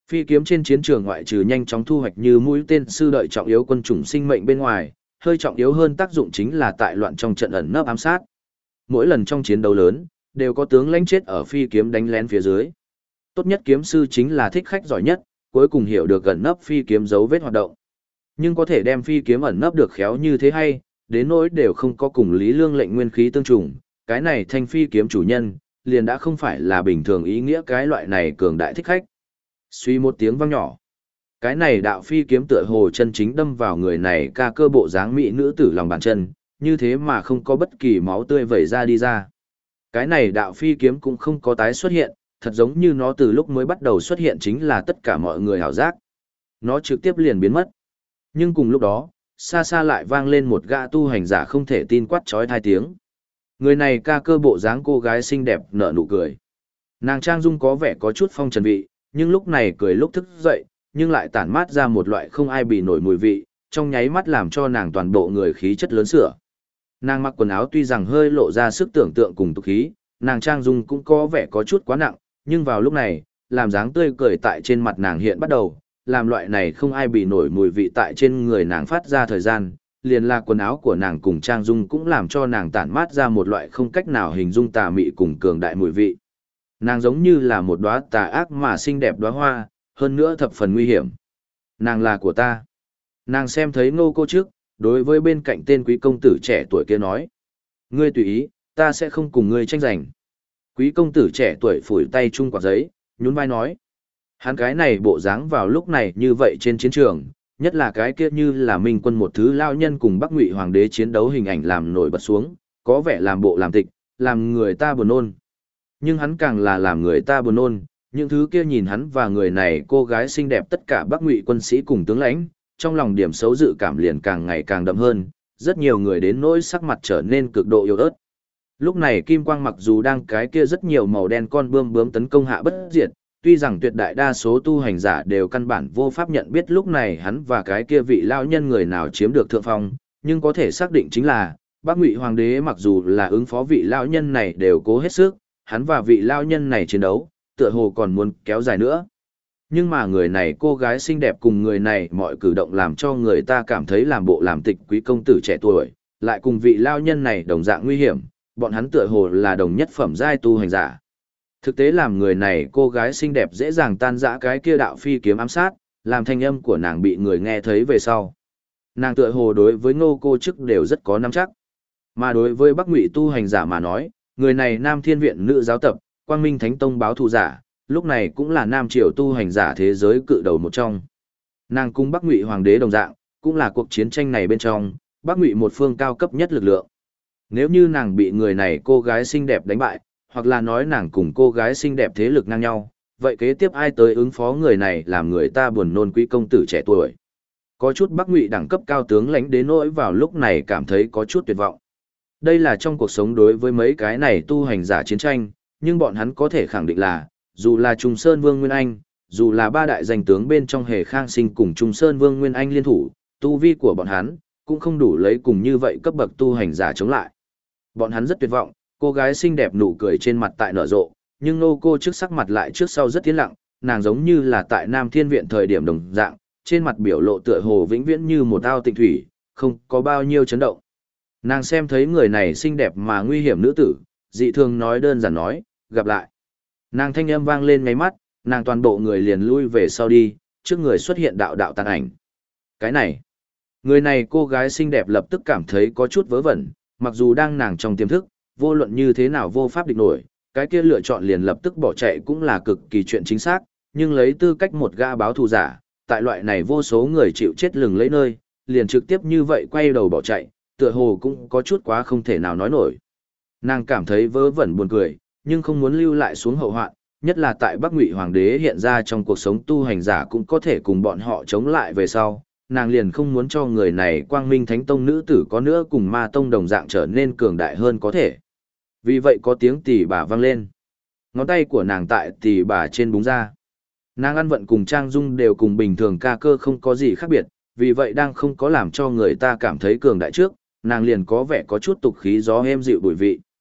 Phi kiếm trên chiến trường ngoại trừ nhanh chóng thu hoạch như mũi tên sư đợi trọng yếu quân chủng sinh mệnh bên ngoài, hơi trọng yếu hơn tác dụng chính là tại loạn trong trận ẩn nấp ám sát. Mỗi lần trong chiến đấu lớn, đều có tướng lãnh chết ở phi kiếm đánh lén phía dưới. Tốt nhất kiếm sư chính là thích khách giỏi nhất, cuối cùng hiểu được ẩn nấp phi kiếm dấu vết hoạt động. Nhưng có thể đem phi kiếm ẩn nấp được khéo như thế hay, đến nỗi đều không có cùng Lý Lương lệnh nguyên khí tương trùng, cái này thanh phi kiếm chủ nhân, liền đã không phải là bình thường ý nghĩa cái loại này cường đại thích khách. Suy một tiếng vang nhỏ. Cái này đạo phi kiếm tựa hồ chân chính đâm vào người này ca cơ bộ dáng mỹ nữ tử lòng bàn chân, như thế mà không có bất kỳ máu tươi vẩy ra đi ra. Cái này đạo phi kiếm cũng không có tái xuất hiện, thật giống như nó từ lúc mới bắt đầu xuất hiện chính là tất cả mọi người hảo giác. Nó trực tiếp liền biến mất. Nhưng cùng lúc đó, xa xa lại vang lên một gã tu hành giả không thể tin quát chói tai tiếng. Người này ca cơ bộ dáng cô gái xinh đẹp nở nụ cười. Nàng trang dung có vẻ có chút phong trần vị, nhưng lúc này cười lúc thức dậy, nhưng lại tản mát ra một loại không ai bị nổi mùi vị, trong nháy mắt làm cho nàng toàn bộ người khí chất lớn sửa. Nàng mặc quần áo tuy rằng hơi lộ ra sức tưởng tượng cùng tục khí, nàng trang dung cũng có vẻ có chút quá nặng, nhưng vào lúc này, làm dáng tươi cười tại trên mặt nàng hiện bắt đầu, làm loại này không ai bị nổi mùi vị tại trên người nàng phát ra thời gian, liền là quần áo của nàng cùng trang dung cũng làm cho nàng tản mát ra một loại không cách nào hình dung tà mị cùng cường đại mùi vị. Nàng giống như là một đóa tà ác mà xinh đẹp đóa hoa, hơn nữa thập phần nguy hiểm. Nàng là của ta. Nàng xem thấy Ngô Cô trước, đối với bên cạnh tên quý công tử trẻ tuổi kia nói. Ngươi tùy ý, ta sẽ không cùng ngươi tranh giành. Quý công tử trẻ tuổi phủi tay chung quạt giấy, nhún vai nói. Hắn cái này bộ dáng vào lúc này như vậy trên chiến trường, nhất là cái kia như là minh quân một thứ lao nhân cùng Bắc Ngụy hoàng đế chiến đấu hình ảnh làm nổi bật xuống, có vẻ làm bộ làm tịch, làm người ta buồn nôn. Nhưng hắn càng là làm người ta buồn nôn, những thứ kia nhìn hắn và người này cô gái xinh đẹp tất cả Bắc Ngụy quân sĩ cùng tướng lãnh, trong lòng điểm xấu dự cảm liền càng ngày càng đậm hơn, rất nhiều người đến nỗi sắc mặt trở nên cực độ yếu ớt. Lúc này kim quang mặc dù đang cái kia rất nhiều màu đen con bươm bướm tấn công hạ bất diệt, tuy rằng tuyệt đại đa số tu hành giả đều căn bản vô pháp nhận biết lúc này hắn và cái kia vị lao nhân người nào chiếm được thượng phong, nhưng có thể xác định chính là Bắc Ngụy hoàng đế mặc dù là ứng phó vị lao nhân này đều cố hết sức, hắn và vị lao nhân này chiến đấu, tựa hồ còn muốn kéo dài nữa. Nhưng mà người này cô gái xinh đẹp cùng người này mọi cử động làm cho người ta cảm thấy làm bộ làm tịch quý công tử trẻ tuổi, lại cùng vị lao nhân này đồng dạng nguy hiểm, bọn hắn tựa hồ là đồng nhất phẩm giai tu hành giả. Thực tế làm người này cô gái xinh đẹp dễ dàng tan rã cái kia đạo phi kiếm ám sát, làm thanh âm của nàng bị người nghe thấy về sau. Nàng tựa hồ đối với Ngô Cô Chức đều rất có nắm chắc. Mà đối với Bắc Ngụy tu hành giả mà nói, người này Nam Thiên Viện nữ giáo tập, Quang Minh Thánh Tông báo thù giả, lúc này cũng là Nam Triều tu hành giả thế giới cự đầu một trong. Nàng cung Bắc Ngụy hoàng đế đồng dạng, cũng là cuộc chiến tranh này bên trong, Bắc Ngụy một phương cao cấp nhất lực lượng. Nếu như nàng bị người này cô gái xinh đẹp đánh bại, hoặc là nói nàng cùng cô gái xinh đẹp thế lực ngang nhau, vậy kế tiếp ai tới ứng phó người này làm người ta buồn nôn quý công tử trẻ tuổi. Có chút Bắc Ngụy đẳng cấp cao tướng lãnh đến nỗi vào lúc này cảm thấy có chút tuyệt vọng. Đây là trong cuộc sống đối với mấy cái này tu hành giả chiến tranh, nhưng bọn hắn có thể khẳng định là, dù là Trung Sơn Vương Nguyên Anh, dù là ba đại danh tướng bên trong Hề Khang Sinh cùng Trung Sơn Vương Nguyên Anh liên thủ, tu vi của bọn hắn cũng không đủ lấy cùng như vậy cấp bậc tu hành giả chống lại. Bọn hắn rất tuyệt vọng, cô gái xinh đẹp nụ cười trên mặt tại nở rộ, nhưng Ngô Cô trước sắc mặt lại trước sau rất tiến lặng, nàng giống như là tại Nam Thiên Viện thời điểm đồng dạng, trên mặt biểu lộ tựa hồ vĩnh viễn như một ao tịnh thủy, không có bao nhiêu chấn động. Nàng xem thấy người này xinh đẹp mà nguy hiểm nữ tử, dị thường nói đơn giản nói, gặp lại. Nàng thanh âm vang lên ngay mắt, nàng toàn bộ người liền lui về sau đi, trước người xuất hiện đạo đạo tàn ảnh. Cái này, người này cô gái xinh đẹp lập tức cảm thấy có chút vớ vẩn, mặc dù đang nàng trong tiềm thức, vô luận như thế nào vô pháp địch nổi, cái kia lựa chọn liền lập tức bỏ chạy cũng là cực kỳ chuyện chính xác, nhưng lấy tư cách một gã báo thù giả, tại loại này vô số người chịu chết lừng lấy nơi, liền trực tiếp như vậy quay đầu bỏ chạy, tựa hồ cũng có chút quá không thể nào nói nổi. Nàng cảm thấy vớ vẩn buồn cười, nhưng không muốn lưu lại xuống hậu hoạn, nhất là tại Bắc Ngụy hoàng đế hiện ra trong cuộc sống tu hành giả cũng có thể cùng bọn họ chống lại về sau, nàng liền không muốn cho người này Quang Minh Thánh Tông nữ tử có nữa cùng Ma Tông đồng dạng trở nên cường đại hơn có thể. Vì vậy có tiếng tỉ bà vang lên. Ngón tay của nàng tại tỉ bà trên búng ra. Nàng ăn vận cùng trang dung đều cùng bình thường ca cơ không có gì khác biệt, vì vậy đang không có làm cho người ta cảm thấy cường đại trước, nàng liền có vẻ có chút tục khí gió êm dịu bụi vị.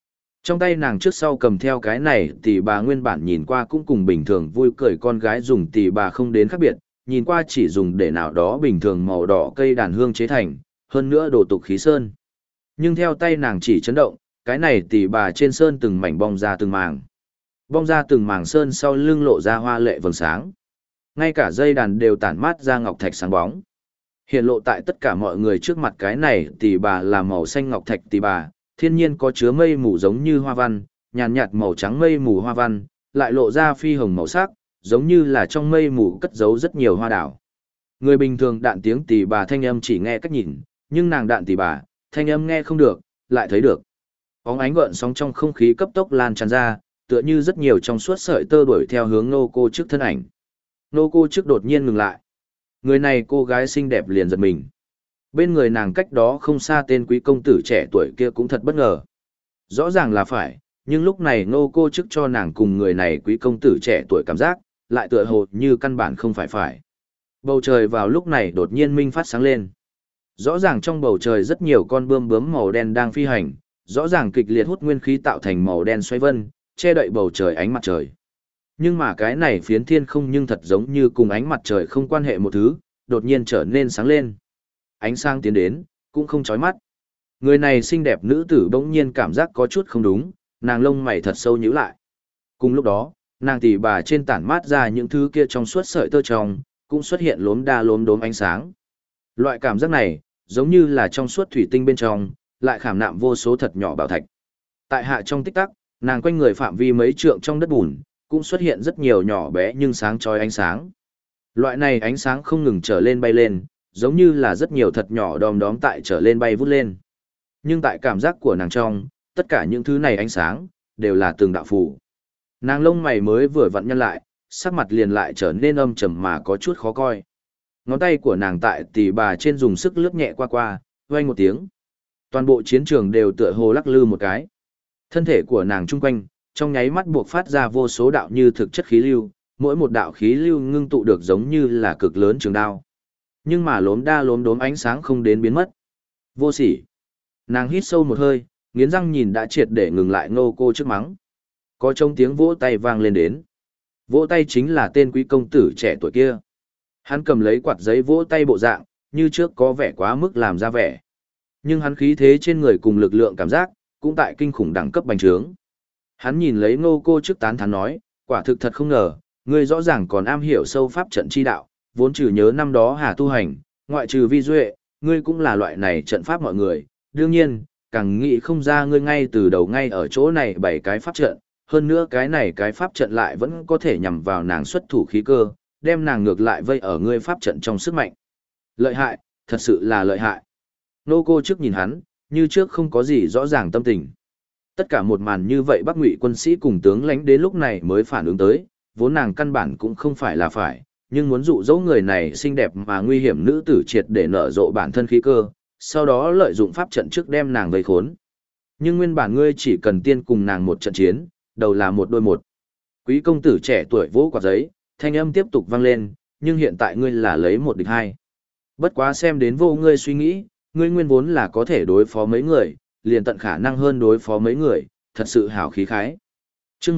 Trong tay nàng trước sau cầm theo cái này tỷ bà nguyên bản nhìn qua cũng cùng bình thường vui cười con gái dùng tỷ bà không đến khác biệt, nhìn qua chỉ dùng để nào đó bình thường màu đỏ cây đàn hương chế thành, hơn nữa đồ tục khí sơn. Nhưng theo tay nàng chỉ chấn động, cái này tỷ bà trên sơn từng mảnh bong ra từng màng. Bong ra từng màng sơn sau lưng lộ ra hoa lệ vầng sáng. Ngay cả dây đàn đều tản mát ra ngọc thạch sáng bóng. Hiện lộ tại tất cả mọi người trước mặt cái này tỷ bà là màu xanh ngọc thạch tỷ bà, thiên nhiên có chứa mây mù giống như hoa văn, nhàn nhạt màu trắng mây mù hoa văn, lại lộ ra phi hồng màu sắc, giống như là trong mây mù cất giấu rất nhiều hoa đảo. Người bình thường đạn tiếng tỷ bà thanh âm chỉ nghe cách nhìn, nhưng nàng đạn tỷ bà, thanh âm nghe không được, lại thấy được. Bóng ánh gợn sóng trong không khí cấp tốc lan tràn ra, tựa như rất nhiều trong suốt sợi tơ đuổi theo hướng nô cô trước thân ảnh. Nô cô trước đột nhiên ngừng lại. Người này cô gái xinh đẹp liền giật mình. Bên người nàng cách đó không xa tên quý công tử trẻ tuổi kia cũng thật bất ngờ. Rõ ràng là phải, nhưng lúc này nô cô trước cho nàng cùng người này quý công tử trẻ tuổi cảm giác, lại tựa hồ như căn bản không phải. Bầu trời vào lúc này đột nhiên minh phát sáng lên. Rõ ràng trong bầu trời rất nhiều con bươm bướm màu đen đang phi hành, rõ ràng kịch liệt hút nguyên khí tạo thành màu đen xoay vân, che đậy bầu trời ánh mặt trời. Nhưng mà cái này phiến thiên không nhưng thật giống như cùng ánh mặt trời không quan hệ một thứ, đột nhiên trở nên sáng lên. Ánh sáng tiến đến, cũng không chói mắt. Người này xinh đẹp nữ tử bỗng nhiên cảm giác có chút không đúng, nàng lông mày thật sâu nhíu lại. Cùng lúc đó, nàng tỷ bà trên tản mát ra những thứ kia trong suốt sợi tơ trong, cũng xuất hiện lốm đa lốm đốm ánh sáng. Loại cảm giác này, giống như là trong suốt thủy tinh bên trong, lại khảm nạm vô số thật nhỏ bảo thạch. Tại hạ trong tích tắc, nàng quanh người phạm vi mấy trượng trong đất bùn, cũng xuất hiện rất nhiều nhỏ bé nhưng sáng chói ánh sáng. Loại này ánh sáng không ngừng trở lên bay lên, giống như là rất nhiều thật nhỏ đom đóm tại trở lên bay vút lên. Nhưng tại cảm giác của nàng trong, tất cả những thứ này ánh sáng, đều là từng đạo phù. Nàng lông mày mới vừa vặn nhăn lại, sắc mặt liền lại trở nên âm trầm mà có chút khó coi. Ngón tay của nàng tại tỷ bà trên dùng sức lướt nhẹ qua, vang một tiếng. Toàn bộ chiến trường đều tựa hồ lắc lư một cái. Thân thể của nàng trung quanh, trong nháy mắt buộc phát ra vô số đạo như thực chất khí lưu, mỗi một đạo khí lưu ngưng tụ được giống như là cực lớn trường đao. Nhưng mà lốm đốm ánh sáng không đến biến mất. Vô sỉ. Nàng hít sâu một hơi, nghiến răng nhìn đã triệt để ngừng lại Ngô cô trước mắng. Có trông tiếng vỗ tay vang lên đến. Vỗ tay chính là tên quý công tử trẻ tuổi kia. Hắn cầm lấy quạt giấy vỗ tay bộ dạng, như trước có vẻ quá mức làm ra vẻ. Nhưng hắn khí thế trên người cùng lực lượng cảm giác, cũng tại kinh khủng đẳng cấp bành trướng. Hắn nhìn lấy Ngô cô trước tán thán nói, quả thực thật không ngờ, ngươi rõ ràng còn am hiểu sâu pháp trận chi đạo, vốn trừ nhớ năm đó Hà tu hành, ngoại trừ vi duệ, ngươi cũng là loại này trận pháp mọi người. Đương nhiên, càng nghĩ không ra ngươi ngay từ đầu ngay ở chỗ này bày cái pháp trận, hơn nữa cái này cái pháp trận lại vẫn có thể nhằm vào nàng xuất thủ khí cơ, đem nàng ngược lại vây ở ngươi pháp trận trong sức mạnh. Lợi hại, thật sự là lợi hại. Nô cô trước nhìn hắn, như trước không có gì rõ ràng tâm tình. Tất cả một màn như vậy Bắc Ngụy quân sĩ cùng tướng lãnh đến lúc này mới phản ứng tới, vốn nàng căn bản cũng không phải là phải, nhưng muốn dụ dỗ người này xinh đẹp mà nguy hiểm nữ tử triệt để nở rộ bản thân khí cơ, sau đó lợi dụng pháp trận trước đem nàng vây khốn. Nhưng nguyên bản ngươi chỉ cần tiên cùng nàng một trận chiến, đầu là một đôi một. Quý công tử trẻ tuổi vỗ quạt giấy, thanh âm tiếp tục vang lên, nhưng hiện tại ngươi là lấy một địch hai. Bất quá xem đến vô ngươi suy nghĩ, ngươi nguyên vốn là có thể đối phó mấy người, liền tận khả năng hơn đối phó mấy người, thật sự hào khí khái. Chương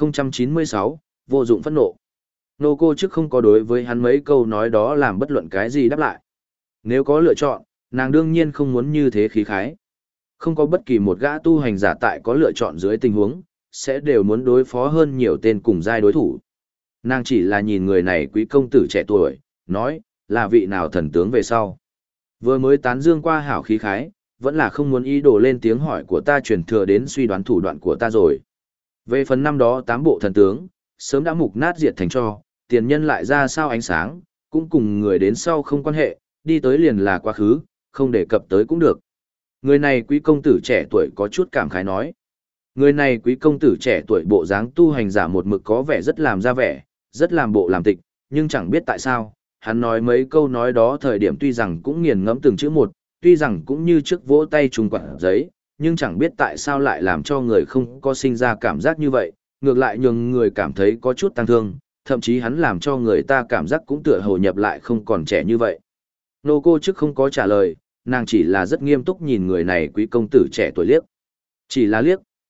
1096, vô dụng phẫn nộ. Nô cô trước không có đối với hắn mấy câu nói đó làm bất luận cái gì đáp lại. Nếu có lựa chọn, nàng đương nhiên không muốn như thế khí khái. Không có bất kỳ một gã tu hành giả tại có lựa chọn dưới tình huống, sẽ đều muốn đối phó hơn nhiều tên cùng giai đối thủ. Nàng chỉ là nhìn người này quý công tử trẻ tuổi, nói, là vị nào thần tướng về sau. Vừa mới tán dương qua hảo khí khái, vẫn là không muốn ý đồ lên tiếng hỏi của ta truyền thừa đến suy đoán thủ đoạn của ta rồi. Về phần năm đó 8 bộ thần tướng, sớm đã mục nát diệt thành cho, tiền nhân lại ra sao ánh sáng, cũng cùng người đến sau không quan hệ, đi tới liền là quá khứ, không đề cập tới cũng được. Người này quý công tử trẻ tuổi có chút cảm khái nói. Người này quý công tử trẻ tuổi bộ dáng tu hành giả một mực có vẻ rất làm ra vẻ, rất làm bộ làm tịch, nhưng chẳng biết tại sao, hắn nói mấy câu nói đó thời điểm tuy rằng cũng nghiền ngẫm từng chữ một, tuy rằng cũng như trước vỗ tay trùng quạt giấy, nhưng chẳng biết tại sao lại làm cho người không có sinh ra cảm giác như vậy, ngược lại nhường người cảm thấy có chút tăng thương, thậm chí hắn làm cho người ta cảm giác cũng tựa hồ nhập lại không còn trẻ như vậy. Nô cô trước không có trả lời, nàng chỉ là rất nghiêm túc nhìn người này quý công tử trẻ tuổi liếc. Chỉ là liếc,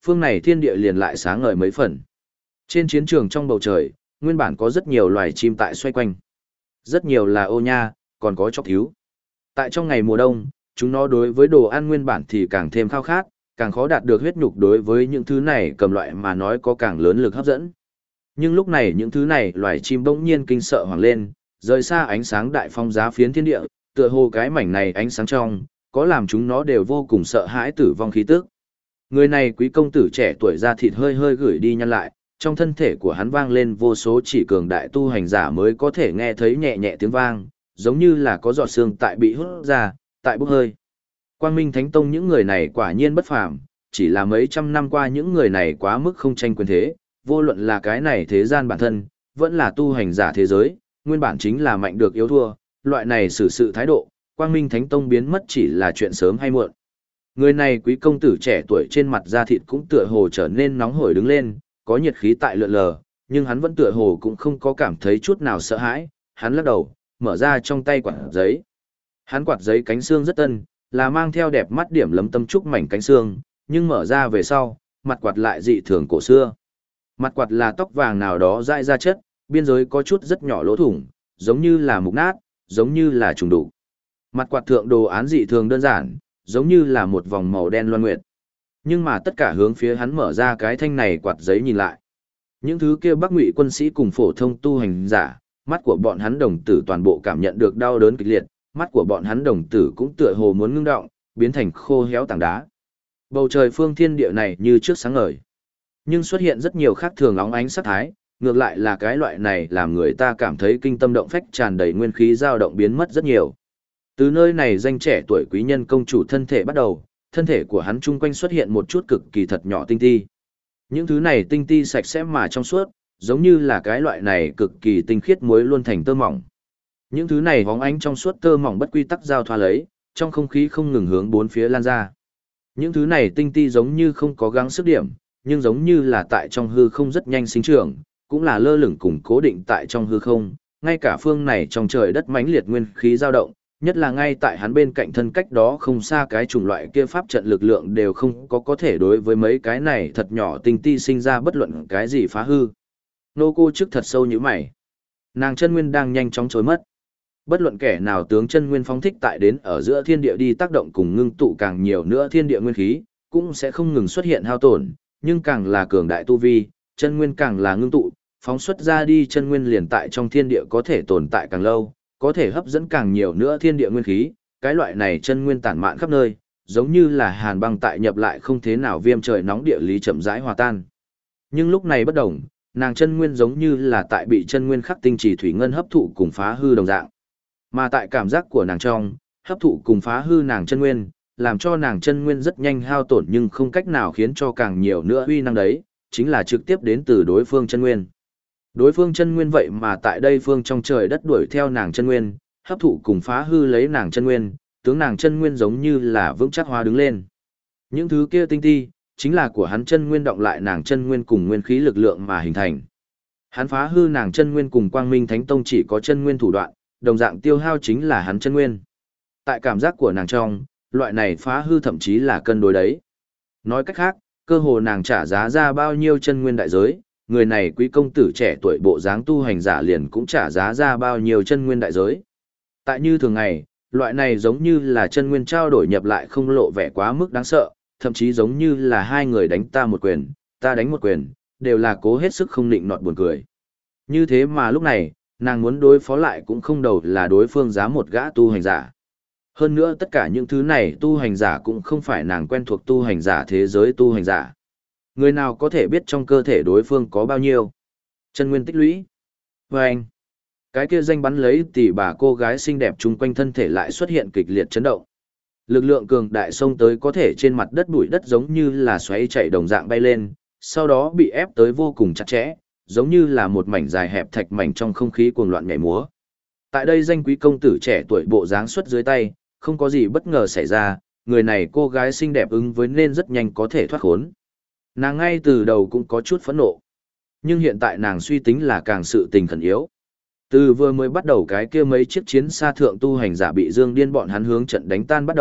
phương này thiên địa liền lại sáng ngời mấy phần. Trên chiến trường trong bầu trời, nguyên bản có rất nhiều loài chim tại xoay quanh. Rất nhiều là ô nha, còn có chọc thiếu. Tại trong ngày mùa đông, chúng nó đối với đồ ăn nguyên bản thì càng thêm khao khát, càng khó đạt được huyết nhục đối với những thứ này cầm loại mà nói có càng lớn lực hấp dẫn. Nhưng lúc này những thứ này loài chim bỗng nhiên kinh sợ hoảng lên, rời xa ánh sáng đại phong giá phiến thiên địa, tựa hồ cái mảnh này ánh sáng trong, có làm chúng nó đều vô cùng sợ hãi tử vong khí tức. Người này quý công tử trẻ tuổi da thịt hơi hơi gửi đi nhăn lại, trong thân thể của hắn vang lên vô số chỉ cường đại tu hành giả mới có thể nghe thấy nhẹ nhẹ tiếng vang, giống như là có giọt xương tại bị hút ra, tại bốc hơi. Quang Minh Thánh Tông những người này quả nhiên bất phàm, chỉ là mấy trăm năm qua những người này quá mức không tranh quyền thế, vô luận là cái này thế gian bản thân, vẫn là tu hành giả thế giới, nguyên bản chính là mạnh được yếu thua, loại này xử sự thái độ, Quang Minh Thánh Tông biến mất chỉ là chuyện sớm hay muộn. Người này quý công tử trẻ tuổi trên mặt da thịt cũng tựa hồ trở nên nóng hổi đứng lên, có nhiệt khí tại lượn lờ, nhưng hắn vẫn tựa hồ cũng không có cảm thấy chút nào sợ hãi, hắn lắc đầu, mở ra trong tay quạt giấy. Hắn quạt giấy cánh xương rất tân, là mang theo đẹp mắt điểm lấm tâm trúc mảnh cánh xương, nhưng mở ra về sau, mặt quạt lại dị thường cổ xưa. Mặt quạt là tóc vàng nào đó dại ra chất, biên giới có chút rất nhỏ lỗ thủng, giống như là mục nát, giống như là trùng đủ. Mặt quạt thượng đồ án dị thường đơn giản, giống như là một vòng màu đen loan nguyệt. Nhưng mà tất cả hướng phía hắn mở ra cái thanh này quạt giấy nhìn lại. Những thứ kia Bắc Ngụy quân sĩ cùng phổ thông tu hành giả, mắt của bọn hắn đồng tử toàn bộ cảm nhận được đau đớn kịch liệt, mắt của bọn hắn đồng tử cũng tựa hồ muốn ngưng động, biến thành khô héo tảng đá. Bầu trời phương thiên địa này như trước sáng ngời, nhưng xuất hiện rất nhiều khác thường óng ánh sắc thái, ngược lại là cái loại này làm người ta cảm thấy kinh tâm động phách, tràn đầy nguyên khí dao động biến mất rất nhiều. Từ nơi này danh trẻ tuổi quý nhân công chủ thân thể bắt đầu, thân thể của hắn chung quanh xuất hiện một chút cực kỳ thật nhỏ tinh ti. Những thứ này tinh ti sạch sẽ mà trong suốt, giống như là cái loại này cực kỳ tinh khiết muối luôn thành tơ mỏng. Những thứ này bóng ánh trong suốt tơ mỏng bất quy tắc giao thoa lấy, trong không khí không ngừng hướng bốn phía lan ra. Những thứ này tinh ti giống như không có gắng sức điểm, nhưng giống như là tại trong hư không rất nhanh sinh trưởng, cũng là lơ lửng cùng cố định tại trong hư không, ngay cả phương này trong trời đất mãnh liệt nguyên khí dao động, nhất là ngay tại hắn bên cạnh thân cách đó không xa cái chủng loại kia pháp trận lực lượng đều không có thể đối với mấy cái này thật nhỏ tinh ti sinh ra bất luận cái gì phá hư. Nô cô trước thật sâu như mày. Nàng chân nguyên đang nhanh chóng trôi mất. Bất luận kẻ nào tướng chân nguyên phóng thích tại đến ở giữa thiên địa đi tác động cùng ngưng tụ càng nhiều nữa thiên địa nguyên khí, cũng sẽ không ngừng xuất hiện hao tổn, nhưng càng là cường đại tu vi, chân nguyên càng là ngưng tụ, phóng xuất ra đi chân nguyên liền tại trong thiên địa có thể tồn tại càng lâu, có thể hấp dẫn càng nhiều nữa thiên địa nguyên khí, cái loại này chân nguyên tản mạn khắp nơi, giống như là hàn băng tại nhập lại không thế nào viêm trời nóng địa lý chậm rãi hòa tan. Nhưng lúc này bất đồng, nàng chân nguyên giống như là tại bị chân nguyên khắc tinh chỉ thủy ngân hấp thụ cùng phá hư đồng dạng. Mà tại cảm giác của nàng trong, hấp thụ cùng phá hư nàng chân nguyên, làm cho nàng chân nguyên rất nhanh hao tổn nhưng không cách nào khiến cho càng nhiều nữa uy năng đấy, chính là trực tiếp đến từ đối phương chân nguyên. Đối phương chân nguyên vậy mà tại đây phương trong trời đất đuổi theo nàng chân nguyên, hấp thụ cùng phá hư lấy nàng chân nguyên, tướng nàng chân nguyên giống như là vững chắc hóa đứng lên. Những thứ kia tinh ti, chính là của hắn chân nguyên động lại nàng chân nguyên cùng nguyên khí lực lượng mà hình thành. Hắn phá hư nàng chân nguyên cùng Quang Minh Thánh Tông chỉ có chân nguyên thủ đoạn, đồng dạng tiêu hao chính là hắn chân nguyên. Tại cảm giác của nàng trong, loại này phá hư thậm chí là cân đối đấy. Nói cách khác, cơ hồ nàng trả giá ra bao nhiêu chân nguyên đại giới, người này quý công tử trẻ tuổi bộ dáng tu hành giả liền cũng trả giá ra bao nhiêu chân nguyên đại giới. Tại như thường ngày, loại này giống như là chân nguyên trao đổi nhập lại không lộ vẻ quá mức đáng sợ, thậm chí giống như là hai người đánh ta một quyền, ta đánh một quyền, đều là cố hết sức không định nọt buồn cười. Như thế mà lúc này, nàng muốn đối phó lại cũng không đầu là đối phương giá một gã tu hành giả. Hơn nữa tất cả những thứ này tu hành giả cũng không phải nàng quen thuộc tu hành giả thế giới tu hành giả. Người nào có thể biết trong cơ thể đối phương có bao nhiêu chân nguyên tích lũy. Và anh, cái kia danh bắn lấy tỷ bà cô gái xinh đẹp chung quanh thân thể lại xuất hiện kịch liệt chấn động. Lực lượng cường đại xông tới có thể trên mặt đất bụi đất giống như là xoáy chạy đồng dạng bay lên, sau đó bị ép tới vô cùng chặt chẽ, giống như là một mảnh dài hẹp thạch mảnh trong không khí cuồng loạn nhảy múa. Tại đây danh quý công tử trẻ tuổi bộ dáng xuất dưới tay, không có gì bất ngờ xảy ra, người này cô gái xinh đẹp ứng với nên rất nhanh có thể thoát khốn. Nàng ngay từ đầu cũng có chút phẫn nộ, nhưng hiện tại nàng suy tính là càng sự tình khẩn yếu. Từ vừa mới bắt đầu cái kia mấy chiếc chiến xa thượng tu hành giả bị Dương Điên bọn hắn hướng trận đánh tan bắt đầu,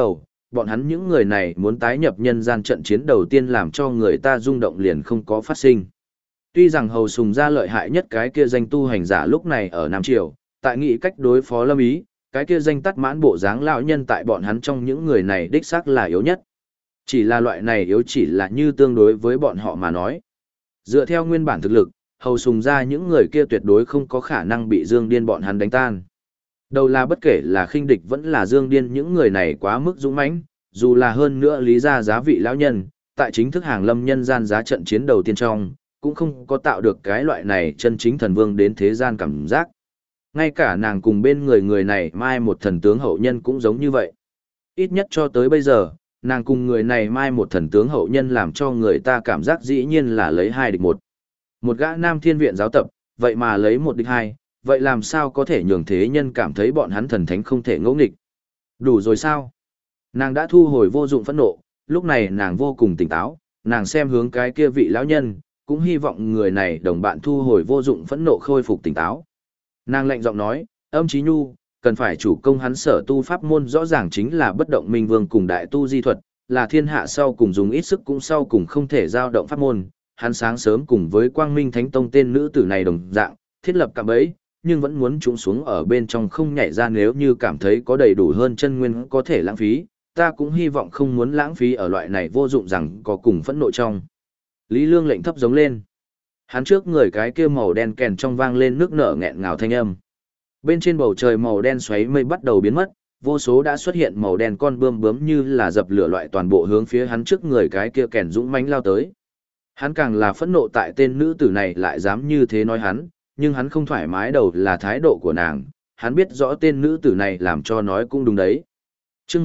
bọn hắn những người này muốn tái nhập nhân gian trận chiến đầu tiên làm cho người ta rung động liền không có phát sinh. Tuy rằng Hầu Sùng gia lợi hại nhất cái kia danh tu hành giả lúc này ở Nam Triều, tại nghị cách đối phó Lâm Ý, cái kia danh tắt mãn bộ dáng lão nhân tại bọn hắn trong những người này đích xác là yếu nhất. Chỉ là loại này yếu chỉ là như tương đối với bọn họ mà nói. Dựa theo nguyên bản thực lực, Hầu Sùng gia những người kia tuyệt đối không có khả năng bị Dương Điên bọn hắn đánh tan. Đầu là bất kể là khinh địch vẫn là Dương Điên những người này quá mức dũng mãnh, dù là hơn nữa lý gia giá vị lão nhân, tại chính thức hàng lâm nhân gian giá trận chiến đầu tiên trong, cũng không có tạo được cái loại này chân chính thần vương đến thế gian cảm giác. Ngay cả nàng cùng bên người này mai một thần tướng hậu nhân cũng giống như vậy. Ít nhất cho tới bây giờ, nàng cùng người này mai một thần tướng hậu nhân làm cho người ta cảm giác dĩ nhiên là lấy 2 địch 1. Một gã nam thiên viện giáo tập, vậy mà lấy 1 địch 2, vậy làm sao có thể nhường thế nhân cảm thấy bọn hắn thần thánh không thể ngỗ nghịch. Đủ rồi sao? Nàng đã thu hồi vô dụng phẫn nộ, lúc này nàng vô cùng tỉnh táo, nàng xem hướng cái kia vị lão nhân, cũng hy vọng người này đồng bạn thu hồi vô dụng phẫn nộ khôi phục tỉnh táo. Nàng lạnh giọng nói, Âm Chí Nhu, cần phải chủ công hắn sở tu pháp môn rõ ràng chính là bất động minh vương cùng đại tu di thuật, là thiên hạ sau cùng dùng ít sức cũng sau cùng không thể giao động pháp môn. Hắn sáng sớm cùng với Quang Minh Thánh Tông tên nữ tử này đồng dạng, thiết lập cạm bẫy, nhưng vẫn muốn trúng xuống ở bên trong không nhảy ra nếu như cảm thấy có đầy đủ hơn chân nguyên có thể lãng phí, ta cũng hy vọng không muốn lãng phí ở loại này vô dụng rằng có cùng phẫn nộ trong. Lý Lương lệnh thấp giống lên. Hắn trước người cái kia màu đen kèn trong vang lên nước nở nghẹn ngào thanh âm. Bên trên bầu trời màu đen xoáy mây bắt đầu biến mất, vô số đã xuất hiện màu đen con bươm bướm như là dập lửa loại toàn bộ hướng phía hắn trước người cái kia kèn dũng mãnh lao tới. Hắn càng là phẫn nộ tại tên nữ tử này lại dám như thế nói hắn, nhưng hắn không thoải mái đầu là thái độ của nàng, hắn biết rõ tên nữ tử này làm cho nói cũng đúng đấy. Trước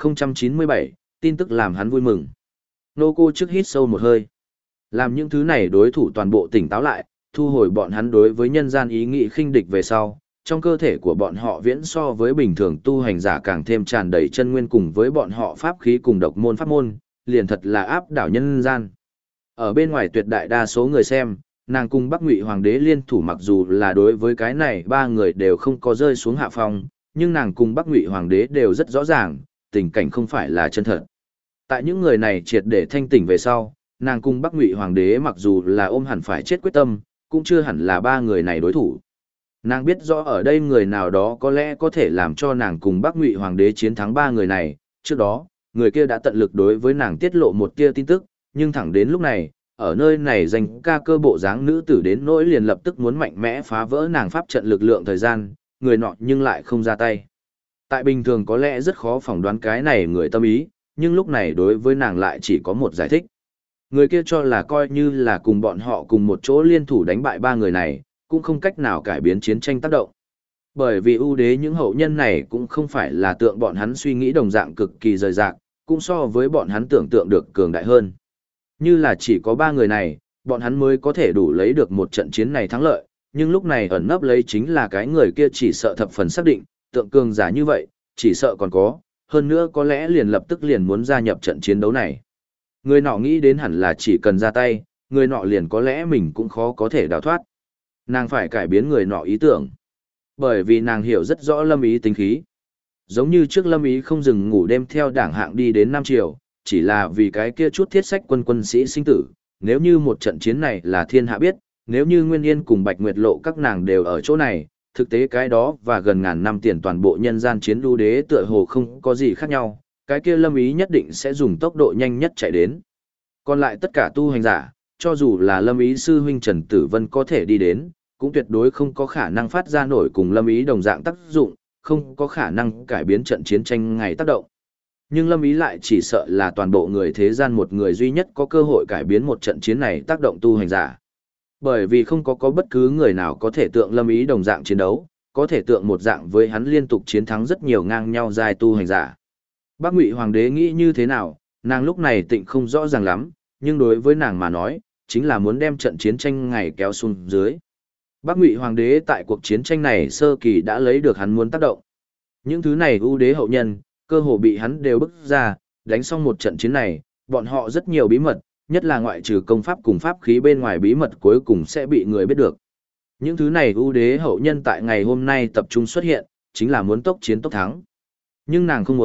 1097, tin tức làm hắn vui mừng. Nô cô trước hít sâu một hơi. Làm những thứ này đối thủ toàn bộ tỉnh táo lại, thu hồi bọn hắn đối với nhân gian ý nghĩ khinh địch về sau, trong cơ thể của bọn họ viễn so với bình thường tu hành giả càng thêm tràn đầy chân nguyên cùng với bọn họ pháp khí cùng độc môn pháp môn, liền thật là áp đảo nhân gian. Ở bên ngoài tuyệt đại đa số người xem, nàng cùng Bắc Ngụy Hoàng đế liên thủ mặc dù là đối với cái này 3 người đều không có rơi xuống hạ phong, nhưng nàng cùng Bắc Ngụy Hoàng đế đều rất rõ ràng, tình cảnh không phải là chân thật. Tại những người này triệt để thanh tỉnh về sau, nàng cùng Bắc Ngụy Hoàng đế mặc dù là ôm hẳn phải chết quyết tâm, cũng chưa hẳn là 3 người này đối thủ. Nàng biết rõ ở đây người nào đó có lẽ có thể làm cho nàng cùng Bắc Ngụy Hoàng đế chiến thắng 3 người này, trước đó, người kia đã tận lực đối với nàng tiết lộ một tia tin tức, nhưng thẳng đến lúc này, ở nơi này dành ca cơ bộ dáng nữ tử đến nỗi liền lập tức muốn mạnh mẽ phá vỡ nàng pháp trận lực lượng thời gian, người nọ nhưng lại không ra tay. Tại bình thường có lẽ rất khó phỏng đoán cái này người tâm ý, nhưng lúc này đối với nàng lại chỉ có một giải thích. Người kia cho là coi như là cùng bọn họ cùng một chỗ liên thủ đánh bại 3 người này, cũng không cách nào cải biến chiến tranh tác động. Bởi vì ưu đế những hậu nhân này cũng không phải là tượng bọn hắn suy nghĩ đồng dạng cực kỳ rời rạc, cũng so với bọn hắn tưởng tượng được cường đại hơn. Như là chỉ có 3 người này, bọn hắn mới có thể đủ lấy được một trận chiến này thắng lợi, nhưng lúc này ẩn nấp lấy chính là cái người kia chỉ sợ thập phần xác định, tượng cường giả như vậy, chỉ sợ còn có, hơn nữa có lẽ liền lập tức liền muốn gia nhập trận chiến đấu này. Người nọ nghĩ đến hẳn là chỉ cần ra tay, người nọ liền có lẽ mình cũng khó có thể đào thoát. Nàng phải cải biến người nọ ý tưởng. Bởi vì nàng hiểu rất rõ Lâm Ý tính khí. Giống như trước Lâm Ý không dừng ngủ đêm theo đảng hạng đi đến Nam Triều, chỉ là vì cái kia chút thiết sách quân sĩ sinh tử. Nếu như một trận chiến này là thiên hạ biết, nếu như Nguyên Yên cùng Bạch Nguyệt Lộ các nàng đều ở chỗ này, thực tế cái đó và gần ngàn năm tiền toàn bộ nhân gian chiến lưu đế tựa hồ không có gì khác nhau, cái kia Lâm Ý nhất định sẽ dùng tốc độ nhanh nhất chạy đến. Còn lại tất cả tu hành giả, cho dù là Lâm Ý sư huynh Trần Tử Vân có thể đi đến, cũng tuyệt đối không có khả năng phát ra nổi cùng Lâm Ý đồng dạng tác dụng, không có khả năng cải biến trận chiến tranh ngày tác động. Nhưng Lâm Ý lại chỉ sợ là toàn bộ người thế gian một người duy nhất có cơ hội cải biến một trận chiến này tác động tu hành giả. Bởi vì không có bất cứ người nào có thể tượng Lâm Ý đồng dạng chiến đấu, có thể tượng một dạng với hắn liên tục chiến thắng rất nhiều ngang nhau giai tu hành giả. Bác Ngụy Hoàng đế nghĩ như thế nào, nàng lúc này tịnh không rõ ràng lắm, nhưng đối với nàng mà nói, chính là muốn đem trận chiến tranh ngày kéo xuống dưới. Bác Ngụy Hoàng đế tại cuộc chiến tranh này sơ kỳ đã lấy được hắn muốn tác động. Những thứ này ưu đế hậu nhân, cơ hồ bị hắn đều bức ra, đánh xong một trận chiến này, bọn họ rất nhiều bí mật, nhất là ngoại trừ công pháp cùng pháp khí bên ngoài bí mật cuối cùng sẽ bị người biết được. Những thứ này ưu đế hậu nhân tại ngày hôm nay tập trung xuất hiện, chính là muốn tốc chiến tốc thắng. Nhưng nàng không muốn,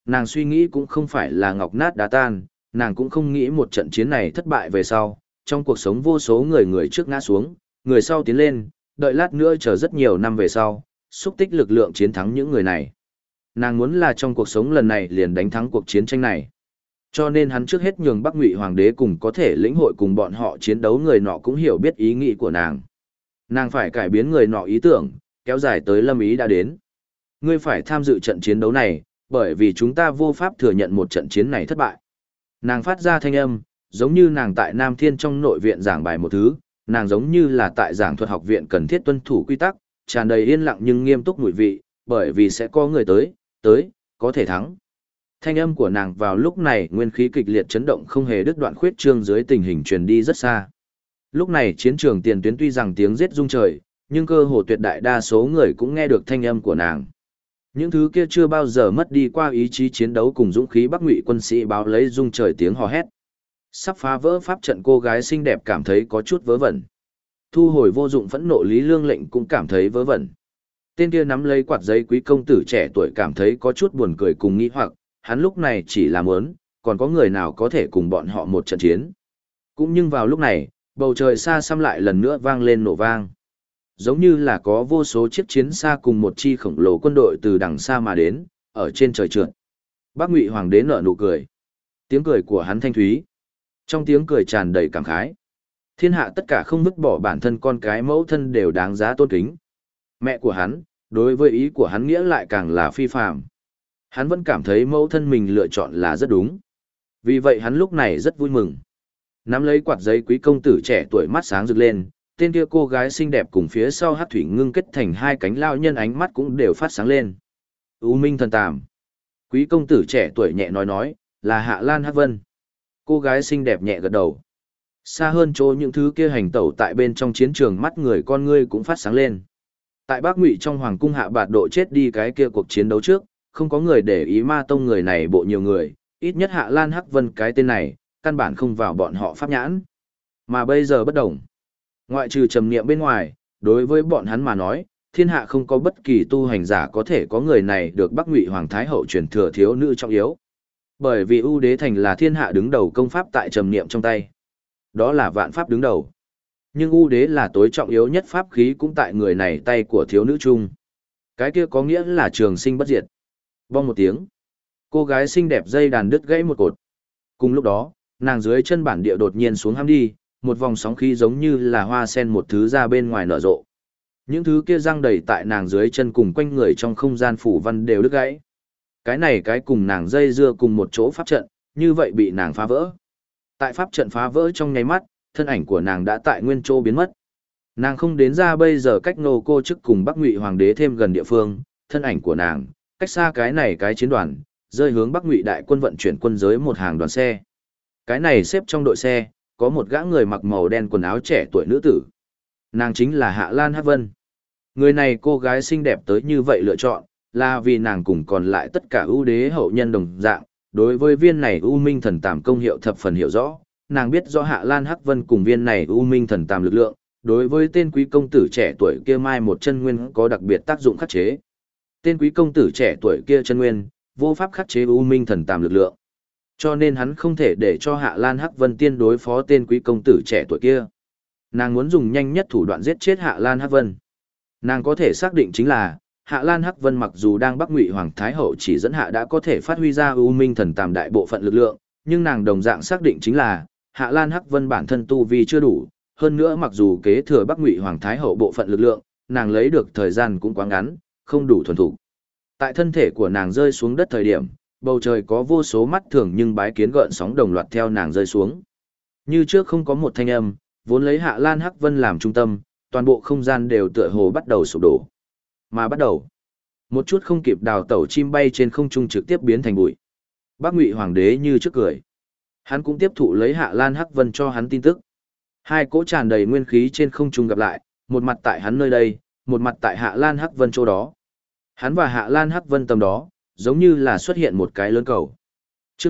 nàng suy nghĩ cũng không phải là ngọc nát đá tan, nàng cũng không nghĩ một trận chiến này thất bại về sau, trong cuộc sống vô số người trước ngã xuống, người sau tiến lên, đợi lát nữa chờ rất nhiều năm về sau, xúc tích lực lượng chiến thắng những người này. Nàng muốn là trong cuộc sống lần này liền đánh thắng cuộc chiến tranh này. Cho nên hắn trước hết nhường Bắc Ngụy Hoàng đế cùng có thể lĩnh hội cùng bọn họ chiến đấu người nọ cũng hiểu biết ý nghĩ của nàng. Nàng phải cải biến người nọ ý tưởng, kéo dài tới Lâm Ý đã đến. Ngươi phải tham dự trận chiến đấu này, bởi vì chúng ta vô pháp thừa nhận một trận chiến này thất bại. Nàng phát ra thanh âm, giống như nàng tại Nam Thiên trong nội viện giảng bài một thứ, nàng giống như là tại giảng thuật học viện cần thiết tuân thủ quy tắc, tràn đầy yên lặng nhưng nghiêm túc mùi vị, bởi vì sẽ có người tới, có thể thắng. Thanh âm của nàng vào lúc này nguyên khí kịch liệt chấn động không hề đứt đoạn khuyết trương dưới tình hình truyền đi rất xa. Lúc này chiến trường tiền tuyến tuy rằng tiếng giết rung trời, nhưng cơ hồ tuyệt đại đa số người cũng nghe được thanh âm của nàng. Những thứ kia chưa bao giờ mất đi qua ý chí chiến đấu cùng dũng khí Bắc Ngụy quân sĩ báo lấy rung trời tiếng hò hét. Sắp phá vỡ pháp trận cô gái xinh đẹp cảm thấy có chút vớ vẩn. Thu hồi vô dụng phẫn nộ Lý Lương Lệnh cũng cảm thấy vớ vẩn. Tên kia nắm lấy quạt giấy quý công tử trẻ tuổi cảm thấy có chút buồn cười cùng nghi hoặc, hắn lúc này chỉ là muốn, còn có người nào có thể cùng bọn họ một trận chiến. Cũng nhưng vào lúc này, bầu trời xa xăm lại lần nữa vang lên nổ vang. Giống như là có vô số chiếc chiến xa cùng một chi khổng lồ quân đội từ đằng xa mà đến, ở trên trời trượt. Bắc Ngụy Hoàng đế nở nụ cười. Tiếng cười của hắn thanh thúy. Trong tiếng cười tràn đầy cảm khái. Thiên hạ tất cả không vứt bỏ bản thân con cái mẫu thân đều đáng giá tôn kính. Mẹ của hắn, đối với ý của hắn nghĩa lại càng là phi phàm. Hắn vẫn cảm thấy mẫu thân mình lựa chọn là rất đúng. Vì vậy hắn lúc này rất vui mừng. Nắm lấy quạt giấy quý công tử trẻ tuổi mắt sáng rực lên, tên kia cô gái xinh đẹp cùng phía sau hát thủy ngưng kết thành hai cánh lao nhân ánh mắt cũng đều phát sáng lên. U Minh thần tàm. Quý công tử trẻ tuổi nhẹ nói, là Hạ Lan Hắc Vân. Cô gái xinh đẹp nhẹ gật đầu. Xa hơn chỗ những thứ kia hành tẩu tại bên trong chiến trường mắt người con ngươi cũng phát sáng lên. Tại Bắc Ngụy trong hoàng cung Hạ Bạt Độ chết đi cái kia cuộc chiến đấu trước, không có người để ý Ma Tông người này bộ nhiều người, ít nhất Hạ Lan Hắc Vân cái tên này, căn bản không vào bọn họ pháp nhãn. Mà bây giờ bất đồng. Ngoại trừ trầm niệm bên ngoài, đối với bọn hắn mà nói, thiên hạ không có bất kỳ tu hành giả có thể có người này được Bắc Ngụy Hoàng Thái Hậu truyền thừa thiếu nữ trọng yếu. Bởi vì ưu đế thành là thiên hạ đứng đầu công pháp tại trầm niệm trong tay. Đó là vạn pháp đứng đầu. Nhưng ưu đế là tối trọng yếu nhất pháp khí cũng tại người này tay của thiếu nữ chung. Cái kia có nghĩa là trường sinh bất diệt. Vang một tiếng. Cô gái xinh đẹp dây đàn đứt gãy một cột. Cùng lúc đó, nàng dưới chân bản địa đột nhiên xuống hăm đi, một vòng sóng khí giống như là hoa sen một thứ ra bên ngoài nở rộ. Những thứ kia răng đầy tại nàng dưới chân cùng quanh người trong không gian phủ văn đều đứt gãy. Cái này cái cùng nàng dây dưa cùng một chỗ pháp trận, như vậy bị nàng phá vỡ. Tại pháp trận phá vỡ trong nháy mắt, thân ảnh của nàng đã tại nguyên chỗ biến mất. Nàng không đến ra bây giờ cách nô cô chức cùng Bắc Ngụy Hoàng đế thêm gần địa phương, thân ảnh của nàng, cách xa cái này cái chiến đoàn, rơi hướng Bắc Ngụy đại quân vận chuyển quân giới một hàng đoàn xe. Cái này xếp trong đội xe, có một gã người mặc màu đen quần áo trẻ tuổi nữ tử. Nàng chính là Hạ Lan Hắc Vân. Người này cô gái xinh đẹp tới như vậy lựa chọn, là vì nàng cùng còn lại tất cả ưu đế hậu nhân đồng dạng, đối với viên này U Minh thần tàm công hiệu thập phần hiểu rõ, nàng biết rõ Hạ Lan Hắc Vân cùng viên này U Minh thần tàm lực lượng, đối với tên quý công tử trẻ tuổi kia mai một chân nguyên có đặc biệt tác dụng khắc chế. Tên quý công tử trẻ tuổi kia chân nguyên, vô pháp khắc chế U Minh thần tàm lực lượng. Cho nên hắn không thể để cho Hạ Lan Hắc Vân tiên đối phó tên quý công tử trẻ tuổi kia. Nàng muốn dùng nhanh nhất thủ đoạn giết chết Hạ Lan Hắc Vân. Nàng có thể xác định chính là, Hạ Lan Hắc Vân mặc dù đang Bắc Ngụy Hoàng Thái Hậu chỉ dẫn hạ đã có thể phát huy ra U Minh thần tàm đại bộ phận lực lượng, nhưng nàng đồng dạng xác định chính là, Hạ Lan Hắc Vân bản thân tu vi chưa đủ, hơn nữa mặc dù kế thừa Bắc Ngụy Hoàng Thái Hậu bộ phận lực lượng, nàng lấy được thời gian cũng quá ngắn, không đủ thuần thục. Tại thân thể của nàng rơi xuống đất thời điểm, bầu trời có vô số mắt thường nhưng bái kiến gợn sóng đồng loạt theo nàng rơi xuống. Như trước không có một thanh âm, vốn lấy Hạ Lan Hắc Vân làm trung tâm, toàn bộ không gian đều tựa hồ bắt đầu sụp đổ. Mà bắt đầu, một chút không kịp đào tẩu chim bay trên không trung trực tiếp biến thành bụi. Bắc Ngụy Hoàng đế như trước cười. Hắn cũng tiếp thụ lấy Hạ Lan Hắc Vân cho hắn tin tức. Hai cỗ tràn đầy nguyên khí trên không trung gặp lại, một mặt tại hắn nơi đây, một mặt tại Hạ Lan Hắc Vân chỗ đó. Hắn và Hạ Lan Hắc Vân tầm đó, giống như là xuất hiện một cái lớn cầu. Chương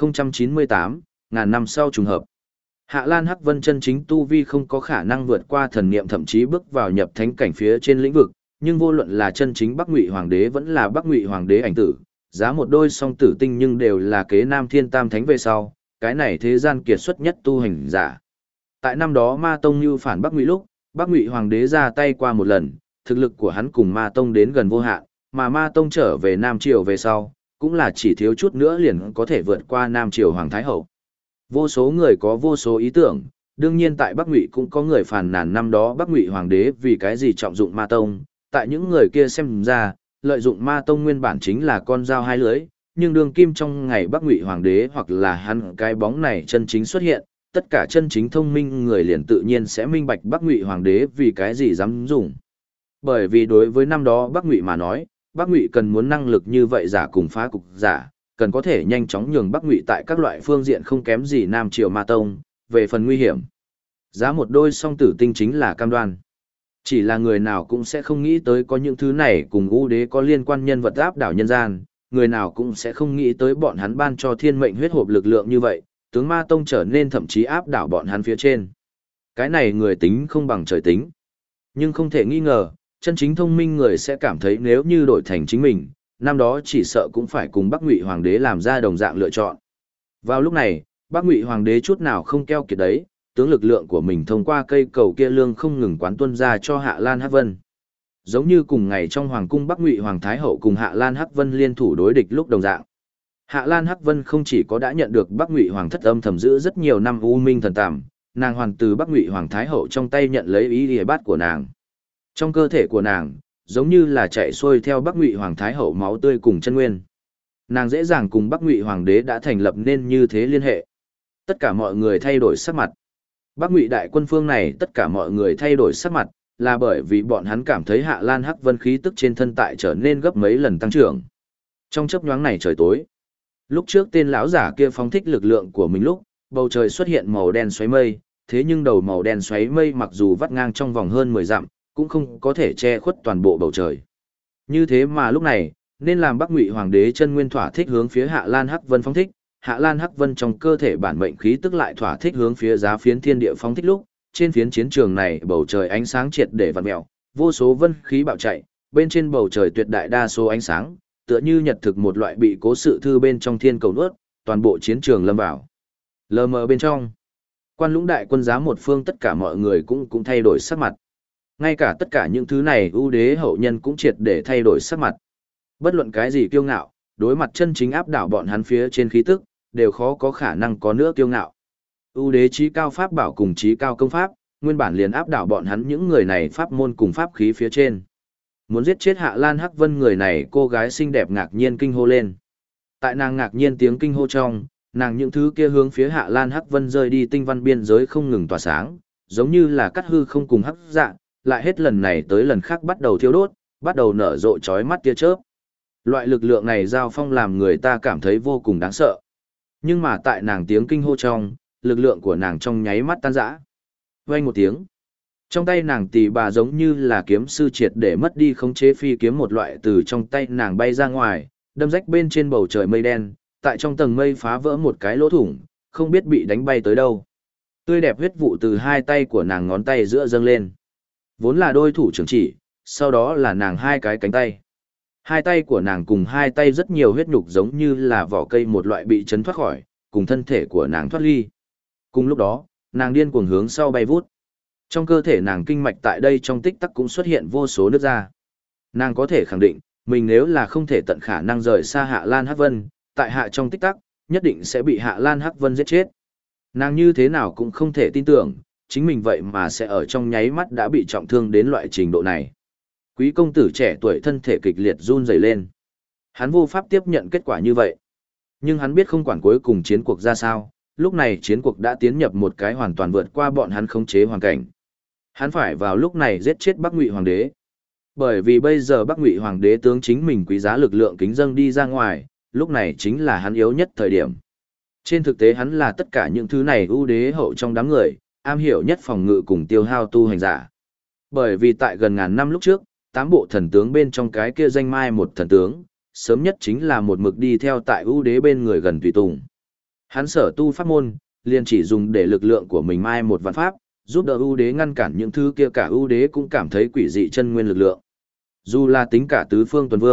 1098, ngàn năm sau trùng hợp. Hạ Lan Hắc Vân chân chính tu vi không có khả năng vượt qua thần niệm thậm chí bước vào nhập thánh cảnh phía trên lĩnh vực, nhưng vô luận là chân chính Bắc Ngụy Hoàng đế vẫn là Bắc Ngụy Hoàng đế ảnh tử, giá một đôi song tử tinh nhưng đều là kế nam thiên tam thánh về sau, cái này thế gian kiệt xuất nhất tu hành giả. Tại năm đó Ma Tông như phản Bắc Ngụy lúc, Bắc Ngụy Hoàng đế ra tay qua một lần, thực lực của hắn cùng Ma Tông đến gần vô hạn, mà Ma Tông trở về Nam Triều về sau, cũng là chỉ thiếu chút nữa liền có thể vượt qua Nam Triều Hoàng Thái Hậu. Vô số người có vô số ý tưởng, đương nhiên tại Bắc Ngụy cũng có người phàn nàn năm đó Bắc Ngụy Hoàng đế vì cái gì trọng dụng Ma Tông, tại những người kia xem ra, lợi dụng Ma Tông nguyên bản chính là con dao hai lưỡi, nhưng đương kim trong ngày Bắc Ngụy Hoàng đế hoặc là hắn cái bóng này chân chính xuất hiện, tất cả chân chính thông minh người liền tự nhiên sẽ minh bạch Bắc Ngụy Hoàng đế vì cái gì dám dùng. Bởi vì đối với năm đó Bắc Ngụy mà nói, Bắc Ngụy cần muốn năng lực như vậy giả cùng phá cục giả, cần có thể nhanh chóng nhường Bắc Ngụy tại các loại phương diện không kém gì Nam Triều Ma Tông, về phần nguy hiểm. Giá một đôi song tử tinh chính là cam đoan. Chỉ là người nào cũng sẽ không nghĩ tới có những thứ này cùng ưu đế có liên quan nhân vật áp đảo nhân gian, người nào cũng sẽ không nghĩ tới bọn hắn ban cho thiên mệnh huyết hộp lực lượng như vậy, tướng Ma Tông trở nên thậm chí áp đảo bọn hắn phía trên. Cái này người tính không bằng trời tính. Nhưng không thể nghi ngờ, chân chính thông minh người sẽ cảm thấy nếu như đổi thành chính mình, năm đó chỉ sợ cũng phải cùng Bắc Ngụy Hoàng đế làm ra đồng dạng lựa chọn. Vào lúc này, Bắc Ngụy Hoàng đế chút nào không keo kiệt đấy, tướng lực lượng của mình thông qua cây cầu kia lương không ngừng quán tuân ra cho Hạ Lan Hắc Vân. Giống như cùng ngày trong hoàng cung Bắc Ngụy Hoàng Thái Hậu cùng Hạ Lan Hắc Vân liên thủ đối địch lúc đồng dạng. Hạ Lan Hắc Vân không chỉ có đã nhận được Bắc Ngụy Hoàng thất âm thầm giữ rất nhiều năm u minh thần tàm, nàng hoàn từ Bắc Ngụy Hoàng Thái Hậu trong tay nhận lấy ý y bát của nàng. Trong cơ thể của nàng, giống như là chạy xuôi theo Bắc Ngụy Hoàng Thái Hậu máu tươi cùng chân nguyên. Nàng dễ dàng cùng Bắc Ngụy Hoàng đế đã thành lập nên như thế liên hệ. Tất cả mọi người thay đổi sắc mặt. Bắc Ngụy đại quân phương này tất cả mọi người thay đổi sắc mặt, là bởi vì bọn hắn cảm thấy Hạ Lan Hắc Vân khí tức trên thân tại trở nên gấp mấy lần tăng trưởng. Trong chớp nhoáng này trời tối. Lúc trước tên lão giả kia phóng thích lực lượng của mình lúc, bầu trời xuất hiện màu đen xoáy mây, thế nhưng đầu màu đen xoáy mây mặc dù vắt ngang trong vòng hơn 10 dặm, cũng không có thể che khuất toàn bộ bầu trời. Như thế mà lúc này, nên làm Bắc Ngụy Hoàng đế chân nguyên thỏa thích hướng phía Hạ Lan Hắc Vân phóng thích, Hạ Lan Hắc Vân trong cơ thể bản mệnh khí tức lại thỏa thích hướng phía giá phiến thiên địa phóng thích lúc, trên phiến chiến trường này bầu trời ánh sáng triệt để vặn mèo, vô số vân khí bạo chạy, bên trên bầu trời tuyệt đại đa số ánh sáng, tựa như nhật thực một loại bị cố sự thư bên trong thiên cầu nuốt, toàn bộ chiến trường lâm vào. Lờ mờ bên trong, Quan Lũng đại quân giá một phương tất cả mọi người cũng thay đổi sắc mặt. Ngay cả tất cả những thứ này ưu đế hậu nhân cũng triệt để thay đổi sắc mặt. Bất luận cái gì kiêu ngạo, đối mặt chân chính áp đảo bọn hắn phía trên khí tức, đều khó có khả năng có nữa kiêu ngạo. Ưu đế trí cao pháp bảo cùng trí cao công pháp, nguyên bản liền áp đảo bọn hắn những người này pháp môn cùng pháp khí phía trên. Muốn giết chết Hạ Lan Hắc Vân người này, cô gái xinh đẹp ngạc nhiên kinh hô lên. Tại nàng ngạc nhiên tiếng kinh hô trong, nàng những thứ kia hướng phía Hạ Lan Hắc Vân rơi đi tinh văn biên giới không ngừng tỏa sáng, giống như là cắt hư không cùng hắc dạ, lại hết lần này tới lần khác bắt đầu thiêu đốt, bắt đầu nở rộ chói mắt tia chớp. Loại lực lượng này giao phong làm người ta cảm thấy vô cùng đáng sợ. Nhưng mà tại nàng tiếng kinh hô trong, lực lượng của nàng trong nháy mắt tan rã. Vang một tiếng. Trong tay nàng tỷ bà giống như là kiếm sư triệt để mất đi khống chế phi kiếm một loại từ trong tay nàng bay ra ngoài, đâm rách bên trên bầu trời mây đen, tại trong tầng mây phá vỡ một cái lỗ thủng, không biết bị đánh bay tới đâu. Tươi đẹp huyết vụ từ hai tay của nàng ngón tay giữa dâng lên. Vốn là đôi thủ trưởng chỉ, sau đó là nàng hai cái cánh tay. Hai tay của nàng cùng hai tay rất nhiều huyết nhục giống như là vỏ cây một loại bị chấn thoát khỏi, cùng thân thể của nàng thoát ly. Cùng lúc đó, nàng điên cuồng hướng sau bay vút. Trong cơ thể nàng kinh mạch tại đây trong tích tắc cũng xuất hiện vô số nước ra. Nàng có thể khẳng định, mình nếu là không thể tận khả năng rời xa Hạ Lan Hắc Vân, tại hạ trong tích tắc, nhất định sẽ bị Hạ Lan Hắc Vân giết chết. Nàng như thế nào cũng không thể tin tưởng, chính mình vậy mà sẽ ở trong nháy mắt đã bị trọng thương đến loại trình độ này. Quý công tử trẻ tuổi thân thể kịch liệt run rẩy lên. Hắn vô pháp tiếp nhận kết quả như vậy. Nhưng hắn biết không quản cuối cùng chiến cuộc ra sao, lúc này chiến cuộc đã tiến nhập một cái hoàn toàn vượt qua bọn hắn khống chế hoàn cảnh. Hắn phải vào lúc này giết chết Bắc Ngụy Hoàng đế. Bởi vì bây giờ Bắc Ngụy Hoàng đế tướng chính mình quý giá lực lượng kính dâng đi ra ngoài, lúc này chính là hắn yếu nhất thời điểm. Trên thực tế hắn là tất cả những thứ này ưu đế hậu trong đám người, am hiểu nhất phòng ngự cùng tiêu hao tu hành giả. Bởi vì tại gần ngàn năm lúc trước, 8 bộ thần tướng bên trong cái kia danh mai một thần tướng, sớm nhất chính là một mực đi theo tại ưu đế bên người gần tùy tùng. Hắn sở tu pháp môn, liền chỉ dùng để lực lượng của mình mai một vạn pháp, giúp đỡ ưu đế ngăn cản những thứ kia cả ưu đế cũng cảm thấy quỷ dị chân nguyên lực lượng. Dù là tính cả tứ phương tuần vương,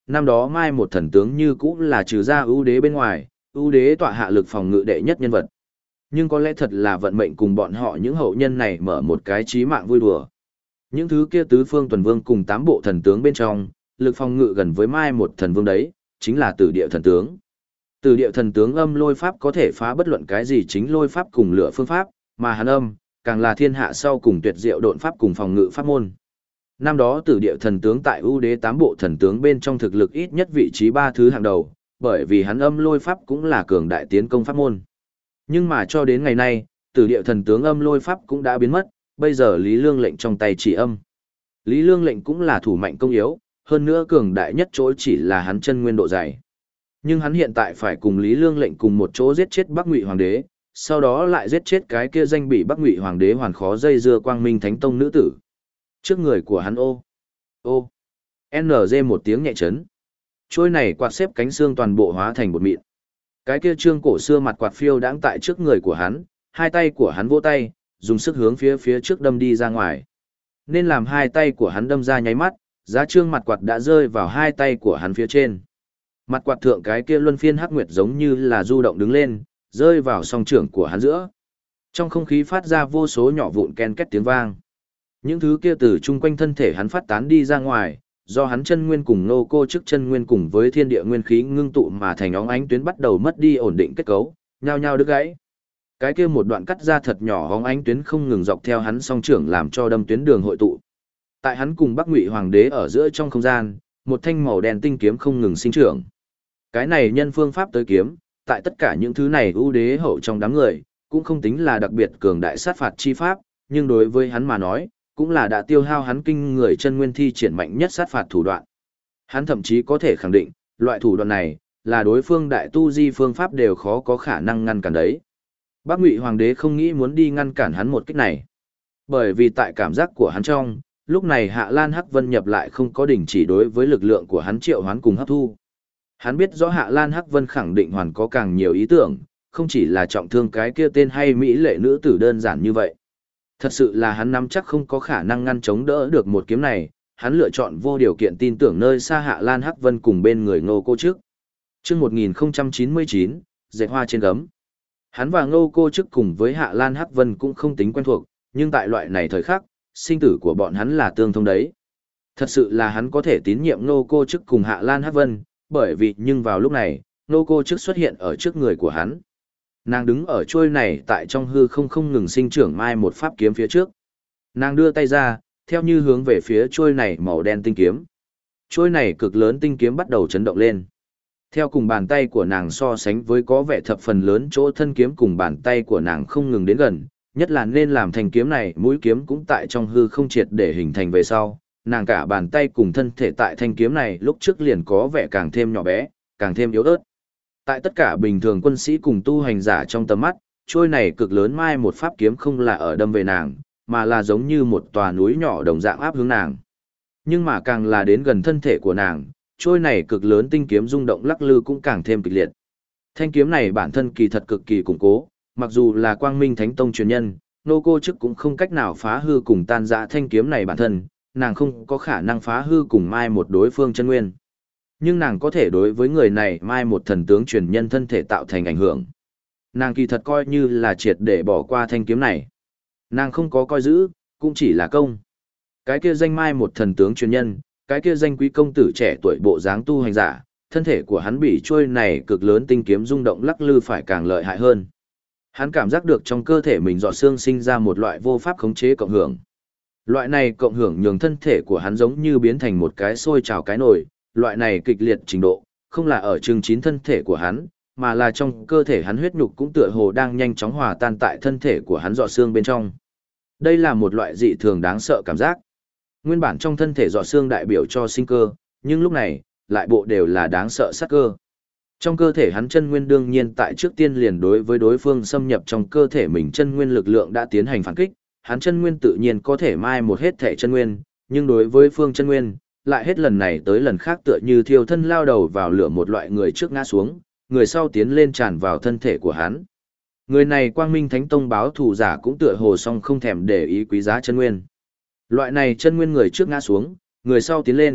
Năm đó Mai một thần tướng như cũng là trừ ra ưu đế bên ngoài, ưu đế tọa hạ lực phòng ngự đệ nhất nhân vật. Nhưng có lẽ thật là vận mệnh cùng bọn họ những hậu nhân này mở một cái chí mạng vui đùa. Những thứ kia tứ phương tuần vương cùng 8 bộ thần tướng bên trong, lực phòng ngự gần với Mai một thần vương đấy, chính là Tử Địa thần tướng. Tử Địa thần tướng âm lôi pháp có thể phá bất luận cái gì chính lôi pháp cùng lửa phương pháp, mà hắn âm càng là thiên hạ sau cùng tuyệt diệu độn pháp cùng phòng ngự pháp môn. Năm đó Tử Địa thần tướng tại ưu đế 8 bộ thần tướng bên trong thực lực ít nhất vị trí 3 thứ hàng đầu, bởi vì hắn âm lôi pháp cũng là cường đại tiến công pháp môn. Nhưng mà cho đến ngày nay, Tử Địa thần tướng âm lôi pháp cũng đã biến mất, bây giờ Lý Lương lệnh trong tay chỉ âm. Lý Lương lệnh cũng là thủ mạnh công yếu, hơn nữa cường đại nhất chỗ chỉ là hắn chân nguyên độ dày. Nhưng hắn hiện tại phải cùng Lý Lương lệnh cùng một chỗ giết chết Bắc Ngụy Hoàng đế, sau đó lại giết chết cái kia danh bị Bắc Ngụy Hoàng đế hoàn khó dây dưa Quang Minh Thánh Tông nữ tử. Trước người của hắn ô, NG một tiếng nhẹ chấn. Trôi này quạt xếp cánh xương toàn bộ hóa thành bột mịn. Cái kia trương cổ xưa mặt quạt phiêu đãng tại trước người của hắn, hai tay của hắn vỗ tay, dùng sức hướng phía trước đâm đi ra ngoài. Nên làm hai tay của hắn đâm ra nháy mắt, giá trương mặt quạt đã rơi vào hai tay của hắn phía trên. Mặt quạt thượng cái kia luân phiên hắc nguyệt giống như là du động đứng lên, rơi vào song trưởng của hắn giữa. Trong không khí phát ra vô số nhỏ vụn ken két tiếng vang. Những thứ kia từ chung quanh thân thể hắn phát tán đi ra ngoài, do hắn chân nguyên cùng nô cô chức chân nguyên cùng với thiên địa nguyên khí ngưng tụ mà thành óng ánh tuyến bắt đầu mất đi ổn định kết cấu, nhao nhao đứt gãy. Cái kia một đoạn cắt ra thật nhỏ óng ánh tuyến không ngừng dọc theo hắn song trưởng làm cho đâm tuyến đường hội tụ. Tại hắn cùng Bắc Ngụy Hoàng đế ở giữa trong không gian, một thanh màu đen tinh kiếm không ngừng sinh trưởng. Cái này nhân phương pháp tới kiếm, tại tất cả những thứ này ưu đế hậu trong đám người, cũng không tính là đặc biệt cường đại sát phạt chi pháp, nhưng đối với hắn mà nói, cũng là đã tiêu hao hắn kinh người chân nguyên thi triển mạnh nhất sát phạt thủ đoạn. Hắn thậm chí có thể khẳng định, loại thủ đoạn này, là đối phương đại tu di phương pháp đều khó có khả năng ngăn cản đấy. Bắc Ngụy Hoàng đế không nghĩ muốn đi ngăn cản hắn một kích này. Bởi vì tại cảm giác của hắn trong, lúc này Hạ Lan Hắc Vân nhập lại không có đình chỉ đối với lực lượng của hắn triệu hoán cùng hấp thu. Hắn biết rõ Hạ Lan Hắc Vân khẳng định hoàn có càng nhiều ý tưởng, không chỉ là trọng thương cái kia tên hay mỹ lệ nữ tử đơn giản như vậy. Thật sự là hắn nắm chắc không có khả năng ngăn chống đỡ được một kiếm này, hắn lựa chọn vô điều kiện tin tưởng nơi xa Hạ Lan Hắc Vân cùng bên người Ngô Cô Chức. Chương 1099, dệt hoa trên gấm. Hắn và Ngô Cô Chức cùng với Hạ Lan Hắc Vân cũng không tính quen thuộc, nhưng tại loại này thời khắc, sinh tử của bọn hắn là tương thông đấy. Thật sự là hắn có thể tín nhiệm Ngô Cô Chức cùng Hạ Lan Hắc Vân, bởi vì nhưng vào lúc này, Ngô Cô Chức xuất hiện ở trước người của hắn. Nàng đứng ở trôi này tại trong hư không ngừng sinh trưởng mai một pháp kiếm phía trước. Nàng đưa tay ra, theo như hướng về phía trôi này màu đen tinh kiếm. Trôi này cực lớn tinh kiếm bắt đầu chấn động lên. Theo cùng bàn tay của nàng so sánh với có vẻ thập phần lớn chỗ thân kiếm cùng bàn tay của nàng không ngừng đến gần, nhất là nên làm thành kiếm này mũi kiếm cũng tại trong hư không triệt để hình thành về sau. Nàng cả bàn tay cùng thân thể tại thanh kiếm này lúc trước liền có vẻ càng thêm nhỏ bé, càng thêm yếu ớt. Tại tất cả bình thường quân sĩ cùng tu hành giả trong tầm mắt, trôi này cực lớn mai một pháp kiếm không là ở đâm về nàng, mà là giống như một tòa núi nhỏ đồng dạng áp hướng nàng. Nhưng mà càng là đến gần thân thể của nàng, trôi này cực lớn tinh kiếm rung động lắc lư cũng càng thêm kịch liệt. Thanh kiếm này bản thân kỳ thật cực kỳ củng cố, mặc dù là Quang Minh Thánh Tông truyền nhân, Nô Cô Chức cũng không cách nào phá hư cùng tan rã thanh kiếm này bản thân, nàng không có khả năng phá hư cùng mai một đối phương chân nguyên. Nhưng nàng có thể đối với người này mai một thần tướng truyền nhân thân thể tạo thành ảnh hưởng. Nàng kỳ thật coi như là triệt để bỏ qua thanh kiếm này. Nàng không có coi giữ, cũng chỉ là công. Cái kia danh mai một thần tướng truyền nhân, cái kia danh quý công tử trẻ tuổi bộ dáng tu hành giả, thân thể của hắn bị trôi này cực lớn tinh kiếm rung động lắc lư phải càng lợi hại hơn. Hắn cảm giác được trong cơ thể mình giọt xương sinh ra một loại vô pháp khống chế cộng hưởng. Loại này cộng hưởng nhường thân thể của hắn giống như biến thành một cái sôi trào cái nồi, loại này kịch liệt trình độ, không là ở chừng chín thân thể của hắn, mà là trong cơ thể hắn huyết nhục cũng tựa hồ đang nhanh chóng hòa tan tại thân thể của hắn giọt xương bên trong. Đây là một loại dị thường đáng sợ cảm giác. Nguyên bản trong thân thể giọt xương đại biểu cho sinh cơ, nhưng lúc này, lại bộ đều là đáng sợ sát cơ. Trong cơ thể hắn chân nguyên đương nhiên tại trước tiên liền đối với đối phương xâm nhập trong cơ thể mình chân nguyên lực lượng đã tiến hành phản kích, hắn chân nguyên tự nhiên có thể mai một hết thể chân nguyên, nhưng đối với phương chân nguyên, lại hết lần này tới lần khác tựa như thiêu thân lao đầu vào lửa một loại người trước ngã xuống, người sau tiến lên tràn vào thân thể của hắn. Người này Quang Minh Thánh Tông báo thù giả cũng tựa hồ song không thèm để ý quý giá chân nguyên. Loại này chân nguyên người trước ngã xuống, người sau tiến lên,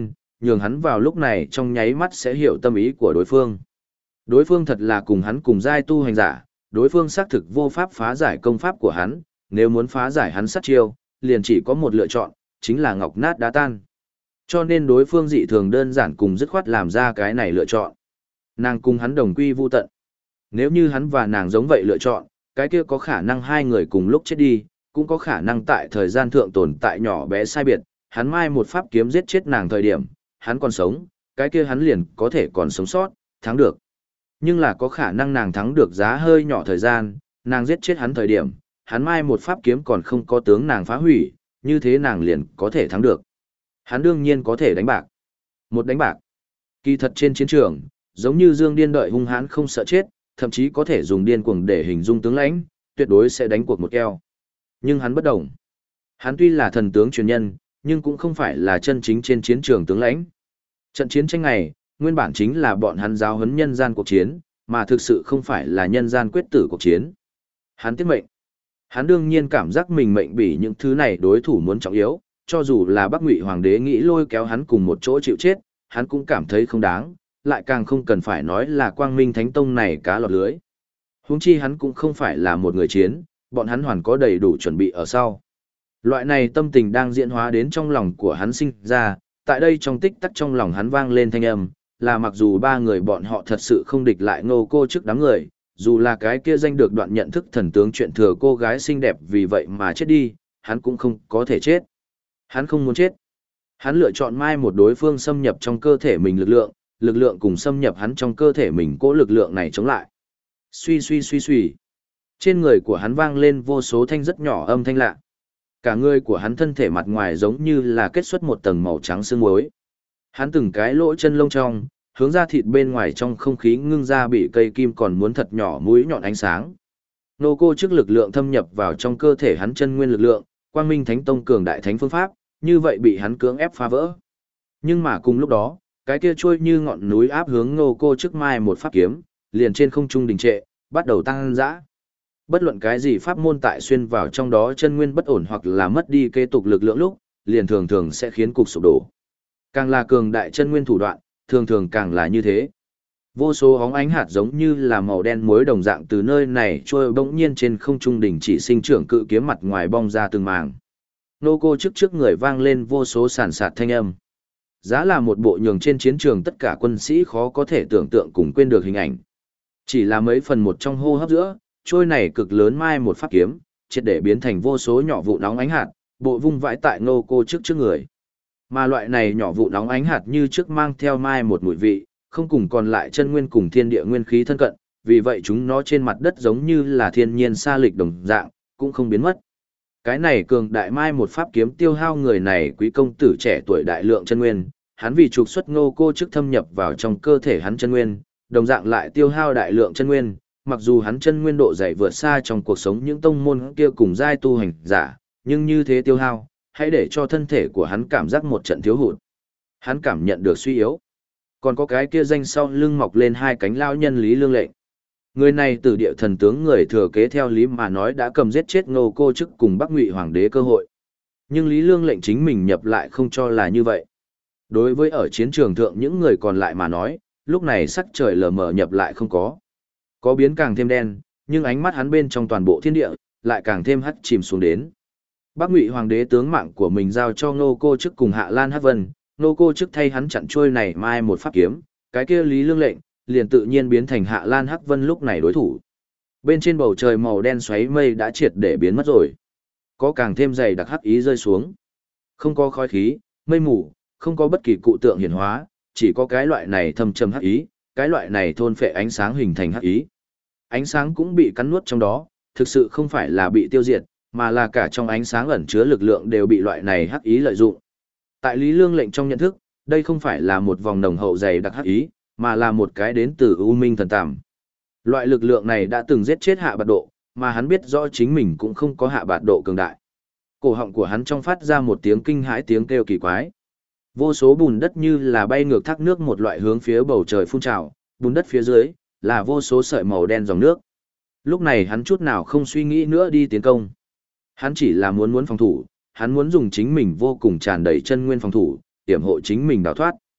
nhường hắn vào lúc này trong nháy mắt sẽ hiểu tâm ý của đối phương. Đối phương thật là cùng hắn cùng giai tu hành giả, đối phương xác thực vô pháp phá giải công pháp của hắn, nếu muốn phá giải hắn sát chiêu, liền chỉ có một lựa chọn, chính là ngọc nát đá tan. Cho nên đối phương dị thường đơn giản cùng dứt khoát làm ra cái này lựa chọn. Nàng cùng hắn đồng quy vu tận. Nếu như hắn và nàng giống vậy lựa chọn, cái kia có khả năng hai người cùng lúc chết đi, cũng có khả năng tại thời gian thượng tồn tại nhỏ bé sai biệt, hắn mai một pháp kiếm giết chết nàng thời điểm, hắn còn sống, cái kia hắn liền có thể còn sống sót, thắng được. Nhưng là có khả năng nàng thắng được giá hơi nhỏ thời gian, nàng giết chết hắn thời điểm, hắn mai một pháp kiếm còn không có tướng nàng phá hủy, như thế nàng liền có thể thắng được. Hắn đương nhiên có thể đánh bạc. Một đánh bạc. Kỳ thật trên chiến trường, giống như Dương Điên đợi hung hãn không sợ chết, thậm chí có thể dùng điên cuồng để hình dung tướng lãnh, tuyệt đối sẽ đánh cuộc một keo. Nhưng hắn bất đồng. Hắn tuy là thần tướng truyền nhân, nhưng cũng không phải là chân chính trên chiến trường tướng lãnh. Trận chiến tranh này, nguyên bản chính là bọn hắn giáo huấn nhân gian cuộc chiến, mà thực sự không phải là nhân gian quyết tử cuộc chiến. Hắn tiết mệnh. Hắn đương nhiên cảm giác mình mệnh bị những thứ này đối thủ muốn trọng yếu, cho dù là Bắc Ngụy Hoàng đế nghĩ lôi kéo hắn cùng một chỗ chịu chết, hắn cũng cảm thấy không đáng, lại càng không cần phải nói là Quang Minh Thánh Tông này cá lọt lưới. Huống chi hắn cũng không phải là một người chiến, bọn hắn hoàn có đầy đủ chuẩn bị ở sau. Loại này tâm tình đang diễn hóa đến trong lòng của hắn sinh ra, tại đây trong tích tắc trong lòng hắn vang lên thanh âm, là mặc dù ba người bọn họ thật sự không địch lại Ngô Cô trước đám người, dù là cái kia danh được đoạn nhận thức thần tướng chuyện thừa cô gái xinh đẹp vì vậy mà chết đi, hắn cũng không có thể chết. Hắn không muốn chết. Hắn lựa chọn mai một đối phương xâm nhập trong cơ thể mình lực lượng cùng xâm nhập hắn trong cơ thể mình cố lực lượng này chống lại. Suy suy suy suy. Trên người của hắn vang lên vô số thanh rất nhỏ âm thanh lạ. Cả người của hắn thân thể mặt ngoài giống như là kết xuất một tầng màu trắng sương muối. Hắn từng cái lỗ chân lông trong, hướng ra thịt bên ngoài trong không khí ngưng ra bị cây kim còn muốn thật nhỏ mũi nhọn ánh sáng. Nô cô trước lực lượng thâm nhập vào trong cơ thể hắn chân nguyên lực lượng, Quang Minh Thánh Tông cường đại thánh phương pháp, như vậy bị hắn cưỡng ép phá vỡ. Nhưng mà cùng lúc đó, cái kia trôi như ngọn núi áp hướng Nô cô trước mai một pháp kiếm, liền trên không trung đình trệ, bắt đầu tăng dã. Bất luận cái gì pháp môn tại xuyên vào trong đó chân nguyên bất ổn hoặc là mất đi kế tục lực lượng lúc, liền thường thường sẽ khiến cục sụp đổ. Càng là cường đại chân nguyên thủ đoạn, thường thường càng là như thế. Vô số hóng ánh hạt giống như là màu đen muối đồng dạng từ nơi này trôi bỗng nhiên trên không trung đỉnh chỉ sinh trưởng cự kiếm mặt ngoài bong ra từng màng. Nô cô trước người vang lên vô số sản sạt thanh âm. Giá là một bộ nhường trên chiến trường tất cả quân sĩ khó có thể tưởng tượng cùng quên được hình ảnh. Chỉ là mấy phần một trong hô hấp giữa, trôi này cực lớn mai một pháp kiếm, triệt để biến thành vô số nhỏ vụ nóng ánh hạt, bộ vung vãi tại nô cô trước người. Mà loại này nhỏ vụ nóng ánh hạt như trước mang theo mai một mùi vị, không cùng còn lại chân nguyên cùng thiên địa nguyên khí thân cận, vì vậy chúng nó trên mặt đất giống như là thiên nhiên sa lịch đồng dạng, cũng không biến mất. Cái này cường đại mai một pháp kiếm tiêu hao người này quý công tử trẻ tuổi đại lượng chân nguyên, hắn vì trục xuất Ngô Cô trước thâm nhập vào trong cơ thể hắn chân nguyên, đồng dạng lại tiêu hao đại lượng chân nguyên, mặc dù hắn chân nguyên độ dày vượt xa trong cuộc sống những tông môn kia cùng giai tu hành giả, nhưng như thế tiêu hao, hãy để cho thân thể của hắn cảm giác một trận thiếu hụt. Hắn cảm nhận được suy yếu. Còn có cái kia danh sau lưng mọc lên hai cánh lao nhân Lý Lương Lệnh. Người này từ địa thần tướng người thừa kế theo lý mà nói đã cầm giết chết Ngô Cô trước cùng Bắc Ngụy Hoàng đế cơ hội. Nhưng Lý Lương Lệnh chính mình nhập lại không cho là như vậy. Đối với ở chiến trường thượng những người còn lại mà nói, lúc này sắc trời lờ mờ nhập lại không có. Có biến càng thêm đen, nhưng ánh mắt hắn bên trong toàn bộ thiên địa, lại càng thêm hắt chìm xuống đến. Bắc Ngụy Hoàng đế tướng mạng của mình giao cho Ngô Cô trước cùng Hạ Lan Hắc Vân, Ngô Cô trước thay hắn chặn trôi này mai một pháp kiếm, cái kia Lý Lương Lệnh, liền tự nhiên biến thành Hạ Lan Hắc Vân lúc này đối thủ. Bên trên bầu trời màu đen xoáy mây đã triệt để biến mất rồi. Có càng thêm dày đặc hắc ý rơi xuống. Không có khói khí, mây mù, không có bất kỳ cụ tượng hiển hóa, chỉ có cái loại này thâm trầm hắc ý, cái loại này thôn phệ ánh sáng hình thành hắc ý. Ánh sáng cũng bị cắn nuốt trong đó, thực sự không phải là bị tiêu diệt, mà là cả trong ánh sáng ẩn chứa lực lượng đều bị loại này hắc ý lợi dụng. Tại Lý Lương Lệnh trong nhận thức, đây không phải là một vòng nồng hậu dày đặc hắc ý, mà là một cái đến từ U Minh thần tàm. Loại lực lượng này đã từng giết chết Hạ Bạt Độ, mà hắn biết rõ chính mình cũng không có Hạ Bạt Độ cường đại. Cổ họng của hắn trong phát ra một tiếng kinh hãi tiếng kêu kỳ quái. Vô số bùn đất như là bay ngược thác nước một loại hướng phía bầu trời phun trào, bùn đất phía dưới là vô số sợi màu đen dòng nước. Lúc này hắn chút nào không suy nghĩ nữa đi tiến công. Hắn chỉ là muốn phòng thủ, hắn muốn dùng chính mình vô cùng tràn đầy chân nguyên phòng thủ, tiểm hộ chính mình đào thoát.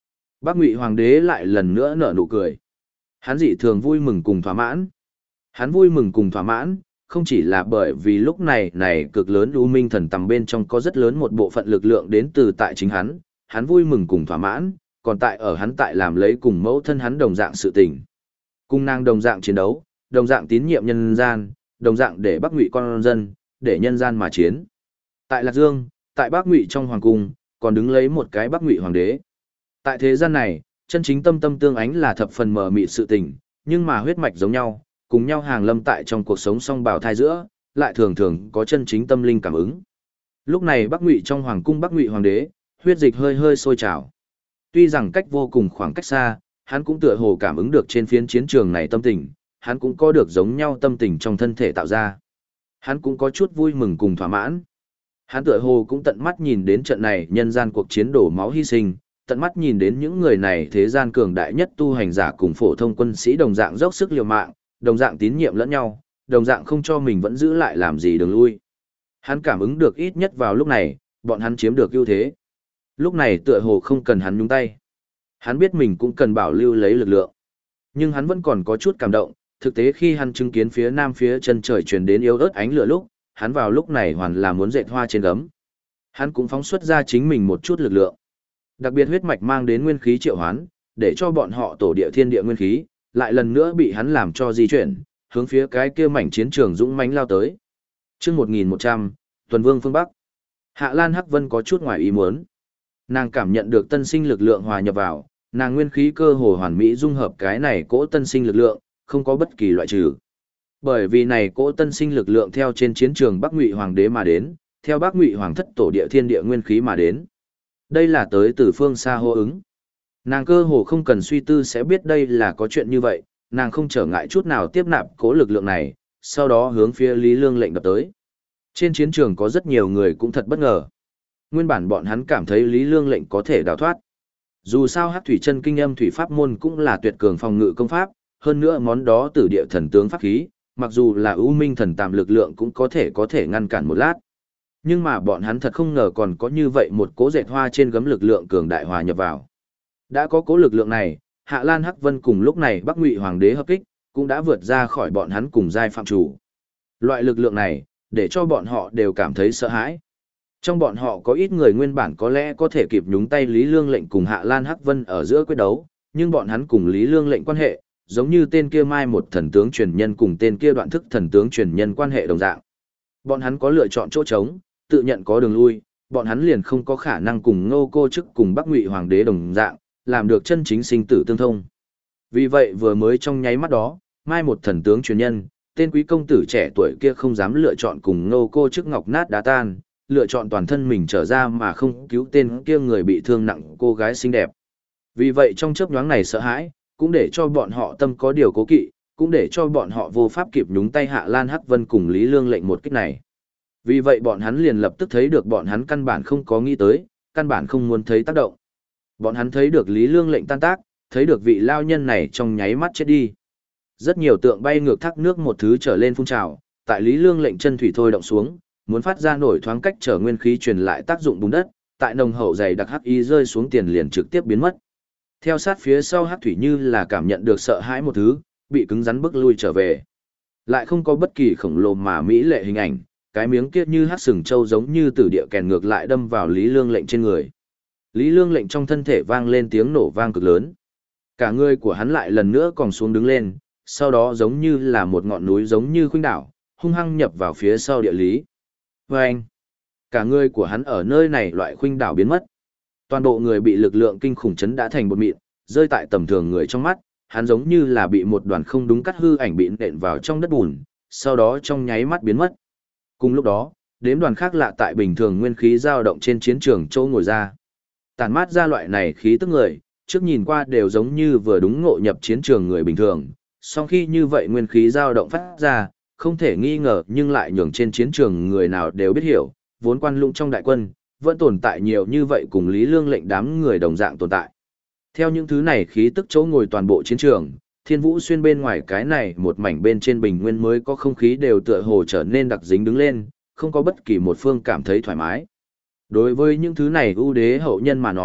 Bác Ngụy Hoàng đế lại lần nữa nở nụ cười. Hắn dị thường vui mừng cùng thỏa mãn. Hắn vui mừng cùng thỏa mãn, không chỉ là bởi vì lúc này cực lớn U Minh Thần Tầm bên trong có rất lớn một bộ phận lực lượng đến từ tại chính hắn vui mừng cùng thỏa mãn, còn tại ở hắn tại làm lấy cùng mẫu thân hắn đồng dạng sự tình. Cùng nàng đồng dạng chiến đấu, đồng dạng tín nhiệm nhân gian, đồng dạng để Bắc Ngụy con dân, để nhân gian mà chiến. Tại Lạc Dương, tại Bắc Ngụy trong hoàng cung, còn đứng lấy một cái Bắc Ngụy hoàng đế. Tại thế gian này, chân chính tâm tâm tương ánh là thập phần mờ mịt sự tình, nhưng mà huyết mạch giống nhau, cùng nhau hàng lâm tại trong cuộc sống song bào thai giữa, lại thường thường có chân chính tâm linh cảm ứng. Lúc này Bắc Ngụy trong hoàng cung Bắc Ngụy hoàng đế, huyết dịch hơi hơi sôi trào. Tuy rằng cách vô cùng khoảng cách xa, hắn cũng tựa hồ cảm ứng được trên phiến chiến trường này tâm tình, hắn cũng có được giống nhau tâm tình trong thân thể tạo ra. Hắn cũng có chút vui mừng cùng thỏa mãn. Hắn tựa hồ cũng tận mắt nhìn đến trận này nhân gian cuộc chiến đổ máu hy sinh, tận mắt nhìn đến những người này thế gian cường đại nhất tu hành giả cùng phổ thông quân sĩ đồng dạng dốc sức liều mạng, đồng dạng tín nhiệm lẫn nhau, đồng dạng không cho mình vẫn giữ lại làm gì đường lui. Hắn cảm ứng được ít nhất vào lúc này, bọn hắn chiếm được ưu thế. Lúc này tựa hồ không cần hắn nhúng tay. Hắn biết mình cũng cần bảo lưu lấy lực lượng. Nhưng hắn vẫn còn có chút cảm động, thực tế khi hắn chứng kiến phía nam phía chân trời truyền đến yếu ớt ánh lửa lúc, hắn vào lúc này hoàn là muốn dệt hoa trên gấm. Hắn cũng phóng xuất ra chính mình một chút lực lượng. Đặc biệt huyết mạch mang đến nguyên khí triệu hoán, để cho bọn họ tổ địa thiên địa nguyên khí, lại lần nữa bị hắn làm cho di chuyển, hướng phía cái kia mảnh chiến trường dũng mãnh lao tới. Chương 1100, Tuần Vương phương Bắc. Hạ Lan Hắc Vân có chút ngoài ý muốn. Nàng cảm nhận được tân sinh lực lượng hòa nhập vào, nàng nguyên khí cơ hồ hoàn mỹ dung hợp cái này cỗ tân sinh lực lượng, không có bất kỳ loại trừ. Bởi vì này cỗ tân sinh lực lượng theo trên chiến trường Bắc Ngụy Hoàng đế mà đến, theo Bắc Ngụy Hoàng thất tổ địa thiên địa nguyên khí mà đến. Đây là tới từ phương xa hô ứng. Nàng cơ hồ không cần suy tư sẽ biết đây là có chuyện như vậy, nàng không trở ngại chút nào tiếp nạp cỗ lực lượng này, sau đó hướng phía Lý Lương lệnh đập tới. Trên chiến trường có rất nhiều người cũng thật bất ngờ. Nguyên bản bọn hắn cảm thấy Lý Lương lệnh có thể đào thoát. Dù sao Hắc Thủy Chân Kinh Âm Thủy Pháp môn cũng là tuyệt cường phòng ngự công pháp, hơn nữa món đó từ địa thần tướng pháp khí, mặc dù là ưu minh thần tàm lực lượng cũng có thể ngăn cản một lát. Nhưng mà bọn hắn thật không ngờ còn có như vậy một cố dệt hoa trên gấm lực lượng cường đại hòa nhập vào. Đã có cố lực lượng này, Hạ Lan Hắc Vân cùng lúc này Bắc Ngụy Hoàng đế hợp kích, cũng đã vượt ra khỏi bọn hắn cùng giai phạm chủ. Loại lực lượng này, để cho bọn họ đều cảm thấy sợ hãi. Trong bọn họ có ít người nguyên bản có lẽ có thể kịp nhúng tay Lý Lương lệnh cùng Hạ Lan Hắc Vân ở giữa quyết đấu, nhưng bọn hắn cùng Lý Lương lệnh quan hệ, giống như tên kia mai một thần tướng truyền nhân cùng tên kia đoạn thức thần tướng truyền nhân quan hệ đồng dạng. Bọn hắn có lựa chọn chỗ trống, tự nhận có đường lui, bọn hắn liền không có khả năng cùng Ngô Cô Chức cùng Bắc Ngụy Hoàng đế đồng dạng, làm được chân chính sinh tử tương thông. Vì vậy vừa mới trong nháy mắt đó, mai một thần tướng truyền nhân, tên quý công tử trẻ tuổi kia không dám lựa chọn cùng Ngô Cô Chức ngọc nát đá tan, lựa chọn toàn thân mình trở ra mà không cứu tên kia người bị thương nặng cô gái xinh đẹp. Vì vậy trong chớp nhoáng này sợ hãi, cũng để cho bọn họ tâm có điều cố kỵ, cũng để cho bọn họ vô pháp kịp nhúng tay Hạ Lan Hắc Vân cùng Lý Lương lệnh một kích này. Vì vậy bọn hắn liền lập tức thấy được bọn hắn căn bản không có nghĩ tới, căn bản không muốn thấy tác động. Bọn hắn thấy được Lý Lương lệnh tan tác, thấy được vị lao nhân này trong nháy mắt chết đi. Rất nhiều tượng bay ngược thác nước một thứ trở lên phun trào, tại Lý Lương lệnh chân thủy thôi động xuống, muốn phát ra nổi thoáng cách trở nguyên khí truyền lại tác dụng bùn đất, tại nồng hậu dày đặc hắc y rơi xuống tiền liền trực tiếp biến mất. Theo sát phía sau hắc thủy như là cảm nhận được sợ hãi một thứ, bị cứng rắn bước lui trở về. Lại không có bất kỳ khổng lồ mà mỹ lệ hình ảnh, cái miếng kia như hắc sừng trâu giống như từ địa kèn ngược lại đâm vào Lý Lương lệnh trên người. Lý Lương lệnh trong thân thể vang lên tiếng nổ vang cực lớn. Cả người của hắn lại lần nữa còn xuống đứng lên, sau đó giống như là một ngọn núi giống như khuynh đảo, hung hăng nhập vào phía sau địa lý. Và anh, cả người của hắn ở nơi này loại khuynh đảo biến mất. Toàn bộ người bị lực lượng kinh khủng chấn đã thành bột mịn, rơi tại tầm thường người trong mắt, hắn giống như là bị một đoàn không đúng cắt hư ảnh bị nện vào trong đất bùn, sau đó trong nháy mắt biến mất. Cùng lúc đó, đếm đoàn khác lạ tại bình thường nguyên khí dao động trên chiến trường châu ngồi ra. Tản mát ra loại này khí tức người, trước nhìn qua đều giống như vừa đúng ngộ nhập chiến trường người bình thường, song khi như vậy nguyên khí dao động phát ra, không thể nghi ngờ nhưng lại nhường trên chiến trường người nào đều biết hiểu, vốn quan lũng trong đại quân, vẫn tồn tại nhiều như vậy cùng Lý Lương lệnh đám người đồng dạng tồn tại. Theo những thứ này khí tức chỗ ngồi toàn bộ chiến trường, Thiên Vũ Xuyên bên ngoài cái này một mảnh bên trên bình nguyên mới có không khí đều tựa hồ trở nên đặc dính đứng lên, không có bất kỳ một phương cảm thấy thoải mái. Đối với những thứ này ưu đế hậu nhân mà nói,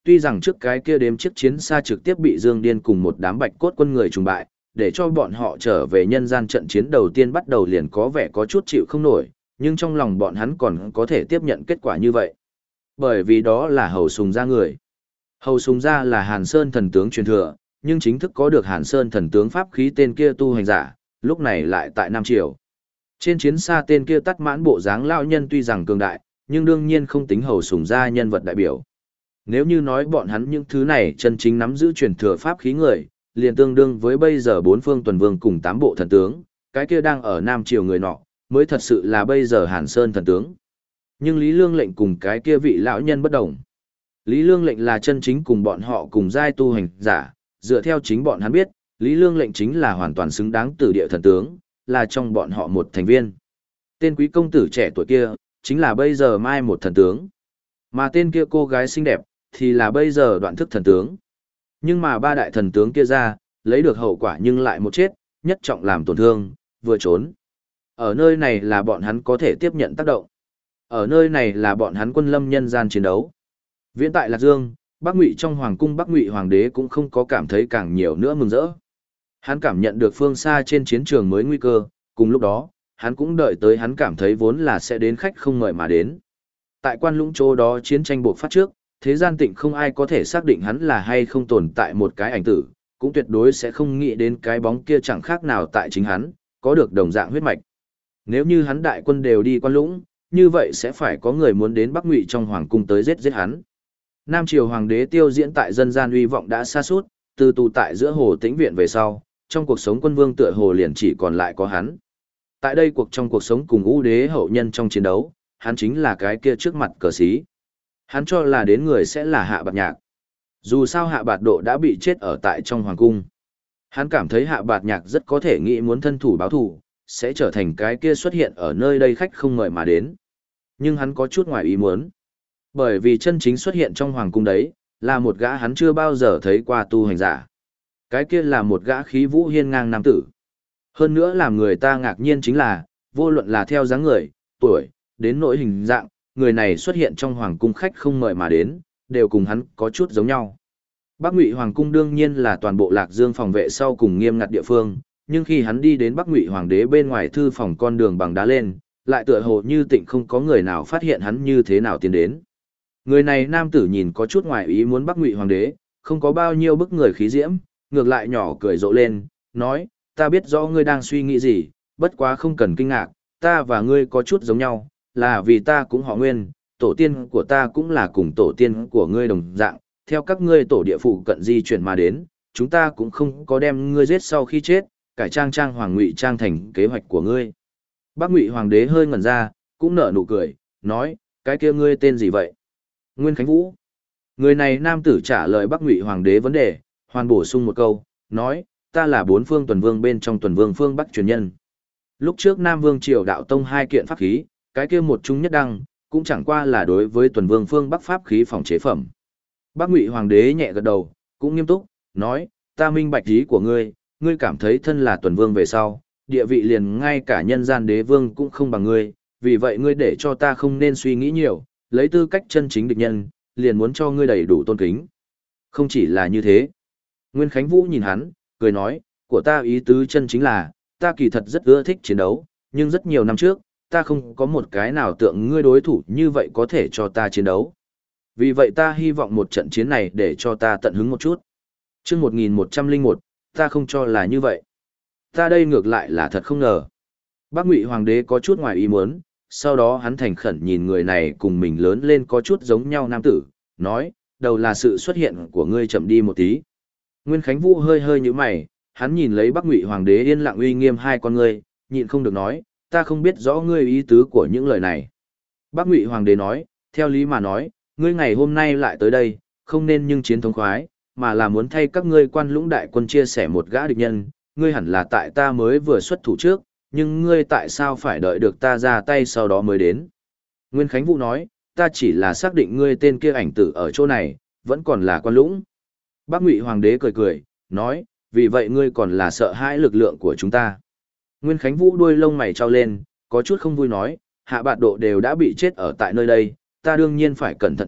tuy rằng trước cái kia đếm chiếc chiến xa trực tiếp bị Dương Điên cùng một đám bạch cốt quân người trùng bại, để cho bọn họ trở về nhân gian trận chiến đầu tiên bắt đầu liền có vẻ có chút chịu không nổi, nhưng trong lòng bọn hắn còn có thể tiếp nhận kết quả như vậy. Bởi vì đó là Hầu Sùng Gia người. Hầu Sùng Gia là Hàn Sơn thần tướng truyền thừa, nhưng chính thức có được Hàn Sơn thần tướng pháp khí tên kia tu hành giả, lúc này lại tại Nam Triều. Trên chiến xa tên kia tắt mãn bộ dáng lão nhân tuy rằng cường đại, nhưng đương nhiên không tính Hầu Sùng Gia nhân vật đại biểu. Nếu như nói bọn hắn những thứ này chân chính nắm giữ truyền thừa pháp khí người, liền tương đương với bây giờ 4 phương tuần vương cùng 8 bộ thần tướng, cái kia đang ở Nam Triều người nọ, mới thật sự là bây giờ Hàn Sơn thần tướng. Nhưng Lý Lương Lệnh cùng cái kia vị lão nhân bất đồng. Lý Lương Lệnh là chân chính cùng bọn họ cùng giai tu hành giả, dựa theo chính bọn hắn biết, Lý Lương Lệnh chính là hoàn toàn xứng đáng tử địa thần tướng, là trong bọn họ một thành viên. Tên quý công tử trẻ tuổi kia, chính là bây giờ mai một thần tướng. Mà tên kia cô gái xinh đẹp, thì là bây giờ đoạn thức thần tướng. Nhưng mà ba đại thần tướng kia ra, lấy được hậu quả nhưng lại một chết, nhất trọng làm tổn thương, vừa trốn. Ở nơi này là bọn hắn có thể tiếp nhận tác động. Ở nơi này là bọn hắn quân lâm nhân gian chiến đấu. Viễn tại Lạc Dương, Bắc Ngụy trong hoàng cung Bắc Ngụy hoàng đế cũng không có cảm thấy càng nhiều nữa mừng rỡ. Hắn cảm nhận được phương xa trên chiến trường mới nguy cơ, cùng lúc đó, hắn cũng đợi tới hắn cảm thấy vốn là sẽ đến khách không mời mà đến. Tại Quan Lũng chỗ đó chiến tranh buộc phát trước, thế gian tịnh không ai có thể xác định hắn là hay không tồn tại một cái ảnh tử, cũng tuyệt đối sẽ không nghĩ đến cái bóng kia chẳng khác nào tại chính hắn, có được đồng dạng huyết mạch. Nếu như hắn đại quân đều đi Quan Lũng, như vậy sẽ phải có người muốn đến Bắc Ngụy trong hoàng cung tới giết hắn. Nam Triều hoàng đế tiêu diễn tại dân gian uy vọng đã sa sút, từ tù tại giữa hồ Tĩnh viện về sau, trong cuộc sống quân vương tựa hồ liền chỉ còn lại có hắn. Tại đây trong cuộc sống cùng U đế hậu nhân trong chiến đấu, hắn chính là cái kia trước mặt cờ sĩ. Hắn cho là đến người sẽ là Hạ Bạt Nhạc. Dù sao Hạ Bạt Độ đã bị chết ở tại trong hoàng cung. Hắn cảm thấy Hạ Bạt Nhạc rất có thể nghĩ muốn thân thủ báo thù, sẽ trở thành cái kia xuất hiện ở nơi đây khách không mời mà đến. Nhưng hắn có chút ngoài ý muốn. Bởi vì chân chính xuất hiện trong hoàng cung đấy, là một gã hắn chưa bao giờ thấy qua tu hành giả. Cái kia là một gã khí vũ hiên ngang nam tử. Hơn nữa làm người ta ngạc nhiên chính là, vô luận là theo dáng người, tuổi, đến nỗi hình dạng, người này xuất hiện trong hoàng cung khách không mời mà đến, đều cùng hắn có chút giống nhau. Bắc Ngụy hoàng cung đương nhiên là toàn bộ Lạc Dương phòng vệ sau cùng nghiêm ngặt địa phương, nhưng khi hắn đi đến Bắc Ngụy hoàng đế bên ngoài thư phòng con đường bằng đá lên, lại tựa hồ như tịnh không có người nào phát hiện hắn như thế nào tiến đến. Người này nam tử nhìn có chút ngoài ý muốn Bắc Ngụy hoàng đế, không có bao nhiêu bức người khí diễm, ngược lại nhỏ cười rộ lên, nói, ta biết rõ ngươi đang suy nghĩ gì, bất quá không cần kinh ngạc, ta và ngươi có chút giống nhau, là vì ta cũng họ Nguyên, tổ tiên của ta cũng là cùng tổ tiên của ngươi đồng dạng, theo các ngươi tổ địa phụ cận di chuyển mà đến, chúng ta cũng không có đem ngươi giết sau khi chết, cải trang hoàng ngụy trang thành kế hoạch của ngươi. Bắc Ngụy hoàng đế hơi ngẩn ra, cũng nở nụ cười, nói, cái kia ngươi tên gì vậy? Nguyên Khánh Vũ. Người này nam tử trả lời Bắc Ngụy hoàng đế vấn đề, hoàn bổ sung một câu, nói, ta là 4 phương tuần vương bên trong tuần vương phương Bắc truyền nhân. Lúc trước Nam Vương Triều đạo tông 2 kiện pháp khí, cái kia một trung nhất đăng, cũng chẳng qua là đối với tuần vương phương Bắc pháp khí phòng chế phẩm. Bắc Ngụy hoàng đế nhẹ gật đầu, cũng nghiêm túc, nói, ta minh bạch ý của ngươi, ngươi cảm thấy thân là tuần vương về sau, địa vị liền ngay cả nhân gian đế vương cũng không bằng ngươi, vì vậy ngươi để cho ta không nên suy nghĩ nhiều, lấy tư cách chân chính địch nhân, liền muốn cho ngươi đầy đủ tôn kính. Không chỉ là như thế. Nguyên Khánh Vũ nhìn hắn, cười nói, của ta ý tứ chân chính là, ta kỳ thật rất ưa thích chiến đấu, nhưng rất nhiều năm trước, ta không có một cái nào tượng ngươi đối thủ như vậy có thể cho ta chiến đấu. Vì vậy ta hy vọng một trận chiến này để cho ta tận hứng một chút. Chương 1101, ta không cho là như vậy. Ta đây ngược lại là thật không ngờ. Bắc Ngụy hoàng đế có chút ngoài ý muốn, sau đó hắn thành khẩn nhìn người này cùng mình lớn lên có chút giống nhau nam tử, nói, đầu là sự xuất hiện của ngươi chậm đi một tí. Nguyên Khánh Vũ hơi hơi như mày, hắn nhìn lấy Bắc Ngụy hoàng đế yên lặng uy nghiêm hai con ngươi, nhịn không được nói, ta không biết rõ ngươi ý tứ của những lời này. Bắc Ngụy hoàng đế nói, theo lý mà nói, ngươi ngày hôm nay lại tới đây, không nên nhưng chiến thống khoái, mà là muốn thay các ngươi Quan Lũng đại quân chia sẻ một gã địch nhân, ngươi hẳn là tại ta mới vừa xuất thủ trước, nhưng ngươi tại sao phải đợi được ta ra tay sau đó mới đến? Nguyên Khánh Vũ nói, ta chỉ là xác định ngươi tên kia ảnh tử ở chỗ này, vẫn còn là Quan Lũng. Bắc Ngụy hoàng đế cười cười, nói, vì vậy ngươi còn là sợ hãi lực lượng của chúng ta. Nguyên Khánh Vũ đuôi lông mày trao lên, có chút không vui nói, Hạ Bạt Độ đều đã bị chết ở tại nơi đây, ta đương nhiên phải cẩn thận chút,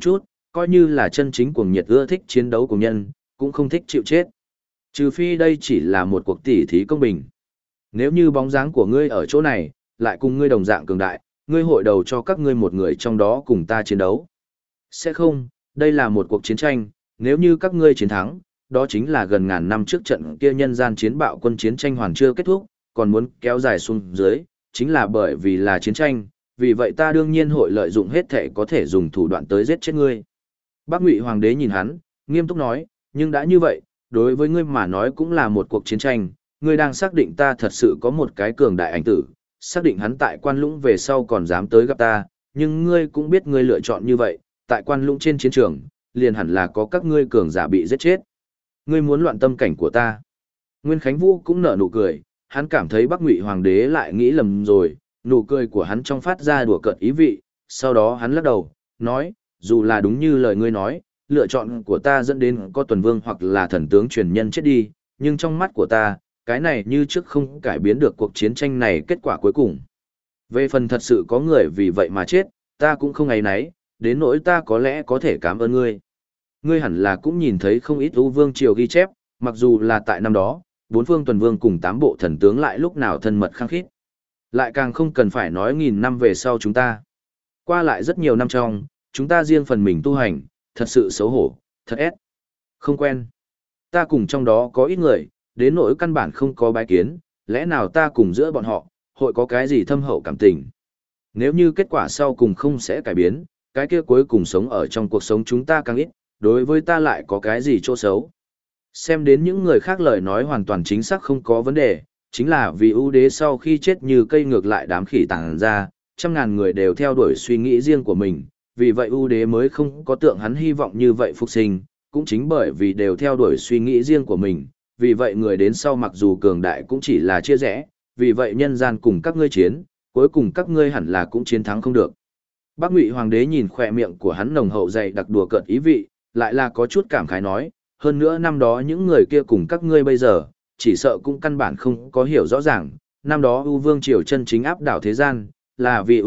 coi như là chân chính cuồng nhiệt ưa thích chiến đấu cùng nhân, cũng không thích chịu chết. Trừ phi đây chỉ là một cuộc tỉ thí công bình. Nếu như bóng dáng của ngươi ở chỗ này, lại cùng ngươi đồng dạng cường đại, ngươi hội đầu cho các ngươi một người trong đó cùng ta chiến đấu. Sẽ không, đây là một cuộc chiến tranh, nếu như các ngươi chiến thắng, đó chính là gần ngàn năm trước trận kia nhân gian chiến bạo quân chiến tranh hoàn chưa kết thúc, còn muốn kéo dài xuống dưới, chính là bởi vì là chiến tranh, vì vậy ta đương nhiên hội lợi dụng hết thể có thể dùng thủ đoạn tới giết chết ngươi. Bác Ngụy Hoàng đế nhìn hắn, nghiêm túc nói, nhưng đã như vậy, đối với ngươi mà nói cũng là một cuộc chiến tranh, ngươi đang xác định ta thật sự có một cái cường đại ảnh tử, xác định hắn tại Quan Lũng về sau còn dám tới gặp ta, nhưng ngươi cũng biết ngươi lựa chọn như vậy, tại Quan Lũng trên chiến trường, liền hẳn là có các ngươi cường giả bị giết chết. Ngươi muốn loạn tâm cảnh của ta. Nguyên Khánh Vũ cũng nở nụ cười, hắn cảm thấy Bắc Ngụy Hoàng đế lại nghĩ lầm rồi, nụ cười của hắn trong phát ra đùa cợt ý vị, sau đó hắn lắc đầu, nói, dù là đúng như lời ngươi nói, lựa chọn của ta dẫn đến có tuần vương hoặc là thần tướng truyền nhân chết đi, nhưng trong mắt của ta, cái này như trước không cải biến được cuộc chiến tranh này kết quả cuối cùng. Về phần thật sự có người vì vậy mà chết, ta cũng không áy náy, đến nỗi ta có lẽ có thể cảm ơn ngươi. Ngươi hẳn là cũng nhìn thấy không ít U Vương triều ghi chép, mặc dù là tại năm đó, bốn phương tuần vương cùng tám bộ thần tướng lại lúc nào thân mật khăng khít. Lại càng không cần phải nói nghìn năm về sau chúng ta. Qua lại rất nhiều năm trong, chúng ta riêng phần mình tu hành, thật sự xấu hổ, thật ép. Không quen. Ta cùng trong đó có ít người, đến nỗi căn bản không có bái kiến, lẽ nào ta cùng giữa bọn họ, hội có cái gì thâm hậu cảm tình. Nếu như kết quả sau cùng không sẽ cải biến, cái kia cuối cùng sống ở trong cuộc sống chúng ta càng ít, đối với ta lại có cái gì chỗ xấu. Xem đến những người khác lời nói hoàn toàn chính xác không có vấn đề, chính là vì ưu đế sau khi chết như cây ngược lại đám khỉ tàng ra, trăm ngàn người đều theo đuổi suy nghĩ riêng của mình, vì vậy ưu đế mới không có tượng hắn hy vọng như vậy phục sinh, cũng chính bởi vì đều theo đuổi suy nghĩ riêng của mình, vì vậy người đến sau mặc dù cường đại cũng chỉ là chia rẽ, vì vậy nhân gian cùng các ngươi chiến, cuối cùng các ngươi hẳn là cũng chiến thắng không được. Bác Ngụy Hoàng đế nhìn khỏe miệng của hắn nồng hậu dày đặc đùa cợt ý vị, lại là có chút cảm khái nói, hơn nữa năm đó những người kia cùng các ngươi bây giờ, chỉ sợ cũng căn bản không có hiểu rõ ràng, năm đó ưu vương triều chân chính áp đảo thế gian, là vì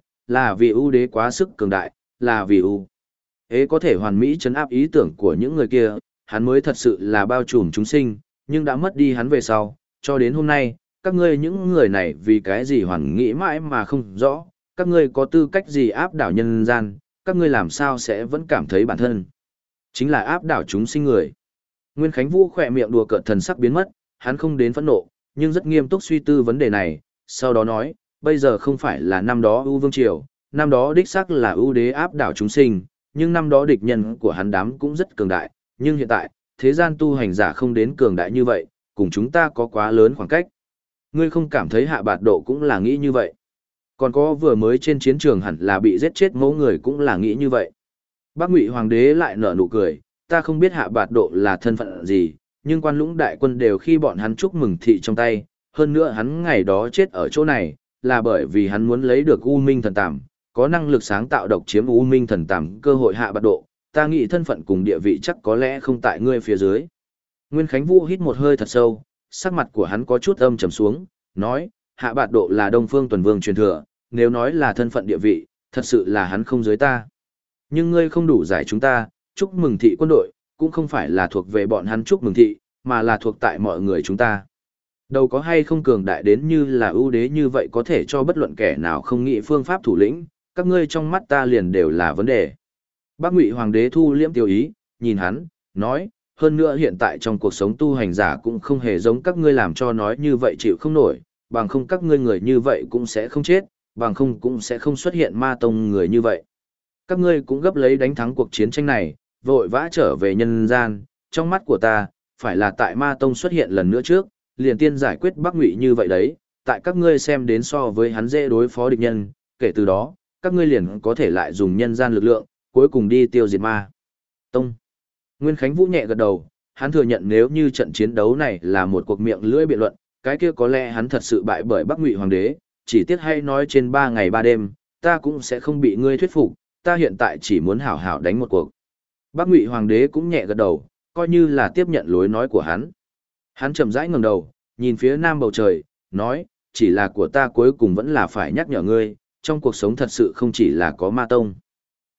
ưu đế quá sức cường đại, là vì ưu ế có thể hoàn mỹ chấn áp ý tưởng của những người kia, hắn mới thật sự là bao trùm chúng sinh, nhưng đã mất đi hắn về sau, cho đến hôm nay, các ngươi những người này vì cái gì hoàn nghĩ mãi mà không rõ, các ngươi có tư cách gì áp đảo nhân gian, các ngươi làm sao sẽ vẫn cảm thấy bản thân chính là áp đảo chúng sinh người. Nguyên Khánh Vũ khỏe miệng đùa cợt thần sắc biến mất, hắn không đến phẫn nộ, nhưng rất nghiêm túc suy tư vấn đề này, sau đó nói, bây giờ không phải là năm đó ưu vương triều, năm đó đích xác là ưu đế áp đảo chúng sinh, nhưng năm đó địch nhân của hắn đám cũng rất cường đại, nhưng hiện tại, thế gian tu hành giả không đến cường đại như vậy, cùng chúng ta có quá lớn khoảng cách. Ngươi không cảm thấy Hạ Bạt Độ cũng là nghĩ như vậy. Còn có vừa mới trên chiến trường hẳn là bị giết chết mẫu người cũng là nghĩ như vậy. Bác Ngụy Hoàng đế lại nở nụ cười, ta không biết Hạ Bạt Độ là thân phận gì, nhưng Quan Lũng đại quân đều khi bọn hắn chúc mừng thị trong tay, hơn nữa hắn ngày đó chết ở chỗ này, là bởi vì hắn muốn lấy được U Minh thần tàm, có năng lực sáng tạo độc chiếm U Minh thần tàm cơ hội Hạ Bạt Độ, ta nghĩ thân phận cùng địa vị chắc có lẽ không tại ngươi phía dưới. Nguyên Khánh Vũ hít một hơi thật sâu, sắc mặt của hắn có chút âm trầm xuống, nói, Hạ Bạt Độ là Đông Phương Tuần Vương truyền thừa, nếu nói là thân phận địa vị, thật sự là hắn không dưới ta. Nhưng ngươi không đủ giải chúng ta, chúc mừng thị quân đội, cũng không phải là thuộc về bọn hắn chúc mừng thị, mà là thuộc tại mọi người chúng ta. Đâu có hay không cường đại đến như là ưu đế như vậy có thể cho bất luận kẻ nào không nghĩ phương pháp thủ lĩnh, các ngươi trong mắt ta liền đều là vấn đề. Bác Ngụy Hoàng đế thu liễm tiêu ý, nhìn hắn, nói, hơn nữa hiện tại trong cuộc sống tu hành giả cũng không hề giống các ngươi làm cho nói như vậy chịu không nổi, bằng không các ngươi người như vậy cũng sẽ không chết, bằng không cũng sẽ không xuất hiện ma tông người như vậy. Các ngươi cũng gấp lấy đánh thắng cuộc chiến tranh này, vội vã trở về nhân gian, trong mắt của ta, phải là tại ma tông xuất hiện lần nữa trước, liền tiên giải quyết Bắc Ngụy như vậy đấy, tại các ngươi xem đến so với hắn dễ đối phó địch nhân, kể từ đó, các ngươi liền có thể lại dùng nhân gian lực lượng, cuối cùng đi tiêu diệt ma tông. Nguyên Khánh Vũ nhẹ gật đầu, hắn thừa nhận nếu như trận chiến đấu này là một cuộc miệng lưỡi biện luận, cái kia có lẽ hắn thật sự bại bởi Bắc Ngụy Hoàng đế, chỉ tiếc hay nói trên 3 ngày 3 đêm, ta cũng sẽ không bị ngươi thuyết phục, ta hiện tại chỉ muốn hảo hảo đánh một cuộc. Bắc Ngụy Hoàng đế cũng nhẹ gật đầu, coi như là tiếp nhận lối nói của hắn. Hắn chậm rãi ngẩng đầu, nhìn phía nam bầu trời, nói, chỉ là của ta cuối cùng vẫn là phải nhắc nhở ngươi, trong cuộc sống thật sự không chỉ là có ma tông.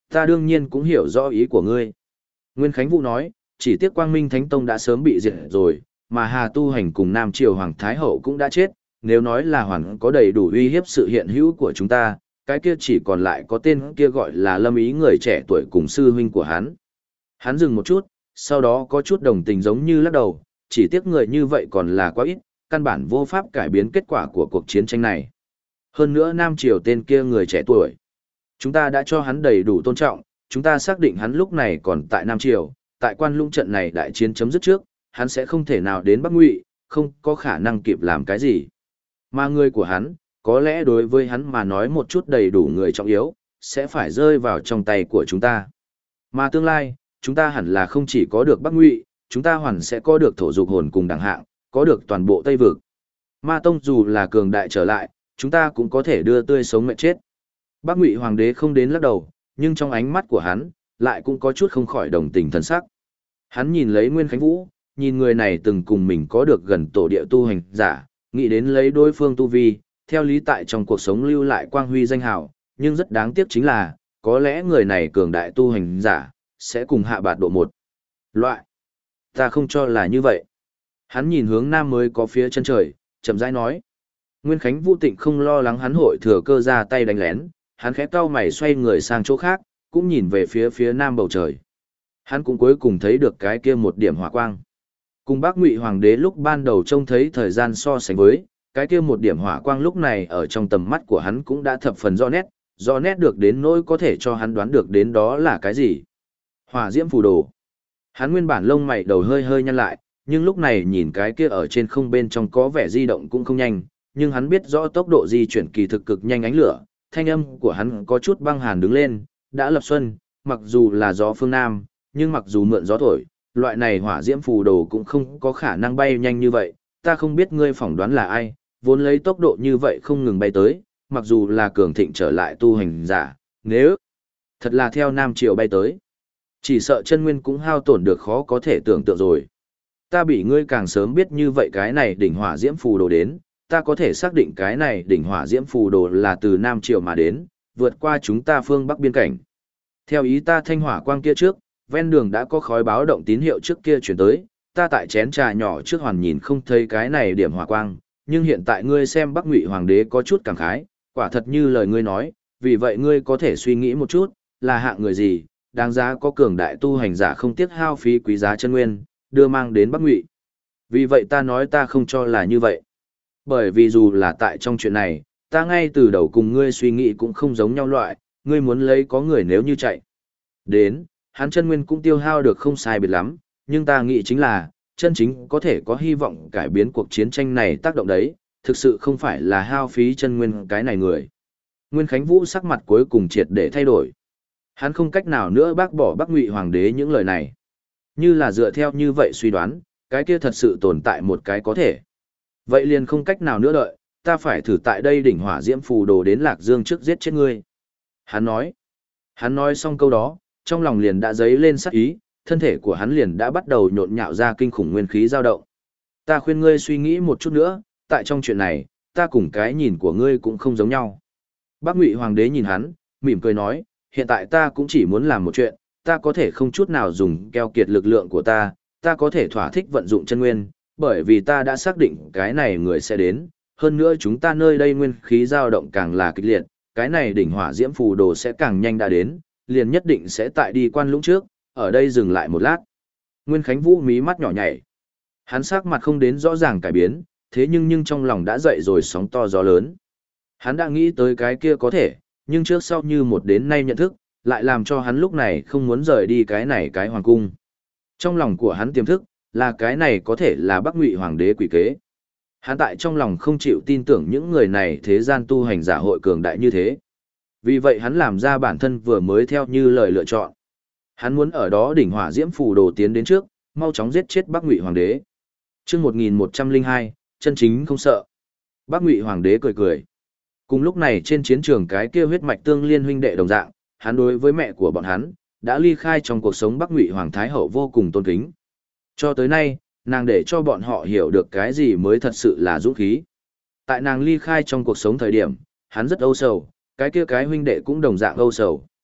Ta đương nhiên cũng hiểu rõ ý của ngươi. Nguyên Khánh Vũ nói, chỉ tiếc Quang Minh Thánh Tông đã sớm bị diệt rồi, mà Hà Tu Hành cùng Nam Triều Hoàng Thái Hậu cũng đã chết, nếu nói là hoàn có đầy đủ uy hiếp sự hiện hữu của chúng ta, cái kia chỉ còn lại có tên kia gọi là Lâm Ý người trẻ tuổi cùng sư huynh của hắn. Hắn dừng một chút, sau đó có chút đồng tình giống như lắc đầu, chỉ tiếc người như vậy còn là quá ít, căn bản vô pháp cải biến kết quả của cuộc chiến tranh này. Hơn nữa Nam Triều tên kia người trẻ tuổi. Chúng ta đã cho hắn đầy đủ tôn trọng, chúng ta xác định hắn lúc này còn tại Nam Triều, tại Quan Lũng trận này đại chiến chấm dứt trước, hắn sẽ không thể nào đến Bắc Ngụy, không có khả năng kịp làm cái gì. Mà người của hắn, có lẽ đối với hắn mà nói một chút đầy đủ người trọng yếu, sẽ phải rơi vào trong tay của chúng ta. Mà tương lai, chúng ta hẳn là không chỉ có được Bắc Ngụy, chúng ta hoàn sẽ có được thổ dục hồn cùng đẳng hạng, có được toàn bộ Tây Vực. Ma Tông dù là cường đại trở lại, chúng ta cũng có thể đưa tươi sống mệt chết. Bắc Ngụy Hoàng đế không đến lắc đầu, nhưng trong ánh mắt của hắn, lại cũng có chút không khỏi đồng tình thần sắc. Hắn nhìn lấy Nguyên Khánh Vũ, nhìn người này từng cùng mình có được gần tổ địa tu hành giả, nghĩ đến lấy đối phương tu vi, theo lý tại trong cuộc sống lưu lại quang huy danh hào, nhưng rất đáng tiếc chính là, có lẽ người này cường đại tu hành giả, sẽ cùng hạ bạt độ một loại. Ta không cho là như vậy. Hắn nhìn hướng nam mới có phía chân trời, chậm rãi nói. Nguyên Khánh Vũ Tịnh không lo lắng hắn hội thừa cơ ra tay đánh lén, hắn khẽ cau mày xoay người sang chỗ khác, cũng nhìn về phía nam bầu trời. Hắn cũng cuối cùng thấy được cái kia một điểm hỏa quang. Cùng Bắc Ngụy Hoàng đế lúc ban đầu trông thấy thời gian so sánh với, cái kia một điểm hỏa quang lúc này ở trong tầm mắt của hắn cũng đã thập phần rõ nét được đến nỗi có thể cho hắn đoán được đến đó là cái gì. Hỏa diễm phù đồ. Hắn nguyên bản lông mày đầu hơi hơi nhăn lại, nhưng lúc này nhìn cái kia ở trên không bên trong có vẻ di động cũng không nhanh, nhưng hắn biết rõ tốc độ di chuyển kỳ thực cực nhanh ánh lửa, thanh âm của hắn có chút băng hàn đứng lên, đã lập xuân, mặc dù là gió phương Nam, nhưng mặc dù mượn gió thổi, loại này hỏa diễm phù đồ cũng không có khả năng bay nhanh như vậy, ta không biết ngươi phỏng đoán là ai, vốn lấy tốc độ như vậy không ngừng bay tới, mặc dù là cường thịnh trở lại tu hành giả, nếu thật là theo Nam Triều bay tới, chỉ sợ chân nguyên cũng hao tổn được khó có thể tưởng tượng rồi. Ta bị ngươi càng sớm biết như vậy cái này đỉnh hỏa diễm phù đồ đến, ta có thể xác định cái này đỉnh hỏa diễm phù đồ là từ Nam Triều mà đến, vượt qua chúng ta phương Bắc biên cảnh. Theo ý ta thanh hỏa quang kia trước, ven đường đã có khói báo động tín hiệu trước kia chuyển tới, ta tại chén trà nhỏ trước hoàn nhìn không thấy cái này điểm hỏa quang, nhưng hiện tại ngươi xem Bắc Ngụy Hoàng đế có chút cảm khái, quả thật như lời ngươi nói, vì vậy ngươi có thể suy nghĩ một chút, là hạng người gì, đáng giá có cường đại tu hành giả không tiếc hao phí quý giá chân nguyên, đưa mang đến Bắc Ngụy. Vì vậy ta nói ta không cho là như vậy. Bởi vì dù là tại trong chuyện này, ta ngay từ đầu cùng ngươi suy nghĩ cũng không giống nhau loại, ngươi muốn lấy có người nếu như chạy. Đến, hắn chân nguyên cũng tiêu hao được không sai biệt lắm, nhưng ta nghĩ chính là, chân chính có thể có hy vọng cải biến cuộc chiến tranh này tác động đấy, thực sự không phải là hao phí chân nguyên cái này người. Nguyên Khánh Vũ sắc mặt cuối cùng triệt để thay đổi. Hắn không cách nào nữa bác bỏ Bắc Ngụy Hoàng đế những lời này. Như là dựa theo như vậy suy đoán, cái kia thật sự tồn tại một cái có thể. Vậy liền không cách nào nữa đợi, ta phải thử tại đây đỉnh hỏa diễm phù đồ đến Lạc Dương trước giết chết ngươi. Hắn nói xong câu đó, trong lòng liền đã dấy lên sát ý, thân thể của hắn liền đã bắt đầu nhộn nhạo ra kinh khủng nguyên khí dao động. Ta khuyên ngươi suy nghĩ một chút nữa, tại trong chuyện này, ta cùng cái nhìn của ngươi cũng không giống nhau. Bắc Ngụy Hoàng đế nhìn hắn, mỉm cười nói, hiện tại ta cũng chỉ muốn làm một chuyện, ta có thể không chút nào dùng keo kiệt lực lượng của ta có thể thỏa thích vận dụng chân nguyên, bởi vì ta đã xác định cái này người sẽ đến, hơn nữa chúng ta nơi đây nguyên khí dao động càng là kịch liệt, cái này đỉnh hỏa diễm phù đồ sẽ càng nhanh đã đến, liền nhất định sẽ tại đi Quan Lũng trước, ở đây dừng lại một lát. Nguyên Khánh Vũ mí mắt nhỏ nhảy. Hắn sắc mặt không đến rõ ràng cải biến, thế nhưng trong lòng đã dậy rồi sóng to gió lớn. Hắn đã nghĩ tới cái kia có thể, nhưng trước sau như một đến nay nhận thức, lại làm cho hắn lúc này không muốn rời đi cái này cái hoàng cung. Trong lòng của hắn tiềm thức, là cái này có thể là Bắc Ngụy Hoàng đế quỷ kế. Hắn tại trong lòng không chịu tin tưởng những người này thế gian tu hành giả hội cường đại như thế. Vì vậy hắn làm ra bản thân vừa mới theo như lời lựa chọn. Hắn muốn ở đó đỉnh hỏa diễm phù đồ tiến đến trước, mau chóng giết chết Bắc Ngụy Hoàng đế. Chương 1102, chân chính không sợ. Bắc Ngụy Hoàng đế cười cười. Cùng lúc này trên chiến trường cái kia huyết mạch tương liên huynh đệ đồng dạng, hắn đối với mẹ của bọn hắn đã ly khai trong cuộc sống Bắc Ngụy Hoàng thái hậu vô cùng tôn kính. Cho tới nay, nàng để cho bọn họ hiểu được cái gì mới thật sự là dũng khí. Tại nàng ly khai trong cuộc sống thời điểm, hắn rất âu sầu, cái kia cái huynh đệ cũng đồng dạng âu sầu.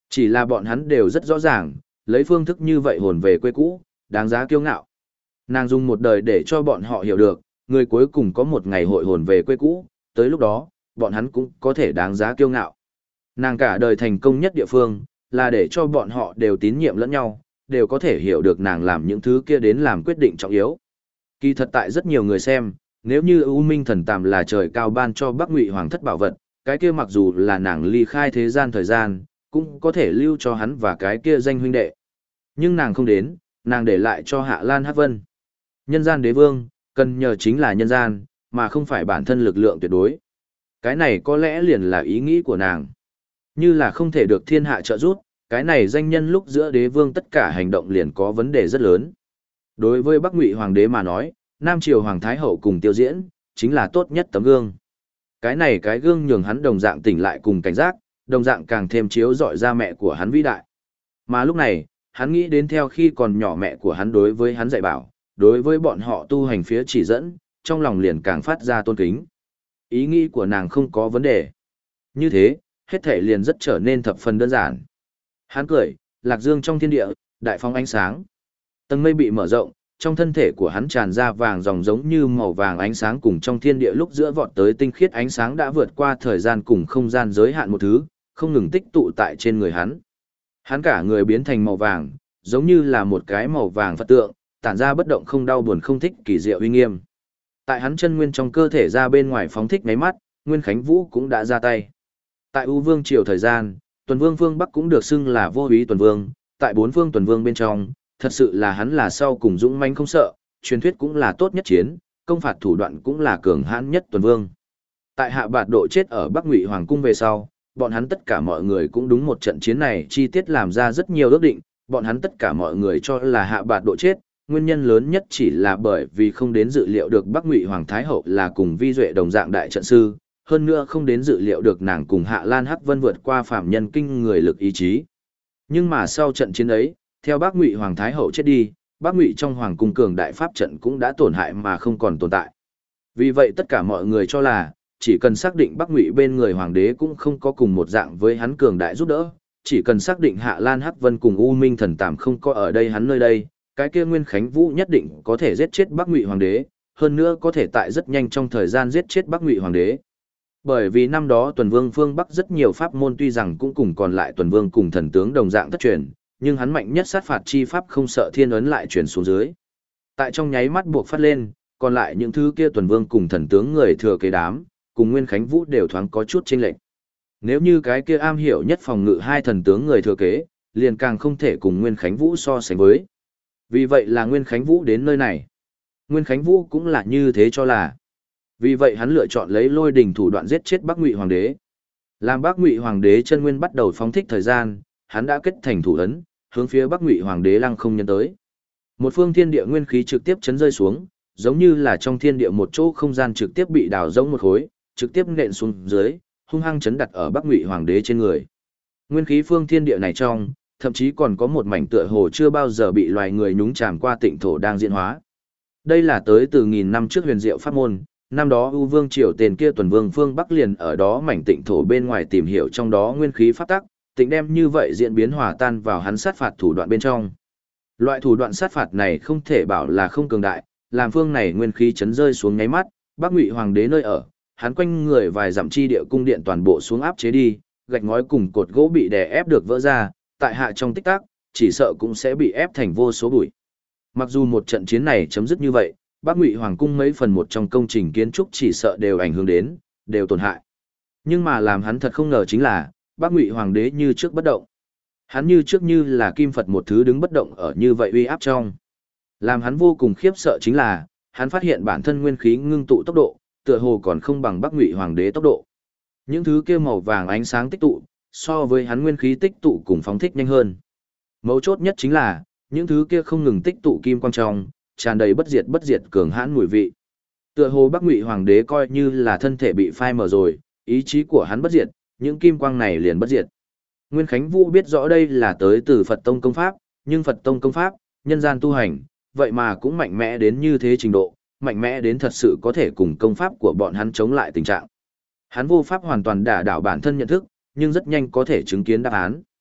Chỉ là bọn hắn đều rất rõ ràng, lấy phương thức như vậy hồn về quê cũ, đáng giá kiêu ngạo. Nàng dùng một đời để cho bọn họ hiểu được, người cuối cùng có một ngày hội hồn về quê cũ, tới lúc đó, bọn hắn cũng có thể đáng giá kiêu ngạo. Nàng cả đời thành công nhất địa phương, là để cho bọn họ đều tín nhiệm lẫn nhau, đều có thể hiểu được nàng làm những thứ kia đến làm quyết định trọng yếu. Kỳ thật tại rất nhiều người xem, nếu như U Minh Thần Tàm là trời cao ban cho Bắc Ngụy Hoàng thất bảo vật, cái kia mặc dù là nàng ly khai thế gian thời gian, cũng có thể lưu cho hắn và cái kia danh huynh đệ. Nhưng nàng không đến, nàng để lại cho Hạ Lan Hắc Vân. Nhân gian đế vương, cần nhờ chính là nhân gian, mà không phải bản thân lực lượng tuyệt đối. Cái này có lẽ liền là ý nghĩ của nàng. Như là không thể được thiên hạ trợ giúp, cái này danh nhân lúc giữa đế vương tất cả hành động liền có vấn đề rất lớn. Đối với Bắc Ngụy Hoàng đế mà nói, Nam Triều Hoàng Thái Hậu cùng Tiêu Diễn, chính là tốt nhất tấm gương. Cái này cái gương nhường hắn đồng dạng tỉnh lại cùng cảnh giác, đồng dạng càng thêm chiếu rọi ra mẹ của hắn vĩ đại. Mà lúc này, hắn nghĩ đến theo khi còn nhỏ mẹ của hắn đối với hắn dạy bảo, đối với bọn họ tu hành phía chỉ dẫn, trong lòng liền càng phát ra tôn kính. Ý nghĩ của nàng không có vấn đề. Như thế, hết thể liền rất trở nên thập phần đơn giản. Hắn cười, lạc dương trong thiên địa, đại phong ánh sáng. Tầng mây bị mở rộng, trong thân thể của hắn tràn ra vàng dòng giống như màu vàng ánh sáng cùng trong thiên địa lúc giữa vọt tới tinh khiết ánh sáng đã vượt qua thời gian cùng không gian giới hạn một thứ, không ngừng tích tụ tại trên người hắn. Hắn cả người biến thành màu vàng, giống như là một cái màu vàng Phật tượng, tản ra bất động không đau buồn không thích kỳ diệu uy nghiêm. Tại hắn chân nguyên trong cơ thể ra bên ngoài phóng thích ngáy mắt, Nguyên Khánh Vũ cũng đã ra tay. Tại U Vương triều thời gian, Tuần Vương phương Bắc cũng được xưng là vô úy Tuần Vương, tại bốn phương Tuần Vương bên trong, thật sự là hắn là sau cùng dũng mãnh không sợ, truyền thuyết cũng là tốt nhất chiến, công phạt thủ đoạn cũng là cường hãn nhất Tuần Vương. Tại Hạ Bạt Độ chết ở Bắc Ngụy Hoàng cung về sau, bọn hắn tất cả mọi người cũng đúng một trận chiến này chi tiết làm ra rất nhiều ước định, bọn hắn tất cả mọi người cho là Hạ Bạt Độ chết, nguyên nhân lớn nhất chỉ là bởi vì không đến dự liệu được Bắc Ngụy Hoàng Thái Hậu là cùng Vi Duệ đồng dạng đại trận sư, hơn nữa không đến dự liệu được nàng cùng Hạ Lan Hắc Vân vượt qua phạm nhân kinh người lực ý chí. Nhưng mà sau trận chiến ấy, theo Bắc Ngụy Hoàng Thái Hậu chết đi, Bắc Ngụy trong Hoàng cung cường đại pháp trận cũng đã tổn hại mà không còn tồn tại. Vì vậy tất cả mọi người cho là, chỉ cần xác định Bắc Ngụy bên người Hoàng đế cũng không có cùng một dạng với hắn cường đại giúp đỡ, chỉ cần xác định Hạ Lan Hắc Vân cùng U Minh Thần Tàm không có ở đây hắn nơi đây, cái kia Nguyên Khánh Vũ nhất định có thể giết chết Bắc Ngụy Hoàng đế, hơn nữa có thể tại rất nhanh trong thời gian giết chết Bắc Ngụy Hoàng đế. Bởi vì năm đó Tuần Vương phương Bắc rất nhiều pháp môn tuy rằng cũng cùng còn lại Tuần Vương cùng thần tướng đồng dạng thất truyền, nhưng hắn mạnh nhất sát phạt chi pháp không sợ thiên ấn lại truyền xuống dưới. Tại trong nháy mắt buộc phát lên, còn lại những thứ kia Tuần Vương cùng thần tướng người thừa kế đám, cùng Nguyên Khánh Vũ đều thoáng có chút chênh lệch. Nếu như cái kia am hiểu nhất phòng ngự hai thần tướng người thừa kế, liền càng không thể cùng Nguyên Khánh Vũ so sánh với. Vì vậy là Nguyên Khánh Vũ đến nơi này. Nguyên Khánh Vũ cũng là như thế cho là. Vì vậy hắn lựa chọn lấy lôi đình thủ đoạn giết chết Bắc Ngụy Hoàng đế. Làm Bắc Ngụy Hoàng đế chân nguyên bắt đầu phóng thích thời gian, hắn đã kết thành thủ ấn, hướng phía Bắc Ngụy Hoàng đế lăng không nhân tới. Một phương thiên địa nguyên khí trực tiếp chấn rơi xuống, giống như là trong thiên địa một chỗ không gian trực tiếp bị đào rỗng một khối, trực tiếp nện xuống dưới, hung hăng chấn đặt ở Bắc Ngụy Hoàng đế trên người. Nguyên khí phương thiên địa này trong, thậm chí còn có một mảnh tựa hồ chưa bao giờ bị loài người nhúng chàm qua tịnh thổ đang diễn hóa. Đây là tới từ nghìn năm trước huyền diệu pháp môn, năm đó U Vương triều tên kia Tuần Vương phương Bắc liền ở đó mảnh tịnh thổ bên ngoài tìm hiểu trong đó nguyên khí pháp tắc, tịnh đem như vậy diễn biến hòa tan vào hắn sát phạt thủ đoạn bên trong. Loại thủ đoạn sát phạt này không thể bảo là không cường đại, làm phương này nguyên khí chấn rơi xuống nháy mắt, Bắc Ngụy Hoàng đế nơi ở, hắn quanh người vài dặm chi địa cung điện toàn bộ xuống áp chế đi, gạch ngói cùng cột gỗ bị đè ép được vỡ ra, tại hạ trong tích tắc, chỉ sợ cũng sẽ bị ép thành vô số bụi. Mặc dù một trận chiến này chấm dứt như vậy, Bắc Ngụy Hoàng cung mấy phần một trong công trình kiến trúc chỉ sợ đều ảnh hưởng đến, đều tổn hại. Nhưng mà làm hắn thật không ngờ chính là, Bắc Ngụy Hoàng đế như trước bất động. Hắn như trước như là kim Phật một thứ đứng bất động ở như vậy uy áp trong. Làm hắn vô cùng khiếp sợ chính là, hắn phát hiện bản thân nguyên khí ngưng tụ tốc độ, tựa hồ còn không bằng Bắc Ngụy Hoàng đế tốc độ. Những thứ kia màu vàng ánh sáng tích tụ, so với hắn nguyên khí tích tụ cùng phóng thích nhanh hơn. Mấu chốt nhất chính là, những thứ kia không ngừng tích tụ kim quang trong, tràn đầy bất diệt cường hãn mùi vị. Tựa hồ Bắc Ngụy Hoàng đế coi như là thân thể bị phai mờ rồi, ý chí của hắn bất diệt, những kim quang này liền bất diệt. Nguyên Khánh Vũ biết rõ đây là tới từ Phật Tông công pháp, nhưng Phật Tông công pháp, nhân gian tu hành, vậy mà cũng mạnh mẽ đến như thế trình độ, mạnh mẽ đến thật sự có thể cùng công pháp của bọn hắn chống lại tình trạng. Hắn vô pháp hoàn toàn đả đảo bản thân nhận thức, nhưng rất nhanh có thể chứng kiến đáp án.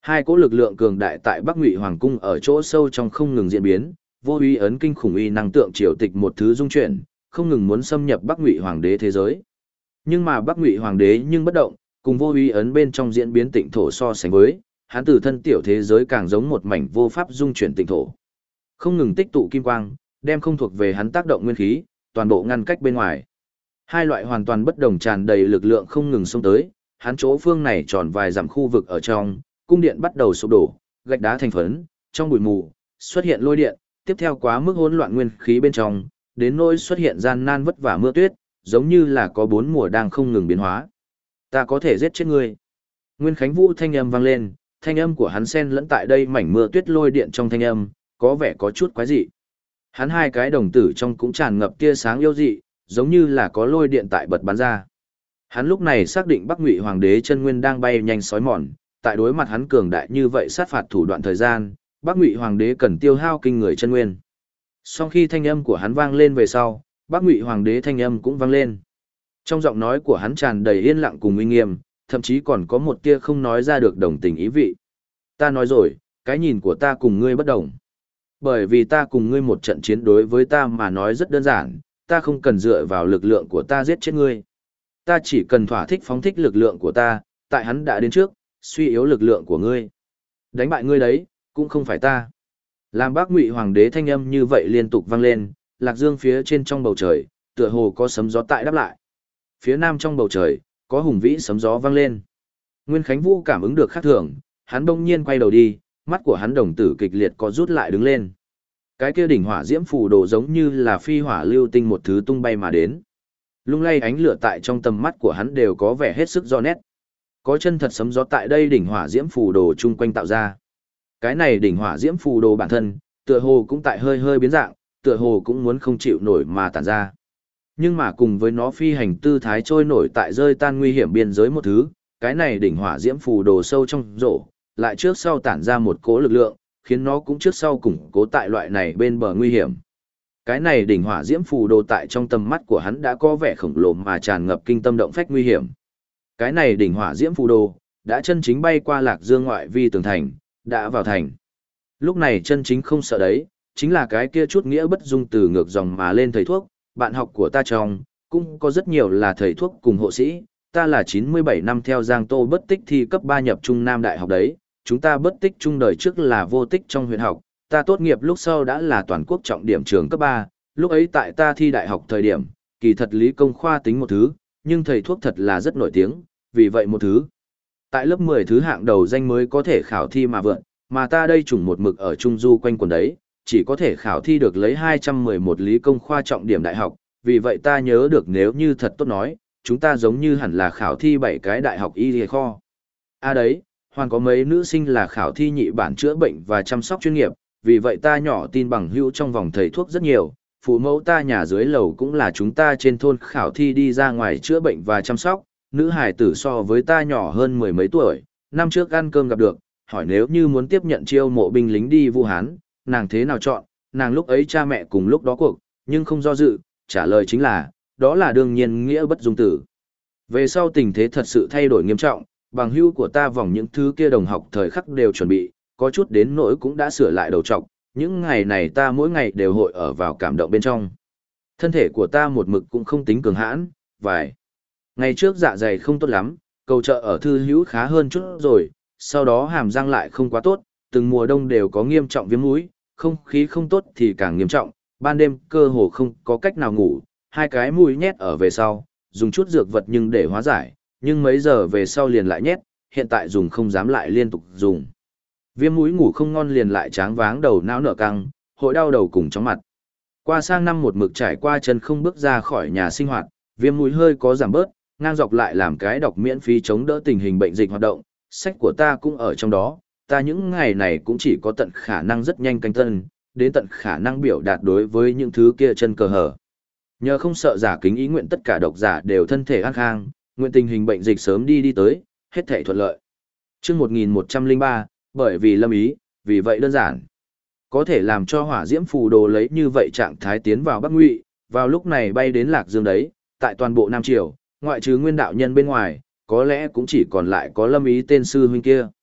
Hai cỗ lực lượng cường đại tại Bắc Ngụy Hoàng cung ở chỗ sâu trong không ngừng diễn biến, vô uy ấn kinh khủng uy năng tượng triều tịch một thứ dung chuyển, không ngừng muốn xâm nhập Bắc Ngụy Hoàng đế thế giới. Nhưng mà Bắc Ngụy Hoàng đế nhưng bất động, cùng vô uy ấn bên trong diễn biến tịnh thổ so sánh với, hắn từ thân tiểu thế giới càng giống một mảnh vô pháp dung chuyển tịnh thổ. Không ngừng tích tụ kim quang, đem không thuộc về hắn tác động nguyên khí, toàn bộ ngăn cách bên ngoài. Hai loại hoàn toàn bất đồng tràn đầy lực lượng không ngừng xông tới, hắn chỗ phương này tròn vài dặm khu vực ở trong, cung điện bắt đầu sụp đổ, gạch đá thành phấn, trong bụi mù xuất hiện lôi điện, tiếp theo quá mức hỗn loạn nguyên khí bên trong, đến nỗi xuất hiện gian nan vất vả mưa tuyết, giống như là có bốn mùa đang không ngừng biến hóa. Ta có thể giết chết ngươi. Nguyên Khánh Vũ thanh âm vang lên, thanh âm của hắn xen lẫn tại đây mảnh mưa tuyết lôi điện trong thanh âm, có vẻ có chút quái dị. Hắn hai cái đồng tử trong cũng tràn ngập tia sáng yêu dị, giống như là có lôi điện tại bật bắn ra. Hắn lúc này xác định Bắc Ngụy Hoàng đế chân nguyên đang bay nhanh sói mòn, tại đối mặt hắn cường đại như vậy sát phạt thủ đoạn thời gian, Bắc Ngụy Hoàng đế cần tiêu hao kinh người chân nguyên. Sau khi thanh âm của hắn vang lên về sau, Bắc Ngụy Hoàng đế thanh âm cũng vang lên. Trong giọng nói của hắn tràn đầy yên lặng cùng uy nghiêm, thậm chí còn có một tia không nói ra được đồng tình ý vị. Ta nói rồi, cái nhìn của ta cùng ngươi bất đồng. Bởi vì ta cùng ngươi một trận chiến đối với ta mà nói rất đơn giản, ta không cần dựa vào lực lượng của ta giết chết ngươi. Ta chỉ cần thỏa thích phóng thích lực lượng của ta, tại hắn đã đến trước, suy yếu lực lượng của ngươi. Đánh bại ngươi đấy, cũng không phải ta. Làm Bắc Ngụy Hoàng đế thanh âm như vậy liên tục vang lên, Lạc Dương phía trên trong bầu trời, tựa hồ có sấm gió tại đáp lại. Phía nam trong bầu trời, có hùng vĩ sấm gió vang lên. Nguyên Khánh Vũ cảm ứng được khác thường, hắn bỗng nhiên quay đầu đi, mắt của hắn đồng tử kịch liệt có rút lại đứng lên. Cái kia đỉnh hỏa diễm phù đồ giống như là phi hỏa lưu tinh một thứ tung bay mà đến. Lung lay ánh lửa tại trong tầm mắt của hắn đều có vẻ hết sức rõ nét. Có chân thật sấm gió tại đây đỉnh hỏa diễm phù đồ chung quanh tạo ra. Cái này đỉnh hỏa diễm phù đồ bản thân, tựa hồ cũng tại hơi hơi biến dạng, tựa hồ cũng muốn không chịu nổi mà tản ra. Nhưng mà cùng với nó phi hành tư thái trôi nổi tại rơi tan nguy hiểm biên giới một thứ, cái này đỉnh hỏa diễm phù đồ sâu trong rổ, lại trước sau tản ra một cỗ lực lượng, khiến nó cũng trước sau củng cố tại loại này bên bờ nguy hiểm. Cái này đỉnh hỏa diễm phù đồ tại trong tầm mắt của hắn đã có vẻ khổng lồ mà tràn ngập kinh tâm động phách nguy hiểm. Cái này đỉnh hỏa diễm phù đồ đã chân chính bay qua Lạc Dương ngoại vi tường thành, đã vào thành. Lúc này chân chính không sợ đấy, chính là cái kia chút nghĩa bất dung từ ngược dòng mà lên thầy thuốc, bạn học của ta trong, cũng có rất nhiều là thầy thuốc cùng hộ sĩ, ta là 97 năm theo Giang Tô bất tích thi cấp 3 nhập Trung Nam Đại học đấy, chúng ta bất tích trung đời trước là vô tích trong huyện học, ta tốt nghiệp lúc sau đã là toàn quốc trọng điểm trường cấp 3, lúc ấy tại ta thi đại học thời điểm, kỳ thật lý công khoa tính một thứ, nhưng thầy thuốc thật là rất nổi tiếng, vì vậy một thứ. Tại lớp 10 thứ hạng đầu danh mới có thể khảo thi mà vượn, mà ta đây trùng một mực ở Trung Du quanh quần đấy, chỉ có thể khảo thi được lấy 211 lý công khoa trọng điểm đại học, vì vậy ta nhớ được nếu như thật tốt nói, chúng ta giống như hẳn là khảo thi 7 cái đại học y kho. Đấy, hoàn có mấy nữ sinh là khảo thi nhị bản chữa bệnh và chăm sóc chuyên nghiệp, vì vậy ta nhỏ tin bằng hữu trong vòng thầy thuốc rất nhiều, phụ mẫu ta nhà dưới lầu cũng là chúng ta trên thôn khảo thi đi ra ngoài chữa bệnh và chăm sóc, nữ hài tử so với ta nhỏ hơn mười mấy tuổi, năm trước ăn cơm gặp được, hỏi nếu như muốn tiếp nhận chiêu mộ binh lính đi Vũ Hán, nàng thế nào chọn, nàng lúc ấy cha mẹ cùng lúc đó cuộc, nhưng không do dự, trả lời chính là, đó là đương nhiên nghĩa bất dung tử. Về sau tình thế thật sự thay đổi nghiêm trọng, bằng hữu của ta vòng những thứ kia đồng học thời khắc đều chuẩn bị, có chút đến nỗi cũng đã sửa lại đầu trọc, những ngày này ta mỗi ngày đều hội ở vào cảm động bên trong. Thân thể của ta một mực cũng không tính cường hãn, vài ngày trước dạ dày không tốt lắm, cầu trợ ở thư hữu khá hơn chút rồi, sau đó hàm răng lại không quá tốt, từng mùa đông đều có nghiêm trọng viêm mũi, không khí không tốt thì càng nghiêm trọng, ban đêm cơ hồ không có cách nào ngủ, hai cái mũi nhét ở về sau, dùng chút dược vật nhưng để hóa giải, nhưng mấy giờ về sau liền lại nhét, hiện tại dùng không dám lại liên tục dùng. Viêm mũi ngủ không ngon liền lại tráng váng đầu não nở căng, hội đau đầu cùng chóng mặt. Qua sang năm một mực trải qua chân không bước ra khỏi nhà sinh hoạt, viêm mũi hơi có giảm bớt, ngang dọc lại làm cái đọc miễn phí chống đỡ tình hình bệnh dịch hoạt động, sách của ta cũng ở trong đó, ta những ngày này cũng chỉ có tận khả năng rất nhanh canh tân, đến tận khả năng biểu đạt đối với những thứ kia chân cờ hở. Nhờ không sợ giả kính ý nguyện tất cả độc giả đều thân thể an khang, nguyện tình hình bệnh dịch sớm đi tới, hết thảy thuận lợi. Chương 1103, bởi vì lâm ý, vì vậy đơn giản. Có thể làm cho hỏa diễm phù đồ lấy như vậy trạng thái tiến vào Bắc Ngụy, vào lúc này bay đến Lạc Dương đấy, tại toàn bộ Nam Triều, ngoại trừ nguyên đạo nhân bên ngoài, có lẽ cũng chỉ còn lại có lâm ý tên sư huynh kia.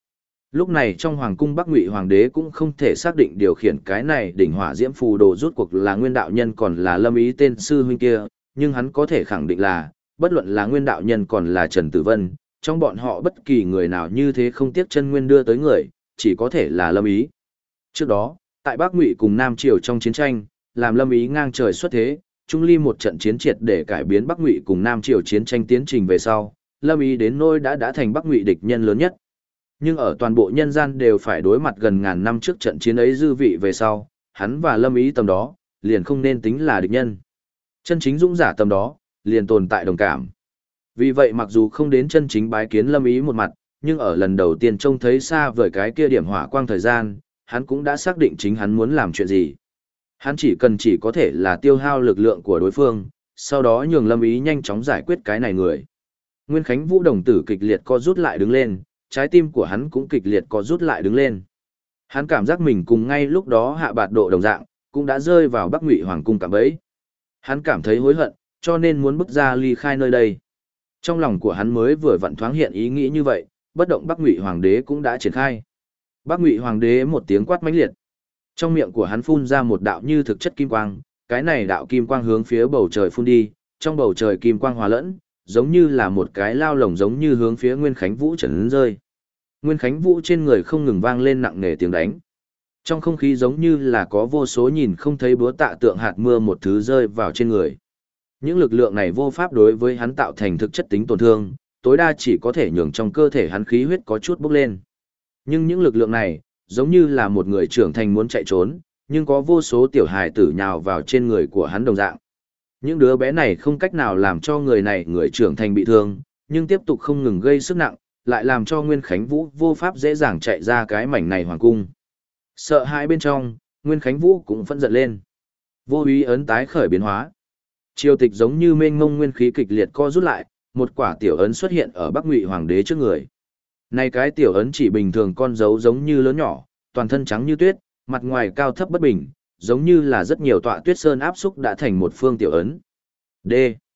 Lúc này trong hoàng cung Bắc Ngụy hoàng đế cũng không thể xác định điều khiển cái này đỉnh hỏa diễm phù đồ rút cuộc là Nguyên đạo nhân còn là Lâm Ý tên sư huynh kia, nhưng hắn có thể khẳng định là, bất luận là Nguyên đạo nhân còn là Trần Tử Vân, trong bọn họ bất kỳ người nào như thế không tiếc chân nguyên đưa tới người, chỉ có thể là Lâm Ý. Trước đó, tại Bắc Ngụy cùng Nam Triều trong chiến tranh, làm Lâm Ý ngang trời xuất thế, Trung Ly một trận chiến triệt để cải biến Bắc Ngụy cùng Nam Triều chiến tranh tiến trình về sau, Lâm Ý đến nỗi đã thành Bắc Ngụy địch nhân lớn nhất. Nhưng ở toàn bộ nhân gian đều phải đối mặt gần ngàn năm trước trận chiến ấy dư vị về sau, hắn và Lâm Ý tầm đó, liền không nên tính là địch nhân. Chân chính dũng giả tầm đó, liền tồn tại đồng cảm. Vì vậy mặc dù không đến chân chính bái kiến Lâm Ý một mặt, nhưng ở lần đầu tiên trông thấy xa vời cái kia điểm hỏa quang thời gian, hắn cũng đã xác định chính hắn muốn làm chuyện gì. Hắn chỉ có thể là tiêu hao lực lượng của đối phương, sau đó nhường Lâm Ý nhanh chóng giải quyết cái này người. Nguyên Khánh Vũ đồng tử kịch liệt co rút lại đứng lên, trái tim của hắn cũng kịch liệt co rút lại đứng lên. Hắn cảm giác mình cùng ngay lúc đó Hạ Bạt Độ đồng dạng, cũng đã rơi vào Bắc Ngụy hoàng cung cạm bẫy. Hắn cảm thấy hối hận, cho nên muốn bước ra ly khai nơi đây. Trong lòng của hắn mới vừa vặn thoáng hiện ý nghĩ như vậy, bất động Bắc Ngụy hoàng đế cũng đã triển khai. Bắc Ngụy hoàng đế một tiếng quát mãnh liệt. Trong miệng của hắn phun ra một đạo như thực chất kim quang, cái này đạo kim quang hướng phía bầu trời phun đi, trong bầu trời kim quang hòa lẫn, giống như là một cái lao lồng giống như hướng phía Nguyên Khánh Vũ trấn rơi. Nguyên Khánh Vũ trên người không ngừng vang lên nặng nề tiếng đánh. Trong không khí giống như là có vô số nhìn không thấy búa tạ tượng hạt mưa một thứ rơi vào trên người. Những lực lượng này vô pháp đối với hắn tạo thành thực chất tính tổn thương, tối đa chỉ có thể nhường trong cơ thể hắn khí huyết có chút bốc lên. Nhưng những lực lượng này, giống như là một người trưởng thành muốn chạy trốn, nhưng có vô số tiểu hài tử nhào vào trên người của hắn đồng dạng. Những đứa bé này không cách nào làm cho người trưởng thành bị thương, nhưng tiếp tục không ngừng gây sức nặng, lại làm cho Nguyên Khánh Vũ vô pháp dễ dàng chạy ra cái mảnh này hoàng cung. Sợ hãi bên trong, Nguyên Khánh Vũ cũng phẫn giận lên. Vô úy ấn tái khởi biến hóa. Triều tịch giống như mênh mông nguyên khí kịch liệt co rút lại, một quả tiểu ấn xuất hiện ở Bắc Ngụy hoàng đế trước người. Này cái tiểu ấn chỉ bình thường con dấu giống như lớn nhỏ, toàn thân trắng như tuyết, mặt ngoài cao thấp bất bình, giống như là rất nhiều tọa tuyết sơn áp xúc đã thành một phương tiểu ấn. D.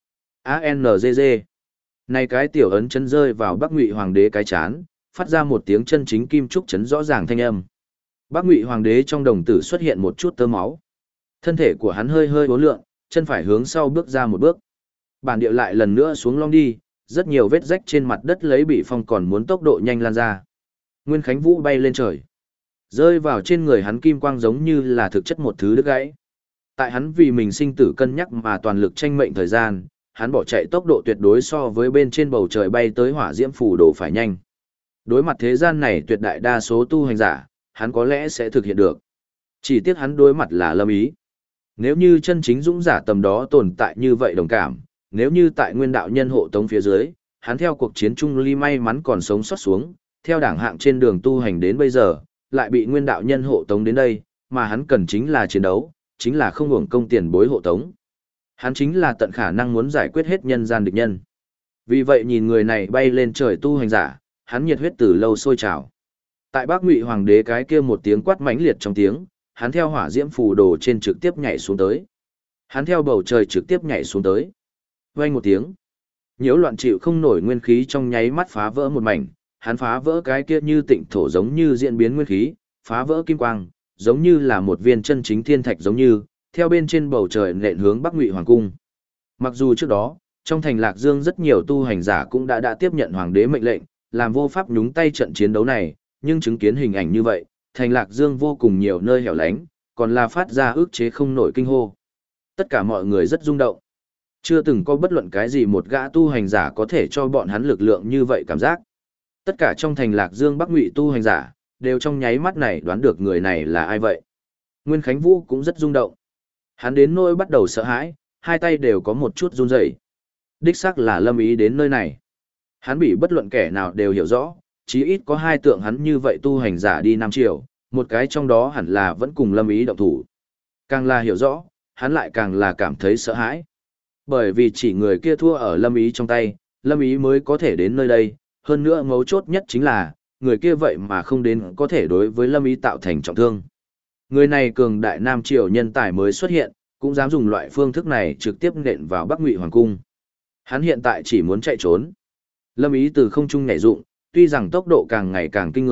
A-N-G-G. Này cái tiểu ấn chấn rơi vào Bắc Ngụy hoàng đế cái chán, phát ra một tiếng chân chính kim trúc chấn rõ ràng thanh âm. Bắc Ngụy hoàng đế trong đồng tử xuất hiện một chút tơ máu. Thân thể của hắn hơi hơi uốn lượn, chân phải hướng sau bước ra một bước. Bản điệu lại lần nữa xuống long đi, rất nhiều vết rách trên mặt đất lấy bị phong còn muốn tốc độ nhanh lan ra. Nguyên Khánh Vũ bay lên trời. Rơi vào trên người hắn kim quang giống như là thực chất một thứ đứt gãy. Tại hắn vì mình sinh tử cân nhắc mà toàn lực tranh mệnh thời gian, hắn bỏ chạy tốc độ tuyệt đối so với bên trên bầu trời bay tới hỏa diễm phù đồ phải nhanh. Đối mặt thế gian này tuyệt đại đa số tu hành giả, hắn có lẽ sẽ thực hiện được. Chỉ tiếc hắn đối mặt là Lâm Ý. Nếu như chân chính dũng giả tầm đó tồn tại như vậy đồng cảm, nếu như tại Nguyên đạo nhân hộ tống phía dưới, hắn theo cuộc chiến Trung Ly may mắn còn sống sót xuống, theo đảng hạng trên đường tu hành đến bây giờ, lại bị Nguyên đạo nhân hộ tống đến đây, mà hắn cần chính là chiến đấu, chính là không hưởng công tiền bối hộ tống. Hắn chính là tận khả năng muốn giải quyết hết nhân gian địch nhân. Vì vậy nhìn người này bay lên trời tu hành giả, hắn nhiệt huyết từ lâu sôi trào. Tại Bắc Ngụy hoàng đế cái kia một tiếng quát mãnh liệt trong tiếng, hắn theo hỏa diễm phù đồ trên trực tiếp nhảy xuống tới. Hắn theo bầu trời trực tiếp nhảy xuống tới. Vang một tiếng, nhiễu loạn chịu không nổi nguyên khí trong nháy mắt phá vỡ một mảnh, hắn phá vỡ cái kia như tịnh thổ giống như diễn biến nguyên khí, phá vỡ kim quang, giống như là một viên chân chính thiên thạch giống như, theo bên trên bầu trời nện hướng Bắc Ngụy hoàng cung. Mặc dù trước đó, trong thành Lạc Dương rất nhiều tu hành giả cũng đã tiếp nhận hoàng đế mệnh lệnh, làm vô pháp nhúng tay trận chiến đấu này, nhưng chứng kiến hình ảnh như vậy, thành Lạc Dương vô cùng nhiều nơi hẻo lánh, còn là phát ra ức chế không nổi kinh hô. Tất cả mọi người rất rung động. Chưa từng có bất luận cái gì một gã tu hành giả có thể cho bọn hắn lực lượng như vậy cảm giác. Tất cả trong thành Lạc Dương Bắc Ngụy tu hành giả, đều trong nháy mắt này đoán được người này là ai vậy. Nguyên Khánh Vũ cũng rất rung động. Hắn đến nỗi bắt đầu sợ hãi, hai tay đều có một chút run rẩy. Đích xác là Lâm Ý đến nơi này. Hắn bị bất luận kẻ nào đều hiểu rõ, chí ít có hai tượng hắn như vậy tu hành giả đi Nam Triều, một cái trong đó hẳn là vẫn cùng Lâm Ý động thủ. Càng là hiểu rõ, hắn lại càng là cảm thấy sợ hãi. Bởi vì chỉ người kia thua ở Lâm Ý trong tay, Lâm Ý mới có thể đến nơi đây, hơn nữa mấu chốt nhất chính là, người kia vậy mà không đến có thể đối với Lâm Ý tạo thành trọng thương. Người này cường đại Nam Triều nhân tài mới xuất hiện, cũng dám dùng loại phương thức này trực tiếp nện vào Bắc Ngụy hoàng cung. Hắn hiện tại chỉ muốn chạy trốn. Lâm Ý từ không trung nhảy dụng, tuy rằng tốc độ càng ngày càng kinh người,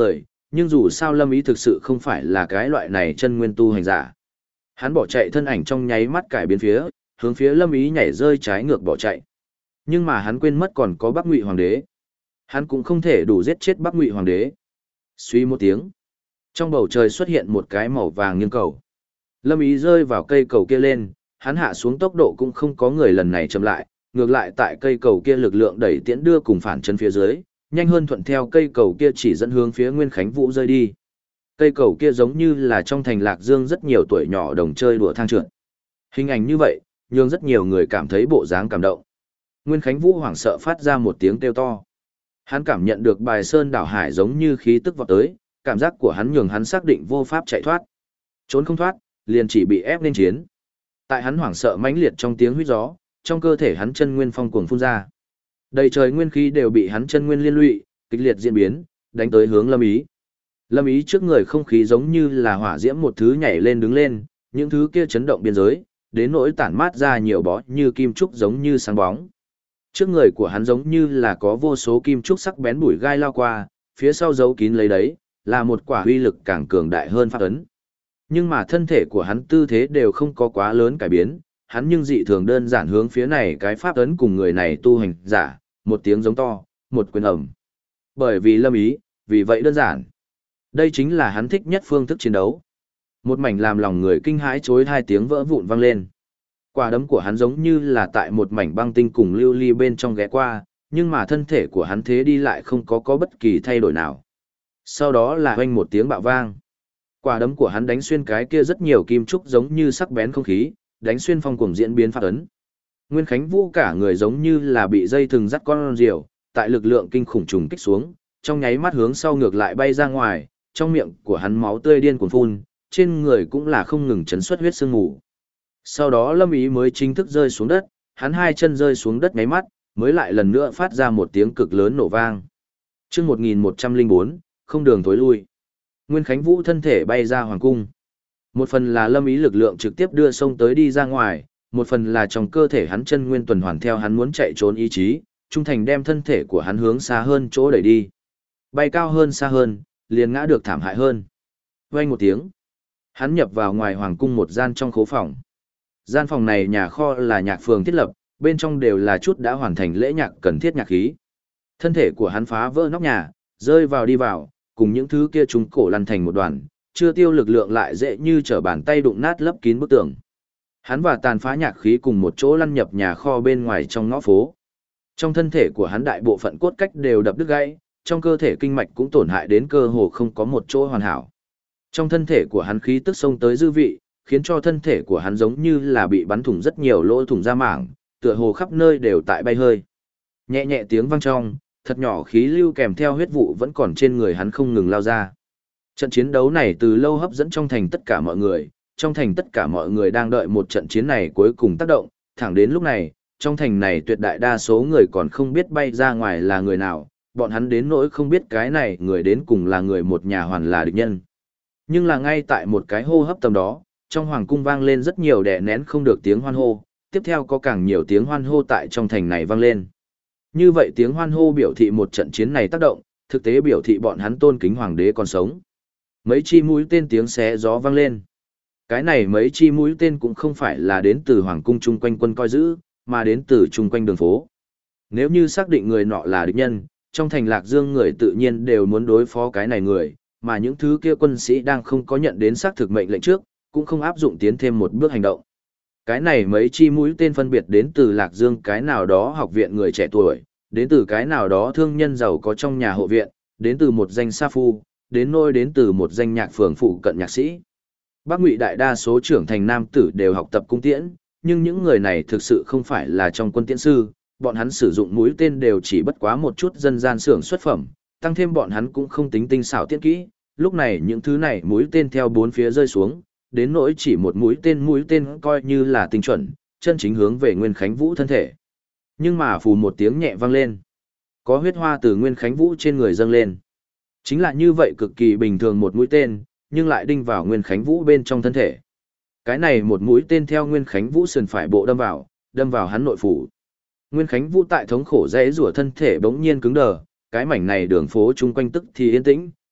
Nhưng dù sao Lâm Ý thực sự không phải là cái loại này chân nguyên tu hành giả. Hắn bỏ chạy thân ảnh trong nháy mắt cải biến phía, hướng phía Lâm Ý nhảy rơi trái ngược bỏ chạy. Nhưng mà hắn quên mất còn có Bắc Ngụy Hoàng đế. Hắn cũng không thể đủ giết chết Bắc Ngụy Hoàng đế. Suy một tiếng, trong bầu trời xuất hiện một cái màu vàng nghiêng cầu. Lâm Ý rơi vào cây cầu kia lên, hắn hạ xuống tốc độ cũng không có người lần này chậm lại, ngược lại tại cây cầu kia lực lượng đẩy tiễn đưa cùng phản chân phía dưới, nhanh hơn thuận theo cây cầu kia chỉ dẫn hướng phía Nguyên Khánh Vũ rơi đi. Cây cầu kia giống như là trong thành Lạc Dương rất nhiều tuổi nhỏ đồng chơi đùa thang trượt. Hình ảnh như vậy, nhưng rất nhiều người cảm thấy bộ dáng cảm động. Nguyên Khánh Vũ hoảng sợ phát ra một tiếng kêu to. Hắn cảm nhận được bài sơn đảo hải giống như khí tức vọt tới, cảm giác của hắn nhường hắn xác định vô pháp chạy thoát. Trốn không thoát, liền chỉ bị ép lên chiến. Tại hắn hoảng sợ mãnh liệt trong tiếng huýt gió, trong cơ thể hắn chân nguyên phong cuồng phun ra. Đầy trời nguyên khí đều bị hắn chân nguyên liên lụy, kịch liệt diễn biến, đánh tới hướng Lâm Ý. Lâm Ý trước người không khí giống như là hỏa diễm một thứ nhảy lên đứng lên, những thứ kia chấn động biên giới, đến nỗi tản mát ra nhiều bó như kim trúc giống như sáng bóng. Trước người của hắn giống như là có vô số kim trúc sắc bén bụi gai lao qua, phía sau giấu kín lấy đấy, là một quả uy lực càng cường đại hơn pháp ấn. Nhưng mà thân thể của hắn tư thế đều không có quá lớn cải biến, hắn nhưng dị thường đơn giản hướng phía này cái pháp ấn cùng người này tu hành giả, một tiếng giống to, một quyền ầm. Bởi vì Lâm Ý, vì vậy đơn giản. Đây chính là hắn thích nhất phương thức chiến đấu. Một mảnh làm lòng người kinh hãi chối hai tiếng vỡ vụn vang lên. Quả đấm của hắn giống như là tại một mảnh băng tinh cùng lưu ly bên trong ghé qua, nhưng mà thân thể của hắn thế đi lại không có bất kỳ thay đổi nào. Sau đó là oanh một tiếng bạo vang. Quả đấm của hắn đánh xuyên cái kia rất nhiều kim trúc giống như sắc bén không khí, đánh xuyên phong cuồng diễn biến pháp ấn. Nguyên Khánh Vũ cả người giống như là bị dây thừng dắt con diều, tại lực lượng kinh khủng trùng kích xuống, trong nháy mắt hướng sau ngược lại bay ra ngoài, trong miệng của hắn máu tươi điên cuồng phun, trên người cũng là không ngừng chấn xuất huyết sương mù. Sau đó Lâm Ý mới chính thức rơi xuống đất, hắn hai chân rơi xuống đất nháy mắt, mới lại lần nữa phát ra một tiếng cực lớn nổ vang. Chương 1104, không đường tối lui. Nguyên Khánh Vũ thân thể bay ra hoàng cung. Một phần là Lâm Ý lực lượng trực tiếp đưa sông tới đi ra ngoài, một phần là trong cơ thể hắn chân nguyên tuần hoàn theo hắn muốn chạy trốn ý chí, trung thành đem thân thể của hắn hướng xa hơn chỗ đẩy đi. Bay cao hơn xa hơn, liền ngã được thảm hại hơn. Vang một tiếng, hắn nhập vào ngoài hoàng cung một gian trong khố phòng. Gian phòng này nhà kho là nhạc phường thiết lập, bên trong đều là chút đã hoàn thành lễ nhạc cần thiết nhạc khí. Thân thể của hắn phá vỡ nóc nhà, rơi vào đi vào, cùng những thứ kia trúng cổ lăn thành một đoàn, chưa tiêu lực lượng lại dễ như trở bàn tay đụng nát lấp kín bức tường. Hắn và tàn phá nhạc khí cùng một chỗ lăn nhập nhà kho bên ngoài trong ngõ phố. Trong thân thể của hắn đại bộ phận cốt cách đều đập đứt gãy, trong cơ thể kinh mạch cũng tổn hại đến cơ hồ không có một chỗ hoàn hảo. Trong thân thể của hắn khí tức xông tới dư vị, khiến cho thân thể của hắn giống như là bị bắn thủng rất nhiều lỗ thủng da mảng, tựa hồ khắp nơi đều tại bay hơi. Nhẹ nhẹ tiếng vang trong, thật nhỏ khí lưu kèm theo huyết vụ vẫn còn trên người hắn không ngừng lao ra. Trận chiến đấu này từ lâu hấp dẫn trong thành tất cả mọi người, trong thành tất cả mọi người đang đợi một trận chiến này cuối cùng tác động, thẳng đến lúc này, trong thành này tuyệt đại đa số người còn không biết bay ra ngoài là người nào, bọn hắn đến nỗi không biết cái này người đến cùng là người một nhà hoàn là địch nhân. Nhưng là ngay tại một cái hô hấp tầm đó, trong hoàng cung vang lên rất nhiều đè nén không được tiếng hoan hô, tiếp theo có càng nhiều tiếng hoan hô tại trong thành này vang lên. Như vậy tiếng hoan hô biểu thị một trận chiến này tác động, thực tế biểu thị bọn hắn tôn kính hoàng đế còn sống. Mấy chi mũi tên tiếng xé gió vang lên. Cái này mấy chi mũi tên cũng không phải là đến từ hoàng cung chung quanh quân coi giữ, mà đến từ chung quanh đường phố. Nếu như xác định người nọ là địch nhân, trong thành Lạc Dương người tự nhiên đều muốn đối phó cái này người, mà những thứ kia quân sĩ đang không có nhận đến xác thực mệnh lệnh trước, cũng không áp dụng tiến thêm một bước hành động. Cái này mấy chi mũi tên phân biệt đến từ Lạc Dương cái nào đó học viện người trẻ tuổi, đến từ cái nào đó thương nhân giàu có trong nhà hộ viện, đến từ một danh sa phu, đến từ một danh nhạc phường phụ cận nhạc sĩ. Bắc Ngụy đại đa số trưởng thành nam tử đều học tập cung tiễn, nhưng những người này thực sự không phải là trong quân tiễn sư, bọn hắn sử dụng mũi tên đều chỉ bất quá một chút dân gian xưởng xuất phẩm, tăng thêm bọn hắn cũng không tính tinh xảo tiễn kỹ, lúc này những thứ này mũi tên theo bốn phía rơi xuống, đến nỗi chỉ một mũi tên coi như là tinh chuẩn, chân chính hướng về Nguyên Khánh Vũ thân thể. Nhưng mà phù một tiếng nhẹ vang lên, có huyết hoa từ Nguyên Khánh Vũ trên người dâng lên. Chính là như vậy cực kỳ bình thường một mũi tên, nhưng lại đinh vào Nguyên Khánh Vũ bên trong thân thể. Cái này một mũi tên theo Nguyên Khánh Vũ sườn phải bộ đâm vào hắn nội phủ. Nguyên Khánh Vũ tại thống khổ rẽ rủa thân thể bỗng nhiên cứng đờ, cái mảnh này đường phố chung quanh tức thì yên tĩnh,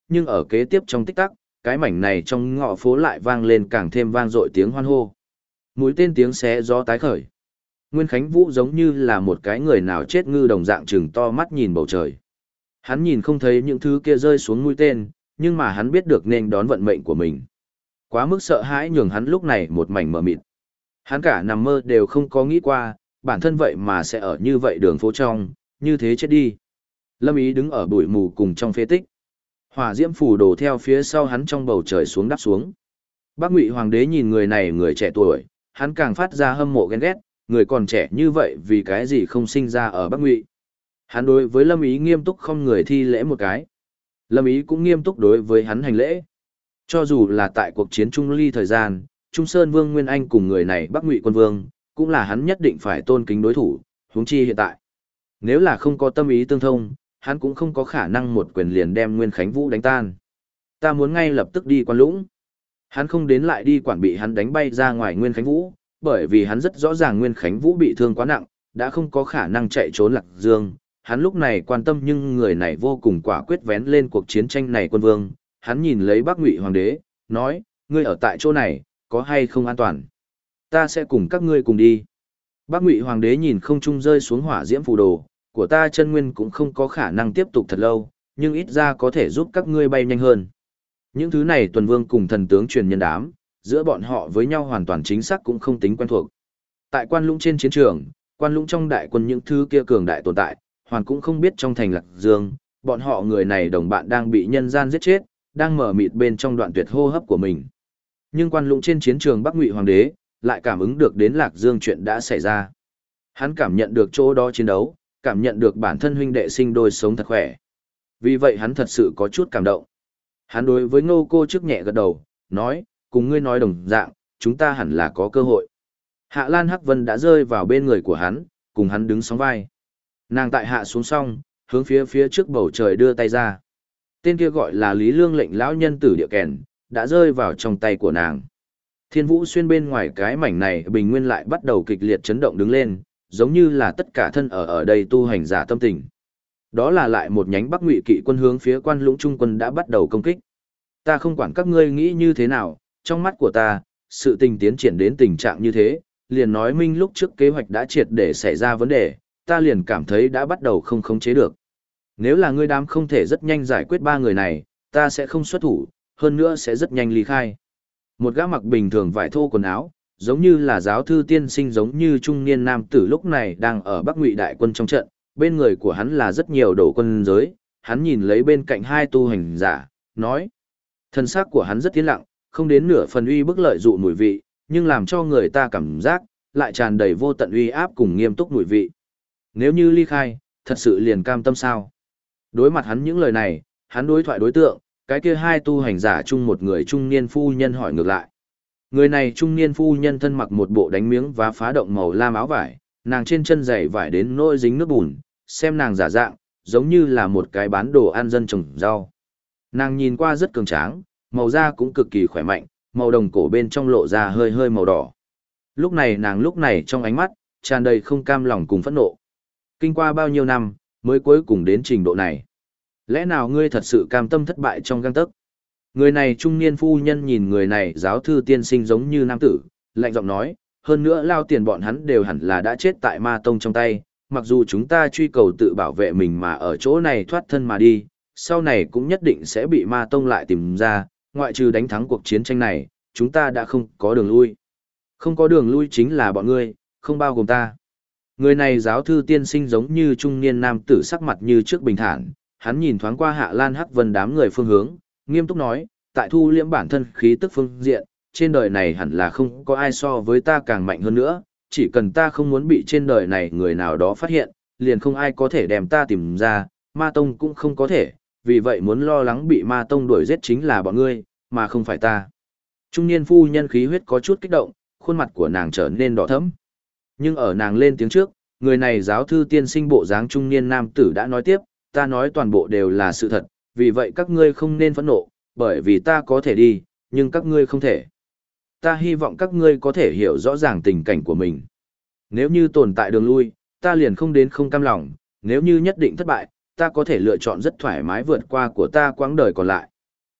nhưng ở kế tiếp trong tích tắc, cái mảnh này trong ngõ phố lại vang lên càng thêm vang dội tiếng hoan hô. Mũi tên tiếng xé gió tái khởi. Nguyên Khánh Vũ giống như là một cái người nào chết ngư đồng dạng trừng to mắt nhìn bầu trời. Hắn nhìn không thấy những thứ kia rơi xuống mũi tên, nhưng mà hắn biết được nên đón vận mệnh của mình. Quá mức sợ hãi nhường hắn lúc này một mảnh mờ mịt. Hắn cả nằm mơ đều không có nghĩ qua, bản thân vậy mà sẽ ở như vậy đường phố trong, như thế chết đi. Lâm Ý đứng ở bụi mù cùng trong phế tích. Hỏa diễm phù đồ theo phía sau hắn trong bầu trời xuống đáp xuống. Bác Ngụy Hoàng đế nhìn người này người trẻ tuổi, hắn càng phát ra hâm mộ ghen ghét, người còn trẻ như vậy vì cái gì không sinh ra ở Bắc Ngụy. Hắn đối với Lâm Ý nghiêm túc không người thi lễ một cái. Lâm Ý cũng nghiêm túc đối với hắn hành lễ. Cho dù là tại cuộc chiến Trung Ly thời gian, Trung Sơn Vương Nguyên Anh cùng người này Bắc Ngụy quân vương, cũng là hắn nhất định phải tôn kính đối thủ, huống chi hiện tại. Nếu là không có tâm ý tương thông, hắn cũng không có khả năng một quyền liền đem Nguyên Khánh Vũ đánh tan. Ta muốn ngay lập tức đi Quan Lũng. Hắn không đến lại đi quản bị hắn đánh bay ra ngoài Nguyên Khánh Vũ, bởi vì hắn rất rõ ràng Nguyên Khánh Vũ bị thương quá nặng, đã không có khả năng chạy trốn Lạc Dương. Hắn lúc này quan tâm nhưng người này vô cùng quả quyết vén lên cuộc chiến tranh này quân vương. Hắn nhìn lấy Bắc Ngụy Hoàng đế, nói, ngươi ở tại chỗ này, có hay không an toàn? Ta sẽ cùng các ngươi cùng đi. Bắc Ngụy Hoàng đế nhìn không trung rơi xuống hỏa diễm phù đồ, của ta chân nguyên cũng không có khả năng tiếp tục thật lâu, nhưng ít ra có thể giúp các ngươi bay nhanh hơn. Những thứ này tuần vương cùng thần tướng truyền nhân đám, giữa bọn họ với nhau hoàn toàn chính xác cũng không tính quen thuộc. Tại Quan Lũng trên chiến trường, Quan Lũng trong đại quân những thứ kia cường đại tồn tại, hoàn cũng không biết trong thành Lạc Dương, bọn họ người này đồng bạn đang bị nhân gian giết chết, đang mở mịt bên trong đoạn tuyệt hô hấp của mình. Nhưng Quan Lũng trên chiến trường Bắc Ngụy Hoàng đế, lại cảm ứng được đến Lạc Dương chuyện đã xảy ra. Hắn cảm nhận được chỗ đó chiến đấu, cảm nhận được bản thân huynh đệ sinh đôi sống thật khỏe. Vì vậy hắn thật sự có chút cảm động. Hắn đối với Ngô Cô Chức nhẹ gật đầu, nói, cùng ngươi nói đồng dạng, chúng ta hẳn là có cơ hội. Hạ Lan Hắc Vân đã rơi vào bên người của hắn, cùng hắn đứng sóng vai. Nàng tại hạ xuống xong, hướng phía trước bầu trời đưa tay ra. Tên kia gọi là Lý Lương lệnh lão nhân tử địa kèn, đã rơi vào trong tay của nàng. Thiên Vũ Xuyên bên ngoài cái mảnh này bình nguyên lại bắt đầu kịch liệt chấn động đứng lên, giống như là tất cả thân ở đây tu hành giả tâm tình. Đó là lại một nhánh Bắc Ngụy kỵ quân hướng phía Quan Lũng trung quân đã bắt đầu công kích. Ta không quản các ngươi nghĩ như thế nào, trong mắt của ta, sự tình tiến triển đến tình trạng như thế, liền nói minh lúc trước kế hoạch đã triệt để xảy ra vấn đề, ta liền cảm thấy đã bắt đầu không khống chế được. Nếu là ngươi đám không thể rất nhanh giải quyết ba người này, ta sẽ không xuất thủ, hơn nữa sẽ rất nhanh ly khai. Một gã mặc bình thường vải thô quần áo, giống như là giáo thư tiên sinh giống như trung niên nam tử lúc này đang ở Bắc Ngụy đại quân trong trận, bên người của hắn là rất nhiều đổ quân giới, hắn nhìn lấy bên cạnh hai tu hành giả, nói. Thân xác của hắn rất tiến lặng, không đến nửa phần uy bức lợi dụ mùi vị, nhưng làm cho người ta cảm giác, lại tràn đầy vô tận uy áp cùng nghiêm túc mùi vị. Nếu như ly khai, thật sự liền cam tâm sao? Đối mặt hắn những lời này, hắn đối thoại đối tượng, cái kia hai tu hành giả chung một người trung niên phu nhân hỏi ngược lại. Người này trung niên phu nhân thân mặc một bộ đánh miếng và phá động màu lam áo vải, nàng trên chân giày vải đến nỗi dính nước bùn, xem nàng giả dạng, giống như là một cái bán đồ ăn dân trồng rau. Nàng nhìn qua rất cường tráng, màu da cũng cực kỳ khỏe mạnh, màu đồng cổ bên trong lộ ra hơi hơi màu đỏ. Lúc này trong ánh mắt, tràn đầy không cam lòng cùng phẫn nộ. Kinh qua bao nhiêu năm, mới cuối cùng đến trình độ này. Lẽ nào ngươi thật sự cam tâm thất bại trong gang tấc? Người này trung niên phu nhân nhìn người này giáo thư tiên sinh giống như nam tử, lạnh giọng nói, hơn nữa lao tiền bọn hắn đều hẳn là đã chết tại ma tông trong tay, mặc dù chúng ta truy cầu tự bảo vệ mình mà ở chỗ này thoát thân mà đi, sau này cũng nhất định sẽ bị ma tông lại tìm ra, ngoại trừ đánh thắng cuộc chiến tranh này, chúng ta đã không có đường lui. Không có đường lui chính là bọn ngươi, không bao gồm ta. Người này giáo thư tiên sinh giống như trung niên nam tử sắc mặt như trước bình thản, hắn nhìn thoáng qua Hạ Lan Hắc Vân đám người phương hướng, nghiêm túc nói, tại thu liễm bản thân khí tức phương diện, trên đời này hẳn là không có ai so với ta càng mạnh hơn nữa, chỉ cần ta không muốn bị trên đời này người nào đó phát hiện, liền không ai có thể đem ta tìm ra, ma tông cũng không có thể, vì vậy muốn lo lắng bị ma tông đuổi giết chính là bọn ngươi, mà không phải ta. Trung niên phu nhân khí huyết có chút kích động, khuôn mặt của nàng trở nên đỏ thẫm. Nhưng ở nàng lên tiếng trước, người này giáo thư tiên sinh bộ dáng trung niên nam tử đã nói tiếp, ta nói toàn bộ đều là sự thật, vì vậy các ngươi không nên phẫn nộ, bởi vì ta có thể đi, nhưng các ngươi không thể. Ta hy vọng các ngươi có thể hiểu rõ ràng tình cảnh của mình. Nếu như tồn tại đường lui, ta liền không đến không cam lòng, nếu như nhất định thất bại, ta có thể lựa chọn rất thoải mái vượt qua của ta quãng đời còn lại.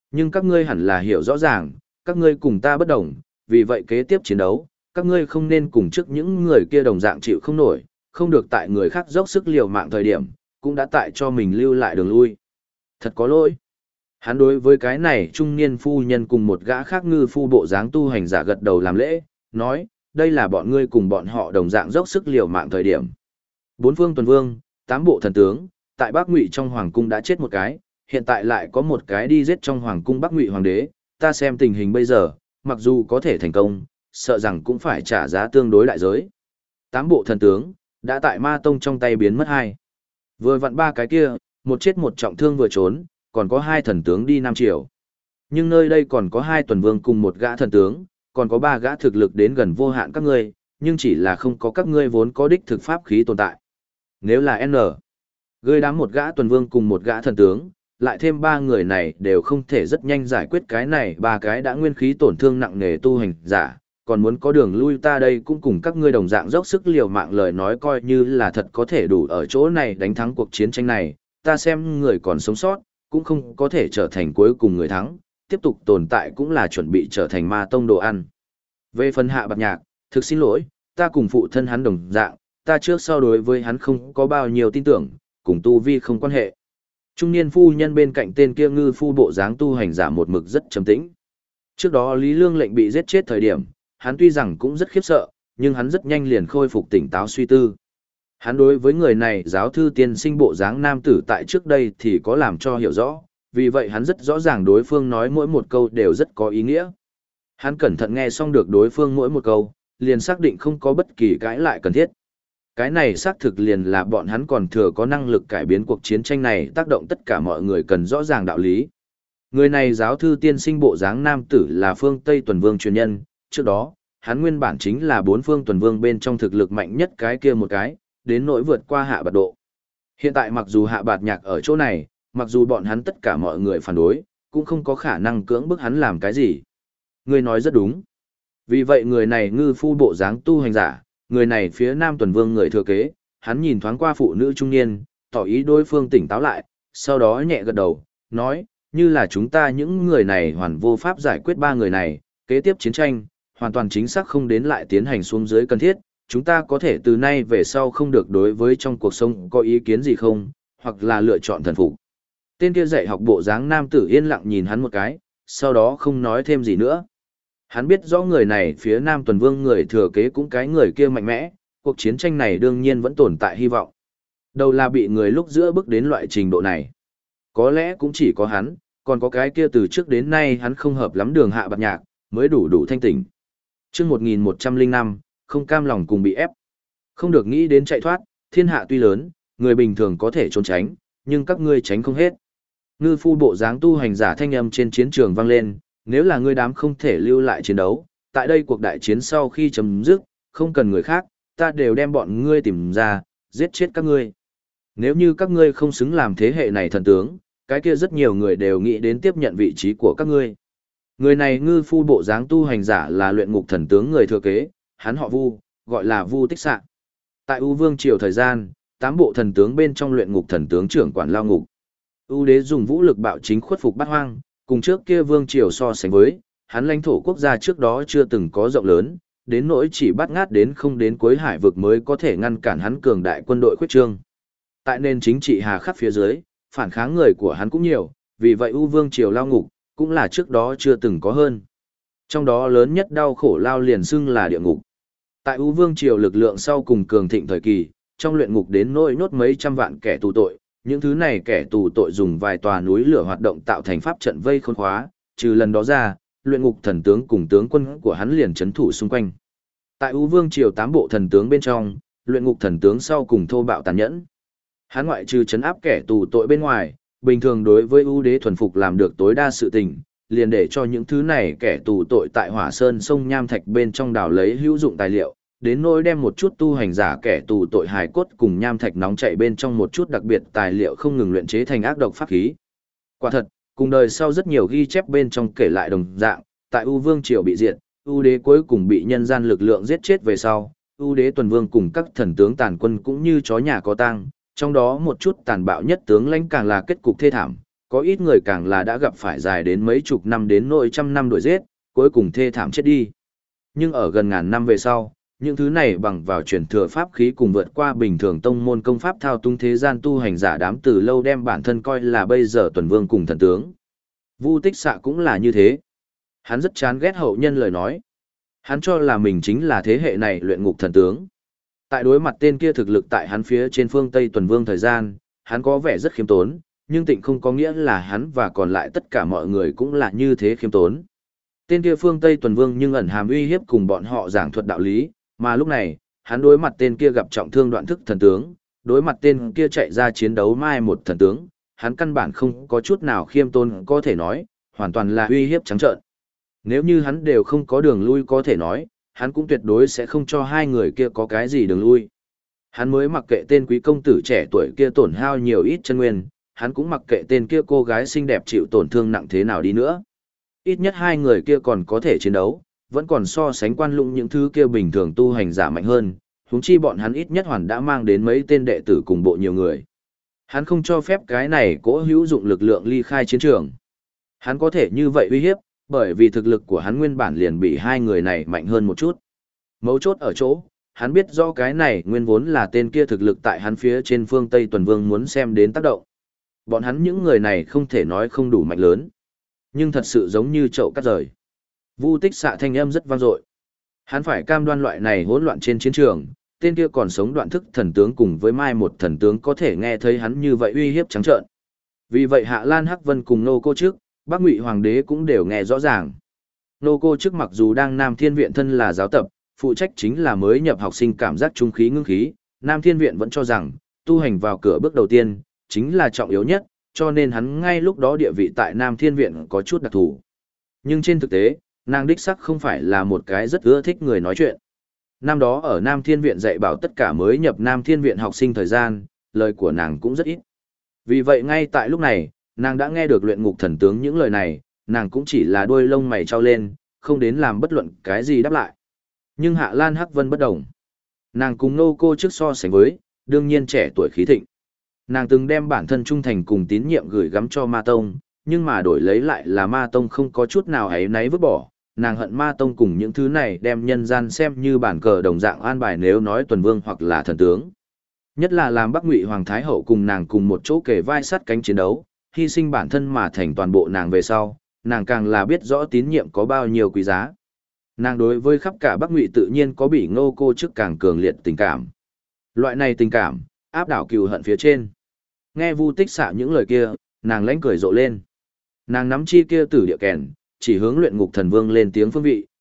Nhưng các ngươi hẳn là hiểu rõ ràng, các ngươi cùng ta bất đồng, vì vậy kế tiếp chiến đấu, các ngươi không nên cùng trước những người kia đồng dạng chịu không nổi, không được tại người khác dốc sức liều mạng thời điểm, cũng đã tại cho mình lưu lại đường lui. Thật có lỗi. Hắn đối với cái này trung niên phu nhân cùng một gã khác ngư phu bộ dáng tu hành giả gật đầu làm lễ, nói, đây là bọn ngươi cùng bọn họ đồng dạng dốc sức liều mạng thời điểm. Bốn phương tuần vương, 8 bộ thần tướng, tại Bắc Ngụy trong hoàng cung đã chết một cái, hiện tại lại có một cái đi giết trong hoàng cung Bắc Ngụy hoàng đế, ta xem tình hình bây giờ, mặc dù có thể thành công, sợ rằng cũng phải trả giá tương đối đại giới. 8 bộ thần tướng, đã tại Ma Tông trong tay biến mất hai. Vừa vặn ba cái kia, một chết một trọng thương vừa trốn, còn có 2 thần tướng đi Nam Triều. Nhưng nơi đây còn có 2 tuần vương cùng một gã thần tướng, còn có 3 gã thực lực đến gần vô hạn các ngươi, nhưng chỉ là không có các ngươi vốn có đích thực pháp khí tồn tại. Nếu là N, gây đám một gã tuần vương cùng một gã thần tướng, lại thêm 3 người này đều không thể rất nhanh giải quyết cái này, 3 cái đã nguyên khí tổn thương nặng nề tu hành giả, còn muốn có đường lui ta đây cũng cùng các ngươi đồng dạng dốc sức liều mạng lời nói coi như là thật có thể đủ ở chỗ này đánh thắng cuộc chiến tranh này, ta xem người còn sống sót, cũng không có thể trở thành cuối cùng người thắng, tiếp tục tồn tại cũng là chuẩn bị trở thành Ma Tông đồ ăn. Về phần Hạ Bạt Nhạc, thực xin lỗi, ta cùng phụ thân hắn đồng dạng, ta trước sau đối với hắn không có bao nhiêu tin tưởng, cùng tu vi không quan hệ. Trung niên phu nhân bên cạnh tên kia ngư phu bộ dáng tu hành giả một mực rất trầm tĩnh. Trước đó Lý Lương lệnh bị giết chết thời điểm, hắn tuy rằng cũng rất khiếp sợ, nhưng hắn rất nhanh liền khôi phục tỉnh táo suy tư. Hắn đối với người này giáo thư tiên sinh bộ dáng nam tử tại trước đây thì có làm cho hiểu rõ, vì vậy hắn rất rõ ràng đối phương nói mỗi một câu đều rất có ý nghĩa. Hắn cẩn thận nghe xong được đối phương mỗi một câu, liền xác định không có bất kỳ cãi lại cần thiết. Cái này xác thực liền là bọn hắn còn thừa có năng lực cải biến cuộc chiến tranh này tác động tất cả mọi người cần rõ ràng đạo lý. Người này giáo thư tiên sinh bộ dáng nam tử là phương Tây Tuần Vương truyền nhân, trước đó, hắn nguyên bản chính là 4 phương Tuần Vương bên trong thực lực mạnh nhất cái kia một cái, đến nỗi vượt qua Hạ Bạt Độ. Hiện tại mặc dù Hạ Bạt Nhạc ở chỗ này, mặc dù bọn hắn tất cả mọi người phản đối, cũng không có khả năng cưỡng bức hắn làm cái gì. Người nói rất đúng. Vì vậy người này ngư phu bộ dáng tu hành giả, người này phía Nam Tuần Vương người thừa kế, hắn nhìn thoáng qua phụ nữ trung niên, tỏ ý đối phương tỉnh táo lại, sau đó nhẹ gật đầu, nói, như là chúng ta những người này hoàn vô pháp giải quyết 3 người này, kế tiếp chiến tranh, hoàn toàn chính xác không đến lại tiến hành xuống dưới cần thiết, chúng ta có thể từ nay về sau không được đối với trong cuộc sống có ý kiến gì không, hoặc là lựa chọn thần phục. Tên kia dạy học bộ dáng nam tử yên lặng nhìn hắn một cái, sau đó không nói thêm gì nữa. Hắn biết rõ người này phía Nam Tuần Vương người thừa kế cũng cái người kia mạnh mẽ, cuộc chiến tranh này đương nhiên vẫn tồn tại hy vọng. Đầu là bị người lúc giữa bước đến loại trình độ này. Có lẽ cũng chỉ có hắn, còn có cái kia từ trước đến nay hắn không hợp lắm đường Hạ Bạt Nhạc, mới đủ thanh tỉnh. Chương 1105, không cam lòng cùng bị ép. Không được nghĩ đến chạy thoát, thiên hạ tuy lớn, người bình thường có thể trốn tránh, nhưng các ngươi tránh không hết. Ngư phu bộ dáng tu hành giả thanh âm trên chiến trường vang lên, nếu là ngươi đám không thể lưu lại chiến đấu, tại đây cuộc đại chiến sau khi chấm dứt, không cần người khác, ta đều đem bọn ngươi tìm ra, giết chết các ngươi. Nếu như các ngươi không xứng làm thế hệ này thần tướng, cái kia rất nhiều người đều nghĩ đến tiếp nhận vị trí của các ngươi. Người này ngư phu bộ dáng tu hành giả là luyện ngục thần tướng người thừa kế, hắn họ Vu, gọi là Vu Tích Sạ. Tại U Vương triều thời gian, 8 bộ thần tướng bên trong luyện ngục thần tướng trưởng quản lao ngục. U đế dùng vũ lực bạo chính khuất phục bát hoang, cùng trước kia vương triều so sánh với, hắn lãnh thổ quốc gia trước đó chưa từng có rộng lớn, đến nỗi chỉ bắt ngát đến không đến cuối hải vực mới có thể ngăn cản hắn cường đại quân đội khuyết trương. Tại nền chính trị hà khắc phía dưới, phản kháng người của hắn cũng nhiều, vì vậy U Vương triều lao ngục cũng là trước đó chưa từng có hơn. Trong đó lớn nhất đau khổ lao liền xưng là địa ngục. Tại U Vương triều lực lượng sau cùng cường thịnh thời kỳ, trong luyện ngục đến nỗi nốt mấy trăm vạn kẻ tù tội, những thứ này kẻ tù tội dùng vài tòa núi lửa hoạt động tạo thành pháp trận vây khốn khóa, trừ lần đó ra, luyện ngục thần tướng cùng tướng quân của hắn liền trấn thủ xung quanh. Tại U Vương triều 8 bộ thần tướng bên trong, luyện ngục thần tướng sau cùng thô bạo tàn nhẫn. Hắn ngoại trừ trấn áp kẻ tù tội bên ngoài, bình thường đối với U đế thuần phục làm được tối đa sự tình, liền để cho những thứ này kẻ tù tội tại Hỏa Sơn sông Nham Thạch bên trong đào lấy hữu dụng tài liệu, đến nỗi đem một chút tu hành giả kẻ tù tội hài cốt cùng nham thạch nóng chảy bên trong một chút đặc biệt tài liệu không ngừng luyện chế thành ác độc pháp khí. Quả thật, cùng đời sau rất nhiều ghi chép bên trong kể lại đồng dạng, tại U Vương triều bị diệt, U đế cuối cùng bị nhân gian lực lượng giết chết về sau, U đế tuần vương cùng các thần tướng tàn quân cũng như chó nhà có tang, trong đó một chút tàn bạo nhất tướng lãnh càng là kết cục thê thảm, Có ít người càng là đã gặp phải dài đến mấy chục năm đến nỗi trăm năm đuổi giết, cuối cùng thê thảm chết đi. Nhưng ở gần ngàn năm về sau, những thứ này bằng vào truyền thừa pháp khí cùng vượt qua bình thường tông môn công pháp thao túng thế gian tu hành giả đám từ lâu đem bản thân coi là bây giờ tuần vương cùng thần tướng. Vu Tích Xạ cũng là như thế. Hắn rất chán ghét hậu nhân lời nói. Hắn cho là mình chính là thế hệ này luyện ngục thần tướng. Tại đối mặt tên kia thực lực tại hắn phía trên phương Tây tuần vương thời gian, hắn có vẻ rất khiêm tốn, nhưng tịnh không có nghĩa là hắn và còn lại tất cả mọi người cũng là như thế khiêm tốn. Tên kia phương Tây tuần vương nhưng ẩn hàm uy hiếp cùng bọn họ giảng thuật đạo lý, mà lúc này, hắn đối mặt tên kia gặp trọng thương đoạn thức thần tướng, đối mặt tên kia chạy ra chiến đấu mai một thần tướng, hắn căn bản không có chút nào khiêm tốn có thể nói, hoàn toàn là uy hiếp trắng trợn. Nếu như hắn đều không có đường lui có thể nói, hắn cũng tuyệt đối sẽ không cho hai người kia có cái gì đường lui. Hắn mới mặc kệ tên quý công tử trẻ tuổi kia tổn hao nhiều ít chân nguyên, hắn cũng mặc kệ tên kia cô gái xinh đẹp chịu tổn thương nặng thế nào đi nữa. Ít nhất hai người kia còn có thể chiến đấu, vẫn còn so sánh quan lũng những thứ kia bình thường tu hành giả mạnh hơn, huống chi bọn hắn ít nhất hoàn đã mang đến mấy tên đệ tử cùng bộ nhiều người. Hắn không cho phép cái này cố hữu dụng lực lượng ly khai chiến trường. Hắn có thể như vậy uy hiếp, bởi vì thực lực của hắn nguyên bản liền bị hai người này mạnh hơn một chút. Mấu chốt ở chỗ, hắn biết rõ cái này nguyên vốn là tên kia thực lực tại hắn phía trên phương Tây tuần vương muốn xem đến tác động. Bọn hắn những người này không thể nói không đủ mạnh lớn, nhưng thật sự giống như chậu cắt rời. Vu Tích Xạ thanh âm rất vang dội. Hắn phải cam đoan loại này hỗn loạn trên chiến trường, tên kia còn sống đoạn thức thần tướng cùng với mai một thần tướng có thể nghe thấy hắn như vậy uy hiếp trắng trợn. Vì vậy Hạ Lan Hắc Vân cùng Nô Cô Trước, Bắc Ngụy Hoàng đế cũng đều nghe rõ ràng. Nô Cô Trước mặc dù đang Nam Thiên Viện thân là giáo tập, phụ trách chính là mới nhập học sinh cảm giác trung khí ngưng khí, Nam Thiên Viện vẫn cho rằng, tu hành vào cửa bước đầu tiên, chính là trọng yếu nhất, cho nên hắn ngay lúc đó địa vị tại Nam Thiên Viện có chút đặc thù. Nhưng trên thực tế, nàng đích sắc không phải là một cái rất ưa thích người nói chuyện. Năm đó ở Nam Thiên Viện dạy bảo tất cả mới nhập Nam Thiên Viện học sinh thời gian, lời của nàng cũng rất ít. Vì vậy ngay tại lúc này, nàng đã nghe được luyện ngục thần tướng những lời này, nàng cũng chỉ là đuôi lông mày trao lên, không đến làm bất luận cái gì đáp lại. Nhưng Hạ Lan Hắc Vân bất đồng. Nàng cùng Nô Cô Trước so sánh với, đương nhiên trẻ tuổi khí thịnh. Nàng từng đem bản thân trung thành cùng tín nhiệm gửi gắm cho Ma Tông, nhưng mà đổi lấy lại là Ma Tông không có chút nào áy náy vứt bỏ. Nàng hận Ma Tông cùng những thứ này đem nhân gian xem như bản cờ đồng dạng an bài nếu nói tuần vương hoặc là thần tướng. Nhất là làm Bắc Ngụy Hoàng Thái Hậu cùng nàng cùng một chỗ kề vai sát cánh chiến đấu, hy sinh bản thân mà thành toàn bộ nàng về sau, nàng càng là biết rõ tín nhiệm có bao nhiêu quý giá. Nàng đối với khắp cả Bắc Ngụy tự nhiên có bị Nô Cô Trước càng cường liệt tình cảm. Loại này tình cảm, áp đảo cừu hận phía trên. Nghe Vu Tích Xạ những lời kia, nàng lãnh cười rộ lên. Nàng nắm chi kia tử địa kèn, chỉ hướng luyện ngục thần vương lên tiếng phương vị,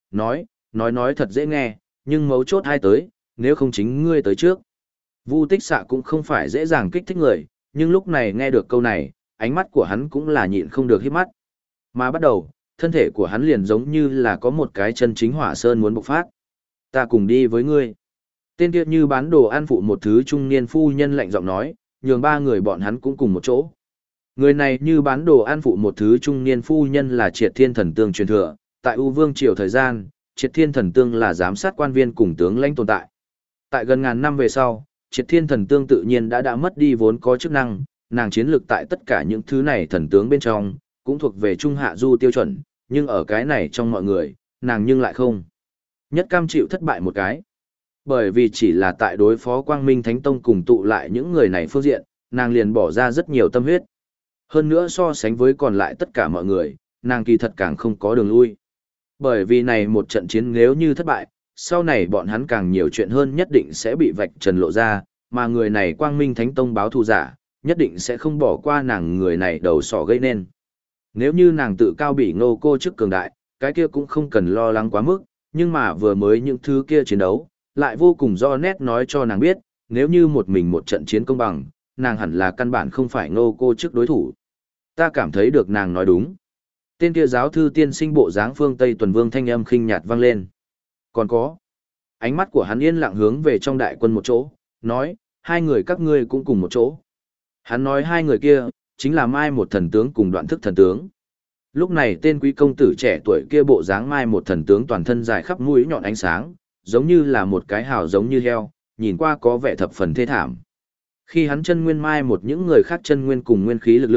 nói thật dễ nghe, nhưng mấu chốt hai tới, nếu không chính ngươi tới trước. Vu Tích Xạ cũng không phải dễ dàng kích thích người, nhưng lúc này nghe được câu này, ánh mắt của hắn cũng là nhịn không được híp mắt. Mà bắt đầu, thân thể của hắn liền giống như là có một cái chân chính hỏa sơn muốn bộc phát. Ta cùng đi với ngươi. Tên kia như bán đồ ăn phụ một thứ trung niên phu nhân lạnh giọng nói, nhường ba người bọn hắn cũng cùng một chỗ. Người này như bán đồ ăn phụ một thứ trung niên phu nhân là Triệt Thiên Thần Tương truyền thừa, tại U Vương triều thời gian, Triệt Thiên Thần Tương là giám sát quan viên cùng tướng lãnh tồn tại. Tại gần ngàn năm về sau, Triệt Thiên Thần Tương tự nhiên đã mất đi vốn có chức năng, nàng chiến lược tại tất cả những thứ này thần tướng bên trong, cũng thuộc về trung hạ du tiêu chuẩn, nhưng ở cái này trong mọi người, nàng nhưng lại không. Nhất cam chịu thất bại một cái. Bởi vì chỉ là tại đối phó Quang Minh Thánh Tông cùng tụ lại những người này phương diện, nàng liền bỏ ra rất nhiều tâm huyết. Hơn nữa so sánh với còn lại tất cả mọi người, nàng kỳ thật càng không có đường lui. Bởi vì này một trận chiến nếu như thất bại, sau này bọn hắn càng nhiều chuyện hơn nhất định sẽ bị vạch trần lộ ra, mà người này Quang Minh Thánh Tông báo thù giả, nhất định sẽ không bỏ qua nàng người này đầu sỏ gây nên. Nếu như nàng tự cao bị Nô Cô Trước cường đại, cái kia cũng không cần lo lắng quá mức, nhưng mà vừa mới những thứ kia chiến đấu, lại vô cùng rõ nét nói cho nàng biết, nếu như một mình một trận chiến công bằng, nàng hẳn là căn bản không phải Nô Cô Trước đối thủ. Ta cảm thấy được nàng nói đúng. Tên kia giáo thư tiên sinh bộ dáng phương Tây tuần vương thanh âm khinh nhạt vang lên. Còn có, ánh mắt của hắn yên lặng hướng về trong đại quân một chỗ, nói, hai người các ngươi cũng cùng một chỗ. Hắn nói hai người kia, chính là Mai một thần tướng cùng Đoạn Thức thần tướng. Lúc này tên quý công tử trẻ tuổi kia bộ dáng Mai một thần tướng toàn thân dài khắp mũi nhọn ánh sáng, giống như là một cái hào giống như heo, nhìn qua có vẻ thập phần thê thảm. Khi hắn chân nguyên mai một những người khác chân nguyên cùng nguyên khí lực lượng,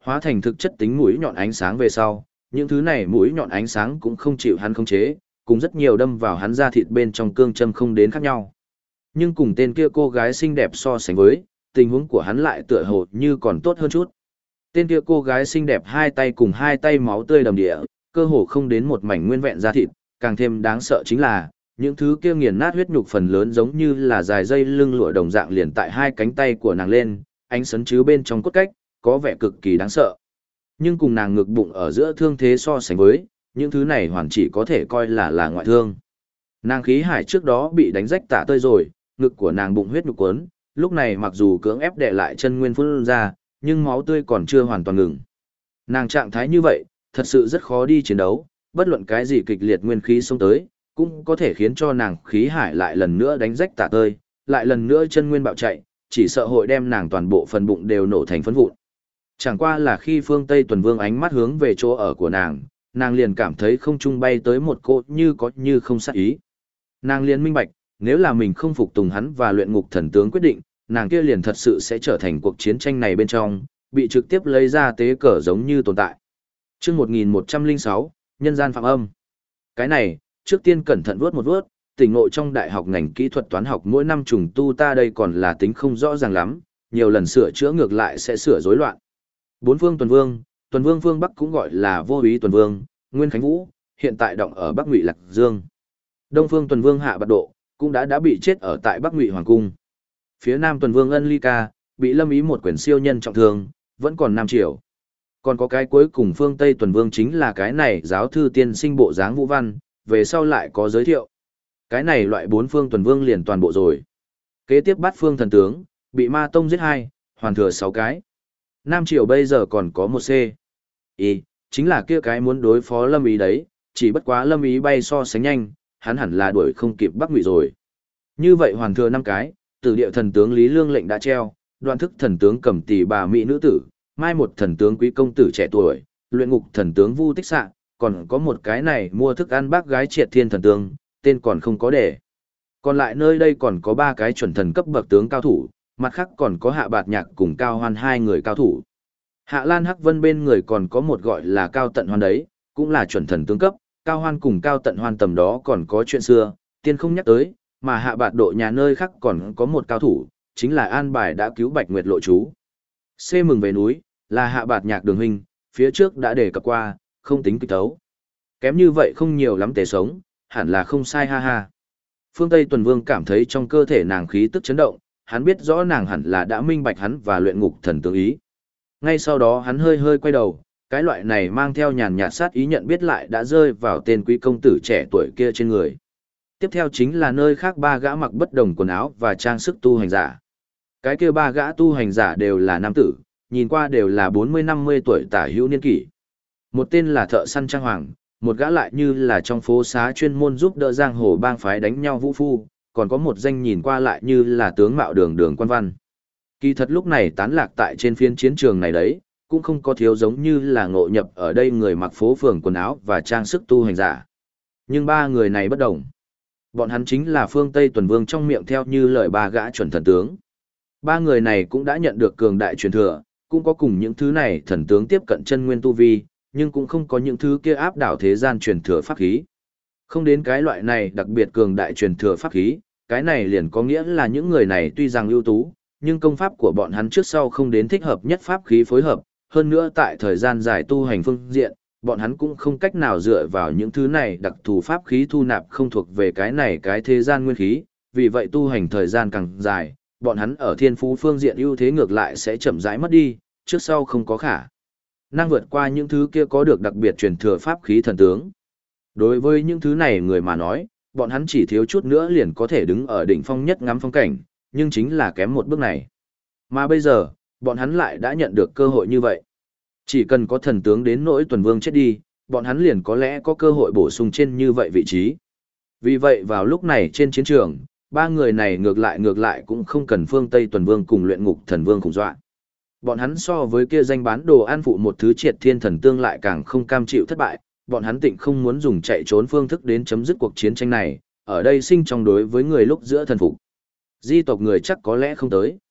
Hóa thành thực chất tính mũi nhọn ánh sáng về sau, những thứ này mũi nhọn ánh sáng cũng không chịu hắn khống chế, cùng rất nhiều đâm vào hắn da thịt bên trong cương châm không đến khác nhau. Nhưng cùng tên kia cô gái xinh đẹp so sánh với, tình huống của hắn lại tựa hồ như còn tốt hơn chút. Tên kia cô gái xinh đẹp hai tay cùng hai tay máu tươi đầm địa, cơ hồ không đến một mảnh nguyên vẹn da thịt, càng thêm đáng sợ chính là, những thứ kia nghiền nát huyết nhục phần lớn giống như là dài dây lưng lụa đồng dạng liền tại hai cánh tay của nàng lên, ánh sấn chứ bên trong cốt cách, có vẻ cực kỳ đáng sợ. Nhưng cùng nàng ngực bụng ở giữa thương thế so sánh với, những thứ này hoàn chỉ có thể coi là ngoại thương. Nàng khí hải trước đó bị đánh rách tả tơi rồi, ngực của nàng bụng huyết nhục quấn, lúc này mặc dù cưỡng ép đè lại chân nguyên phun ra, nhưng máu tươi còn chưa hoàn toàn ngừng. Nàng trạng thái như vậy, thật sự rất khó đi chiến đấu, bất luận cái gì kịch liệt nguyên khí xông tới, cũng có thể khiến cho nàng khí hải lại lần nữa đánh rách tả tơi, lại lần nữa chân nguyên bạo chạy, chỉ sợ hội đem nàng toàn bộ phần bụng đều nổ thành phấn vụn. Chẳng qua là khi phương Tây Tuần Vương ánh mắt hướng về chỗ ở của nàng liền cảm thấy không trung bay tới một cỗ như có như không sát ý. Nàng liền minh bạch, nếu là mình không phục tùng hắn và luyện ngục thần tướng quyết định, nàng kia liền thật sự sẽ trở thành cuộc chiến tranh này bên trong, bị trực tiếp lấy ra tế cờ giống như tồn tại. Chương 1106, Nhân gian phạm âm. Cái này, trước tiên cẩn thận vuốt một vuốt, tỉnh ngộ trong đại học ngành kỹ thuật toán học mỗi năm trùng tu ta đây còn là tính không rõ ràng lắm, nhiều lần sửa chữa ngược lại sẽ sửa rối loạn. Bốn phương Tuần Vương phương Bắc cũng gọi là Vô Úy Tuần Vương, Nguyên Khánh Vũ, hiện tại động ở Bắc Ngụy Lạc Dương. Đông phương Tuần Vương Hạ Bạt Độ, cũng đã bị chết ở tại Bắc Ngụy Hoàng Cung. Phía Nam Tuần Vương Ân Ly Ca, bị Lâm Ý một quyền siêu nhân trọng thương, vẫn còn Nam Triều. Còn có cái cuối cùng phương Tây Tuần Vương chính là cái này giáo thư tiên sinh bộ dáng Vũ Văn, về sau lại có giới thiệu. Cái này loại bốn phương Tuần Vương liền toàn bộ rồi. Kế tiếp bắt phương thần tướng, bị Ma Tông giết 2, hoàn thừa 6 cái. Nam Triều bây giờ còn có một C. Ý, chính là kia cái muốn đối phó Lâm Ý đấy, chỉ bất quá Lâm Ý bay so sánh nhanh, hắn hẳn là đuổi không kịp Bắc Ngụy rồi. Như vậy hoàn thừa 5 cái, Tử Địa thần tướng Lý Lương lệnh đã treo, Đoan Thức thần tướng Cẩm Tỷ bà mỹ nữ tử, Mai một thần tướng quý công tử trẻ tuổi, Luyện ngục thần tướng Vu Tích Xạ, còn có một cái này mua thức ăn bác gái Triệt Thiên thần tướng, tên còn không có để. Còn lại nơi đây còn có 3 cái chuẩn thần cấp bậc tướng cao thủ, mặt khác còn có Hạ Bạt Nhạc cùng Cao Hoan 2 người cao thủ. Hạ Lan Hắc Vân bên người còn có một gọi là Cao Tận Hoan đấy, cũng là chuẩn thần tướng cấp, Cao Hoan cùng Cao Tận Hoan tầm đó còn có chuyện xưa, tiên không nhắc tới, mà Hạ Bạt Độ nhà nơi khác còn có một cao thủ, chính là an bài đã cứu Bạch Nguyệt lộ chú. C mừng về núi, là Hạ Bạt Nhạc đường huynh, phía trước đã đề cập qua, không tính kịch tấu. Kém như vậy không nhiều lắm tề sống, hẳn là không sai ha ha. Phương Tây Tuần Vương cảm thấy trong cơ thể nàng khí tức chấn động, hắn biết rõ nàng hẳn là đã minh bạch hắn và luyện ngục thần tướng ý. Ngay sau đó hắn hơi hơi quay đầu, cái loại này mang theo nhàn nhạt sát ý nhận biết lại đã rơi vào tên quý công tử trẻ tuổi kia trên người. Tiếp theo chính là nơi khác 3 gã mặc bất đồng quần áo và trang sức tu hành giả. Cái kia 3 gã tu hành giả đều là nam tử, nhìn qua đều là 40-50 tuổi tả hữu niên kỷ. Một tên là thợ săn trang hoàng, một gã lại như là trong phố xá chuyên môn giúp đỡ giang hồ bang phái đánh nhau vũ phu, còn có một danh nhìn qua lại như là tướng mạo đường đường quan văn. Kỳ thật lúc này tán lạc tại trên phiên chiến trường này đấy, cũng không có thiếu giống như là ngộ nhập ở đây người mặc phố phường quần áo và trang sức tu hành giả. Nhưng 3 người này bất đồng. Bọn hắn chính là phương Tây Tuần Vương trong miệng theo như lời 3 gã chuẩn thần tướng. 3 người này cũng đã nhận được cường đại truyền thừa, cũng có cùng những thứ này thần tướng tiếp cận chân nguyên tu vi, nhưng cũng không có những thứ kia áp đảo thế gian truyền thừa pháp khí. Không đến cái loại này đặc biệt cường đại truyền thừa pháp khí, cái này liền có nghĩa là những người này tuy rằng ưu tú, nhưng công pháp của bọn hắn trước sau không đến thích hợp nhất pháp khí phối hợp, hơn nữa tại thời gian dài tu hành phương diện, bọn hắn cũng không cách nào dựa vào những thứ này đặc thù pháp khí thu nạp không thuộc về cái này cái thế gian nguyên khí, vì vậy tu hành thời gian càng dài, bọn hắn ở thiên phú phương diện ưu thế ngược lại sẽ chậm rãi mất đi, trước sau không có khả năng vượt qua những thứ kia có được đặc biệt truyền thừa pháp khí thần tướng. Đối với những thứ này người mà nói, bọn hắn chỉ thiếu chút nữa liền có thể đứng ở đỉnh phong nhất ngắm phong cảnh, nhưng chính là kém một bước này. Mà bây giờ, bọn hắn lại đã nhận được cơ hội như vậy. Chỉ cần có thần tướng đến nỗi Tuần Vương chết đi, bọn hắn liền có lẽ có cơ hội bổ sung trên như vậy vị trí. Vì vậy vào lúc này trên chiến trường, 3 người này ngược lại cũng không cần phương Tây Tuần Vương cùng luyện ngục thần vương khủng dọa. Bọn hắn so với kia danh bán đồ an phụ một thứ Triệt Thiên thần tương lại càng không cam chịu thất bại, bọn hắn tịnh không muốn dùng chạy trốn phương thức đến chấm dứt cuộc chiến tranh này, ở đây sinh trong đối với người lúc giữa thần phục. Di tộc người chắc có lẽ không tới.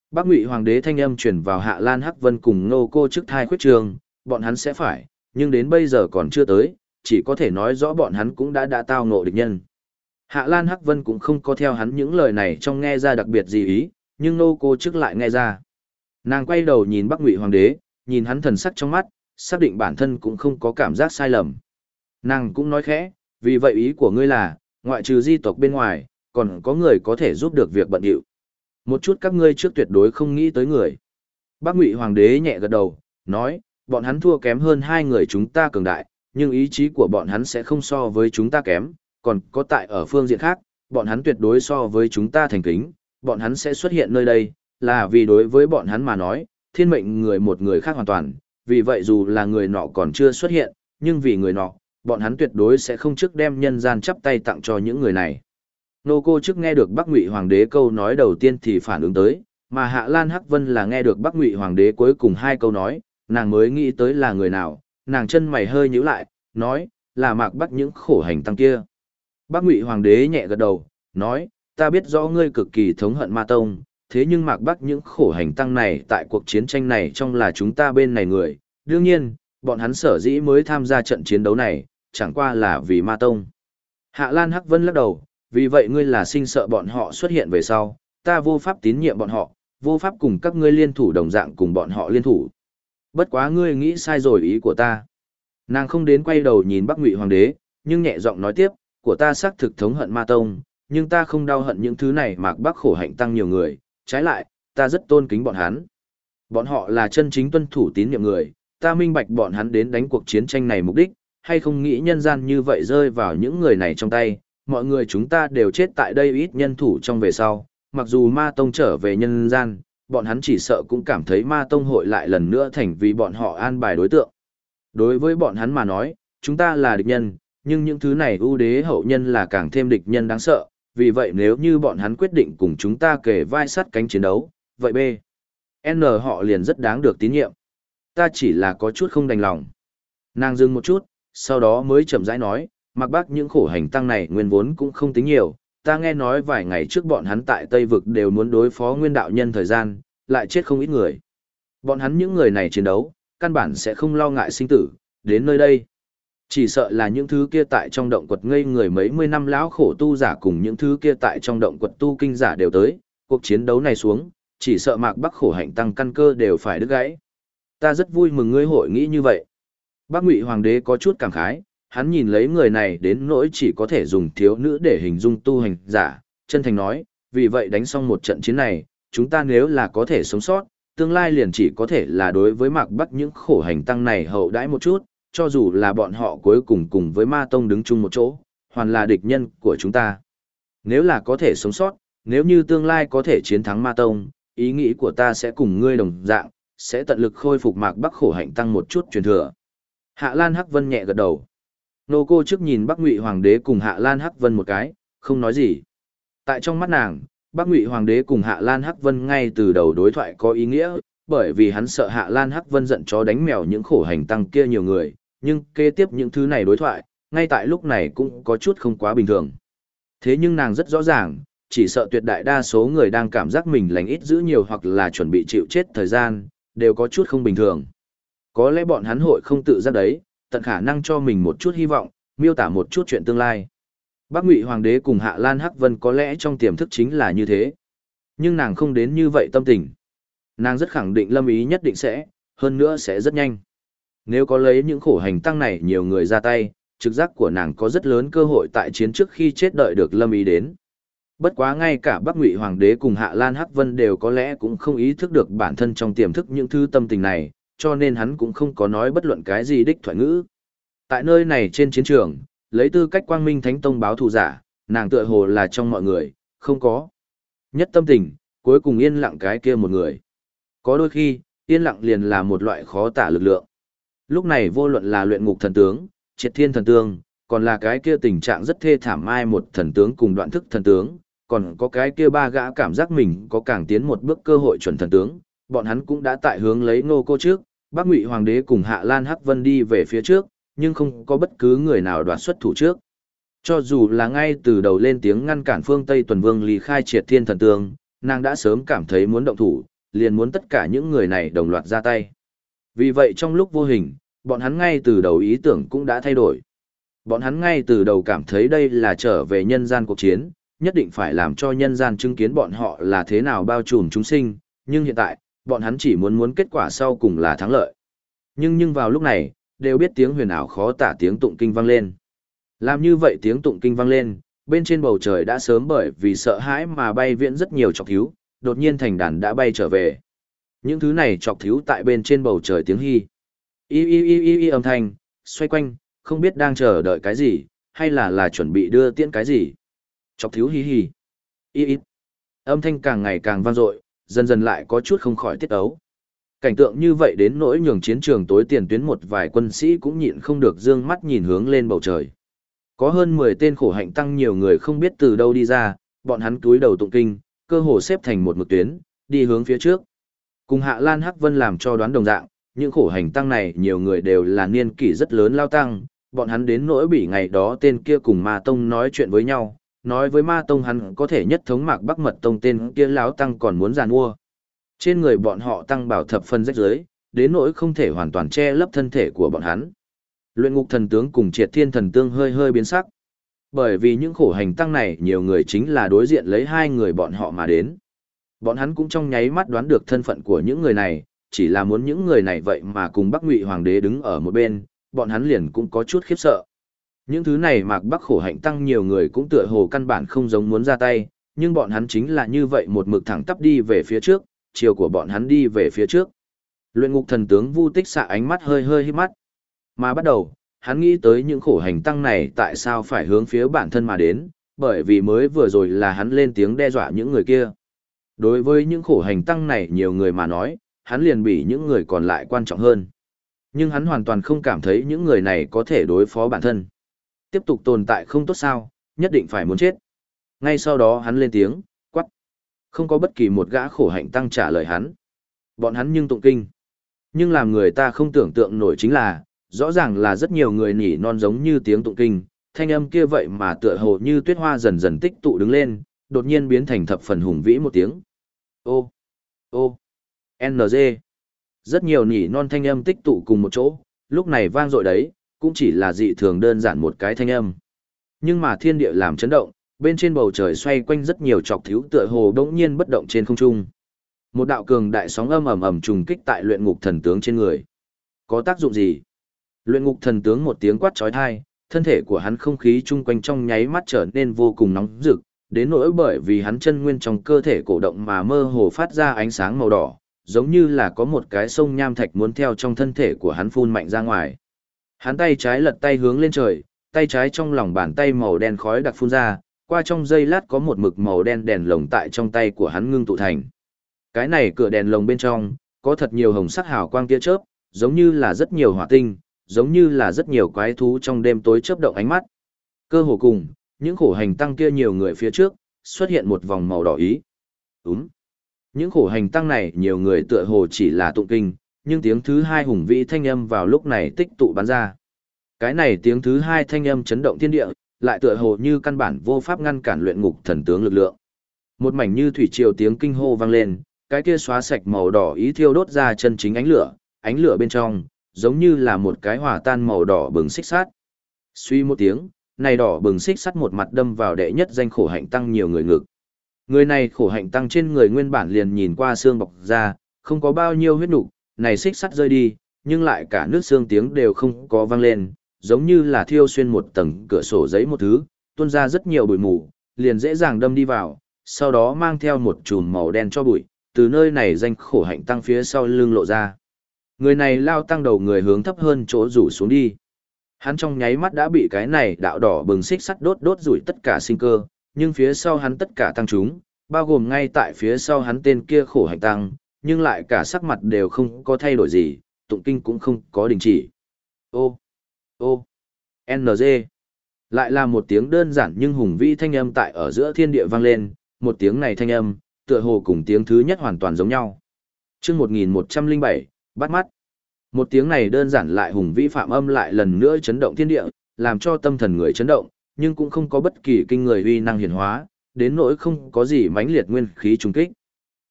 Bắc Ngụy Hoàng đế thanh âm truyền vào Hạ Lan Hắc Vân cùng Nô Cô trước thai khuyết trường, bọn hắn sẽ phải, nhưng đến bây giờ còn chưa tới, chỉ có thể nói rõ bọn hắn cũng đã tao ngộ địch nhân. Hạ Lan Hắc Vân cũng không có theo hắn những lời này trong nghe ra đặc biệt gì ý, nhưng Nô Cô trước lại nghe ra. Nàng quay đầu nhìn Bắc Ngụy Hoàng đế, nhìn hắn thần sắc trong mắt, xác định bản thân cũng không có cảm giác sai lầm. Nàng cũng nói khẽ, vì vậy ý của ngươi là, ngoại trừ di tộc bên ngoài, còn có người có thể giúp được việc bận điệu. Một chút các ngươi trước tuyệt đối không nghĩ tới người. Bắc Ngụy Hoàng đế nhẹ gật đầu, nói, bọn hắn thua kém hơn hai người chúng ta cường đại, nhưng ý chí của bọn hắn sẽ không so với chúng ta kém, còn có tại ở phương diện khác, bọn hắn tuyệt đối so với chúng ta thành kính, bọn hắn sẽ xuất hiện nơi đây, là vì đối với bọn hắn mà nói, thiên mệnh người một người khác hoàn toàn, vì vậy dù là người nọ còn chưa xuất hiện, nhưng vì người nọ, bọn hắn tuyệt đối sẽ không trước đem nhân gian chắp tay tặng cho những người này. Nô Cô trước nghe được Bắc Ngụy Hoàng đế câu nói đầu tiên thì phản ứng tới, mà Hạ Lan Hắc Vân là nghe được Bắc Ngụy Hoàng đế cuối cùng hai câu nói, nàng mới nghĩ tới là người nào, nàng chân mày hơi nhíu lại, nói, là Mạc Bắc những khổ hành tăng kia. Bắc Ngụy Hoàng đế nhẹ gật đầu, nói, ta biết rõ ngươi cực kỳ thống hận Ma Tông, thế nhưng Mạc Bắc những khổ hành tăng này tại cuộc chiến tranh này trong là chúng ta bên này người, đương nhiên, bọn hắn sở dĩ mới tham gia trận chiến đấu này, chẳng qua là vì Ma Tông. Hạ Lan Hắc Vân lắc đầu, vì vậy ngươi là sinh sợ bọn họ xuất hiện về sau, ta vô pháp tín nhiệm bọn họ, vô pháp cùng các ngươi liên thủ đồng dạng cùng bọn họ liên thủ. Bất quá ngươi nghĩ sai rồi ý của ta. Nàng không đến quay đầu nhìn Bắc Ngụy Hoàng đế, nhưng nhẹ giọng nói tiếp, của ta xác thực thống hận Ma Tông, nhưng ta không đau hận những thứ này Mạc Bắc khổ hạnh tăng nhiều người, trái lại, ta rất tôn kính bọn hắn. Bọn họ là chân chính tuân thủ tín nhiệm người, ta minh bạch bọn hắn đến đánh cuộc chiến tranh này mục đích, hay không nghĩ nhân gian như vậy rơi vào những người này trong tay, mọi người chúng ta đều chết tại đây ít nhân thủ trong về sau, mặc dù Ma Tông trở về nhân gian, bọn hắn chỉ sợ cũng cảm thấy Ma Tông hội lại lần nữa thành vì bọn họ an bài đối tượng. Đối với bọn hắn mà nói, chúng ta là địch nhân, nhưng những thứ này ưu đế hậu nhân là càng thêm địch nhân đáng sợ, vì vậy nếu như bọn hắn quyết định cùng chúng ta kề vai sát cánh chiến đấu, vậy B. N họ liền rất đáng được tín nhiệm. Ta chỉ là có chút không đành lòng. Nàng dừng một chút, sau đó mới chậm rãi nói, Mạc Bắc những khổ hành tăng này nguyên vốn cũng không tính nhiều, ta nghe nói vài ngày trước bọn hắn tại Tây Vực đều muốn đối phó nguyên đạo nhân thời gian, lại chết không ít người. Bọn hắn những người này chiến đấu, căn bản sẽ không lo ngại sinh tử, đến nơi đây. Chỉ sợ là những thứ kia tại trong động quật ngây người mấy mươi năm lão khổ tu giả cùng những thứ kia tại trong động quật tu kinh giả đều tới, cuộc chiến đấu này xuống, chỉ sợ Mạc Bắc khổ hạnh tăng căn cơ đều phải đứt gãy. Ta rất vui mừng ngươi hội nghĩ như vậy. Bắc Ngụy Hoàng đế có chút cảm khái, hắn nhìn lấy người này đến nỗi chỉ có thể dùng thiếu nữ để hình dung tu hành giả, chân thành nói, vì vậy đánh xong một trận chiến này, chúng ta nếu là có thể sống sót, tương lai liền chỉ có thể là đối với Mạc Bắc những khổ hành tăng này hậu đãi một chút, cho dù là bọn họ cuối cùng cùng với Ma Tông đứng chung một chỗ, hoàn là địch nhân của chúng ta. Nếu là có thể sống sót, nếu như tương lai có thể chiến thắng Ma Tông, ý nghĩ của ta sẽ cùng ngươi đồng dạng, sẽ tận lực khôi phục Mạc Bắc khổ hạnh tăng một chút truyền thừa. Hạ Lan Hắc Vân nhẹ gật đầu. Nô Cô trước nhìn Bắc Ngụy Hoàng đế cùng Hạ Lan Hắc Vân một cái, không nói gì. Tại trong mắt nàng, Bắc Ngụy Hoàng đế cùng Hạ Lan Hắc Vân ngay từ đầu đối thoại có ý nghĩa, bởi vì hắn sợ Hạ Lan Hắc Vân giận chó đánh mèo những khổ hành tăng kia nhiều người, nhưng kế tiếp những thứ này đối thoại, ngay tại lúc này cũng có chút không quá bình thường. Thế nhưng nàng rất rõ ràng, chỉ sợ tuyệt đại đa số người đang cảm giác mình lành ít giữ nhiều hoặc là chuẩn bị chịu chết thời gian, đều có chút không bình thường. Có lẽ bọn hắn hội không tự giác đấy, tận khả năng cho mình một chút hy vọng, miêu tả một chút chuyện tương lai. Bắc Ngụy Hoàng đế cùng Hạ Lan Hắc Vân có lẽ trong tiềm thức chính là như thế. Nhưng nàng không đến như vậy tâm tình. Nàng rất khẳng định Lâm Ý nhất định sẽ, hơn nữa sẽ rất nhanh. Nếu có lấy những khổ hành tăng này nhiều người ra tay, trực giác của nàng có rất lớn cơ hội tại chiến trước khi chết đợi được Lâm Ý đến. Bất quá ngay cả Bắc Ngụy Hoàng đế cùng Hạ Lan Hắc Vân đều có lẽ cũng không ý thức được bản thân trong tiềm thức những thứ tâm tình này, cho nên hắn cũng không có nói bất luận cái gì đích thoại ngữ. Tại nơi này trên chiến trường, lấy tư cách Quang Minh Thánh Tông báo thù giả, nàng tựa hồ là trong mọi người, không có. Nhất tâm tình, cuối cùng yên lặng cái kia một người. Có đôi khi, yên lặng liền là một loại khó tả lực lượng. Lúc này vô luận là luyện ngục thần tướng, triệt thiên thần tướng, còn là cái kia tình trạng rất thê thảm mai một thần tướng cùng đoạn thức thần tướng, còn có cái kia ba gã cảm giác mình có càng tiến một bước cơ hội chuẩn thần tướng, bọn hắn cũng đã tại hướng lấy Nô Cô trước, Bắc Ngụy Hoàng đế cùng Hạ Lan Hắc Vân đi về phía trước, nhưng không có bất cứ người nào đoạt xuất thủ trước. Cho dù là ngay từ đầu lên tiếng ngăn cản phương Tây Tuần Vương ly khai triệt thiên thần tướng, nàng đã sớm cảm thấy muốn động thủ, liền muốn tất cả những người này đồng loạt ra tay. Vì vậy trong lúc vô hình, bọn hắn ngay từ đầu ý tưởng cũng đã thay đổi. Bọn hắn ngay từ đầu cảm thấy đây là trở về nhân gian cuộc chiến, nhất định phải làm cho nhân gian chứng kiến bọn họ là thế nào bao trùm chúng sinh, nhưng hiện tại, bọn hắn chỉ muốn kết quả sau cùng là thắng lợi. Nhưng vào lúc này, đều biết tiếng huyền ảo khó tả tiếng tụng kinh vang lên. Làm như vậy tiếng tụng kinh vang lên, bên trên bầu trời đã sớm bởi vì sợ hãi mà bay viễn rất nhiều chọc thíu, đột nhiên thành đàn đã bay trở về. Những thứ này chọc thíu tại bên trên bầu trời tiếng hy. Y âm thanh, xoay quanh, không biết đang chờ đợi cái gì, hay là chuẩn bị đưa tiễn cái gì. Chọc thíu hí hí. Y. Âm thanh càng ngày càng vang dội, dần dần lại có chút không khỏi tiết ấu. Cảnh tượng như vậy đến nỗi nhường chiến trường tối tiền tuyến một vài quân sĩ cũng nhịn không được dương mắt nhìn hướng lên bầu trời. Có hơn 10 tên khổ hạnh tăng nhiều người không biết từ đâu đi ra, bọn hắn cúi đầu tụng kinh, cơ hồ xếp thành một mực tuyến, đi hướng phía trước. Cùng Hạ Lan Hắc Vân làm cho đoán đồng dạng, những khổ hành tăng này nhiều người đều là niên kỷ rất lớn lao tăng, bọn hắn đến nỗi bị ngày đó tên kia cùng Ma Tông nói chuyện với nhau, nói với Ma Tông hắn có thể nhất thống Mạc Bắc Mật Tông tên kia láo tăng còn muốn giàn mua. Trên người bọn họ tăng bảo thập phân rách rưới, đến nỗi không thể hoàn toàn che lấp thân thể của bọn hắn. Luyện Ngục Thần Tướng cùng Triệt Thiên Thần Tương hơi biến sắc. Bởi vì những khổ hành tăng này nhiều người chính là đối diện lấy hai người bọn họ mà đến. Bọn hắn cũng trong nháy mắt đoán được thân phận của những người này, chỉ là muốn những người này vậy mà cùng Bắc Ngụy Hoàng đế đứng ở một bên, bọn hắn liền cũng có chút khiếp sợ. Những thứ này Mạc Bắc khổ hạnh tăng nhiều người cũng tựa hồ căn bản không giống muốn ra tay, nhưng bọn hắn chính là như vậy một mực thẳng tắp đi về phía trước, chiều của bọn hắn đi về phía trước. Luyện Ngục Thần Tướng Vu Tích xạ ánh mắt hơi híp mắt. Mà bắt đầu, hắn nghĩ tới những khổ hành tăng này tại sao phải hướng phía bản thân mà đến, bởi vì mới vừa rồi là hắn lên tiếng đe dọa những người kia. Đối với những khổ hành tăng này nhiều người mà nói, hắn liền bị những người còn lại quan trọng hơn. Nhưng hắn hoàn toàn không cảm thấy những người này có thể đối phó bản thân. Tiếp tục tồn tại không tốt sao, nhất định phải muốn chết. Ngay sau đó hắn lên tiếng, quắc. Không có bất kỳ một gã khổ hạnh tăng trả lời hắn. Bọn hắn nhưng tụng kinh. Nhưng làm người ta không tưởng tượng nổi chính là, rõ ràng là rất nhiều người nỉ non giống như tiếng tụng kinh, thanh âm kia vậy mà tựa hồ như tuyết hoa dần dần tích tụ đứng lên, đột nhiên biến thành thập phần hùng vĩ một tiếng. Ô, NG. Rất nhiều nỉ non thanh âm tích tụ cùng một chỗ, lúc này vang dội đấy, cũng chỉ là dị thường đơn giản một cái thanh âm. Nhưng mà thiên địa làm chấn động, bên trên bầu trời xoay quanh rất nhiều chọc thíu tựa hồ đống nhiên bất động trên không trung. Một đạo cường đại sóng âm ầm trùng kích tại luyện ngục thần tướng trên người. Có tác dụng gì? Luyện ngục thần tướng một tiếng quát chói tai, thân thể của hắn không khí chung quanh trong nháy mắt trở nên vô cùng nóng rực, đến nỗi bởi vì hắn chân nguyên trong cơ thể cổ động mà mơ hồ phát ra ánh sáng màu đỏ, giống như là có một cái sông nham thạch muốn theo trong thân thể của hắn phun mạnh ra ngoài. Hắn tay trái lật tay hướng lên trời, tay trái trong lòng bàn tay màu đen khói đặc phun ra, qua trong giây lát có một mực màu đen đèn lồng tại trong tay của hắn ngưng tụ thành. Cái này cửa đèn lồng bên trong, có thật nhiều hồng sắc hào quang tia chớp, giống như là rất nhiều hỏa tinh, giống như là rất nhiều quái thú trong đêm tối chớp động ánh mắt. Cơ hồ cùng, những khổ hành tăng kia nhiều người phía trước, xuất hiện một vòng màu đỏ ý. Những khổ hành tăng này nhiều người tựa hồ chỉ là tụng kinh, nhưng tiếng thứ hai hùng vĩ thanh âm vào lúc này tích tụ bắn ra. Cái này tiếng thứ hai thanh âm chấn động thiên địa, lại tựa hồ như căn bản vô pháp ngăn cản luyện ngục thần tướng lực lượng. Một mảnh như thủy triều tiếng kinh hô vang lên, cái kia xóa sạch màu đỏ ý thiêu đốt ra chân chính ánh lửa bên trong, giống như là một cái hòa tan màu đỏ bừng xích sắt. Suy một tiếng, này đỏ bừng xích sắt một mặt đâm vào đệ nhất danh khổ hạnh tăng nhiều người ngực. Người này khổ hạnh tăng trên người nguyên bản liền nhìn qua xương bọc ra, không có bao nhiêu huyết nục, này xích sắt rơi đi, nhưng lại cả nước xương tiếng đều không có vang lên, giống như là thiêu xuyên một tầng cửa sổ giấy một thứ, tuôn ra rất nhiều bụi mù, liền dễ dàng đâm đi vào, sau đó mang theo một chùm màu đen cho bụi, từ nơi này danh khổ hạnh tăng phía sau lưng lộ ra. Người này lao tăng đầu người hướng thấp hơn chỗ rủ xuống đi. Hắn trong nháy mắt đã bị cái này đạo đỏ bừng xích sắt đốt rủi tất cả sinh cơ, nhưng phía sau hắn tất cả tăng chúng, bao gồm ngay tại phía sau hắn tên kia khổ hạnh tăng, nhưng lại cả sắc mặt đều không có thay đổi gì, tụng kinh cũng không có đình chỉ. NG. Lại là một tiếng đơn giản nhưng hùng vĩ thanh âm tại ở giữa thiên địa vang lên, một tiếng này thanh âm, tựa hồ cùng tiếng thứ nhất hoàn toàn giống nhau. Chương 1107, bắt mắt. Một tiếng này đơn giản lại hùng vĩ phạm âm lại lần nữa chấn động thiên địa, làm cho tâm thần người chấn động, nhưng cũng không có bất kỳ kinh người uy năng hiển hóa, đến nỗi không có gì mãnh liệt nguyên khí trùng kích.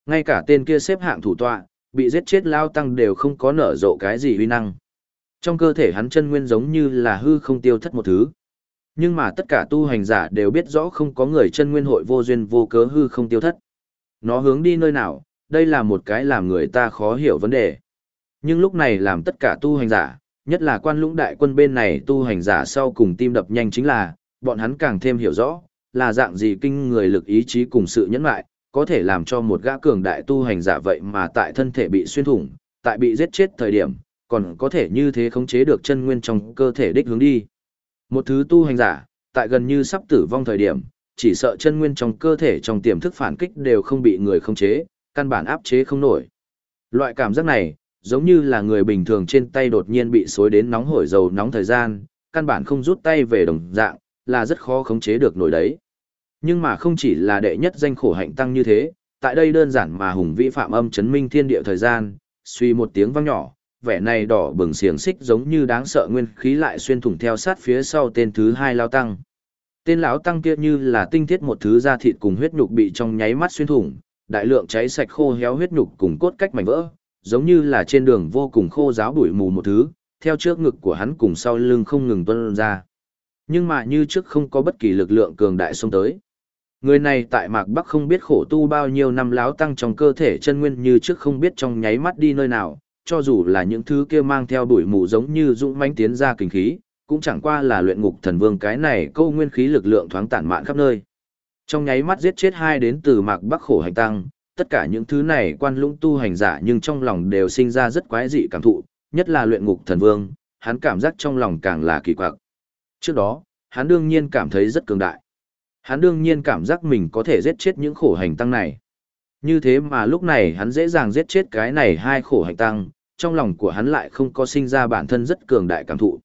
Ngay cả tên kia xếp hạng thủ tọa, bị giết chết lao tăng đều không có nở rộ cái gì uy năng. Trong cơ thể hắn chân nguyên giống như là hư không tiêu thất một thứ. Nhưng mà tất cả tu hành giả đều biết rõ không có người chân nguyên hội vô duyên vô cớ hư không tiêu thất. Nó hướng đi nơi nào, đây là một cái làm người ta khó hiểu vấn đề. Nhưng lúc này làm tất cả tu hành giả, nhất là Quan Lũng đại quân bên này tu hành giả sau cùng tim đập nhanh chính là, bọn hắn càng thêm hiểu rõ, là dạng gì kinh người lực ý chí cùng sự nhẫn nại, có thể làm cho một gã cường đại tu hành giả vậy mà tại thân thể bị xuyên thủng, tại bị giết chết thời điểm, còn có thể như thế khống chế được chân nguyên trong cơ thể đích hướng đi. Một thứ tu hành giả, tại gần như sắp tử vong thời điểm, chỉ sợ chân nguyên trong cơ thể trong tiềm thức phản kích đều không bị người khống chế, căn bản áp chế không nổi. Loại cảm giác này, giống như là người bình thường trên tay đột nhiên bị xối đến nóng hổi dầu nóng thời gian, căn bản không rút tay về đồng dạng, là rất khó khống chế được nổi đấy. Nhưng mà không chỉ là đệ nhất danh khổ hạnh tăng như thế, tại đây đơn giản mà hùng vĩ phạm âm chấn minh thiên địa thời gian, suy một tiếng vang nhỏ, vẻ này đỏ bừng xiềng xích giống như đáng sợ nguyên khí lại xuyên thủng theo sát phía sau tên thứ hai lao tăng. Tên lão tăng kia như là tinh thiết một thứ da thịt cùng huyết nhục bị trong nháy mắt xuyên thủng, đại lượng cháy sạch khô héo huyết nhục cùng cốt cách mảnh vỡ, giống như là trên đường vô cùng khô ráo bụi mù một thứ, theo trước ngực của hắn cùng sau lưng không ngừng tuôn ra. Nhưng mà như trước không có bất kỳ lực lượng cường đại xông tới. Người này tại Mạc Bắc không biết khổ tu bao nhiêu năm láo tăng trong cơ thể chân nguyên như trước không biết trong nháy mắt đi nơi nào, cho dù là những thứ kia mang theo bụi mù giống như dũng mãnh tiến ra kinh khí, cũng chẳng qua là luyện ngục thần vương cái này câu nguyên khí lực lượng thoáng tản mạn khắp nơi. Trong nháy mắt giết chết hai đến từ Mạc Bắc khổ hành tăng, tất cả những thứ này Quan Lũng tu hành giả nhưng trong lòng đều sinh ra rất quái dị cảm thụ, nhất là luyện ngục thần vương, hắn cảm giác trong lòng càng là kỳ quặc. Trước đó, hắn đương nhiên cảm thấy rất cường đại. Hắn đương nhiên cảm giác mình có thể giết chết những khổ hành tăng này. Như thế mà lúc này hắn dễ dàng giết chết cái này hai khổ hành tăng, trong lòng của hắn lại không có sinh ra bản thân rất cường đại cảm thụ.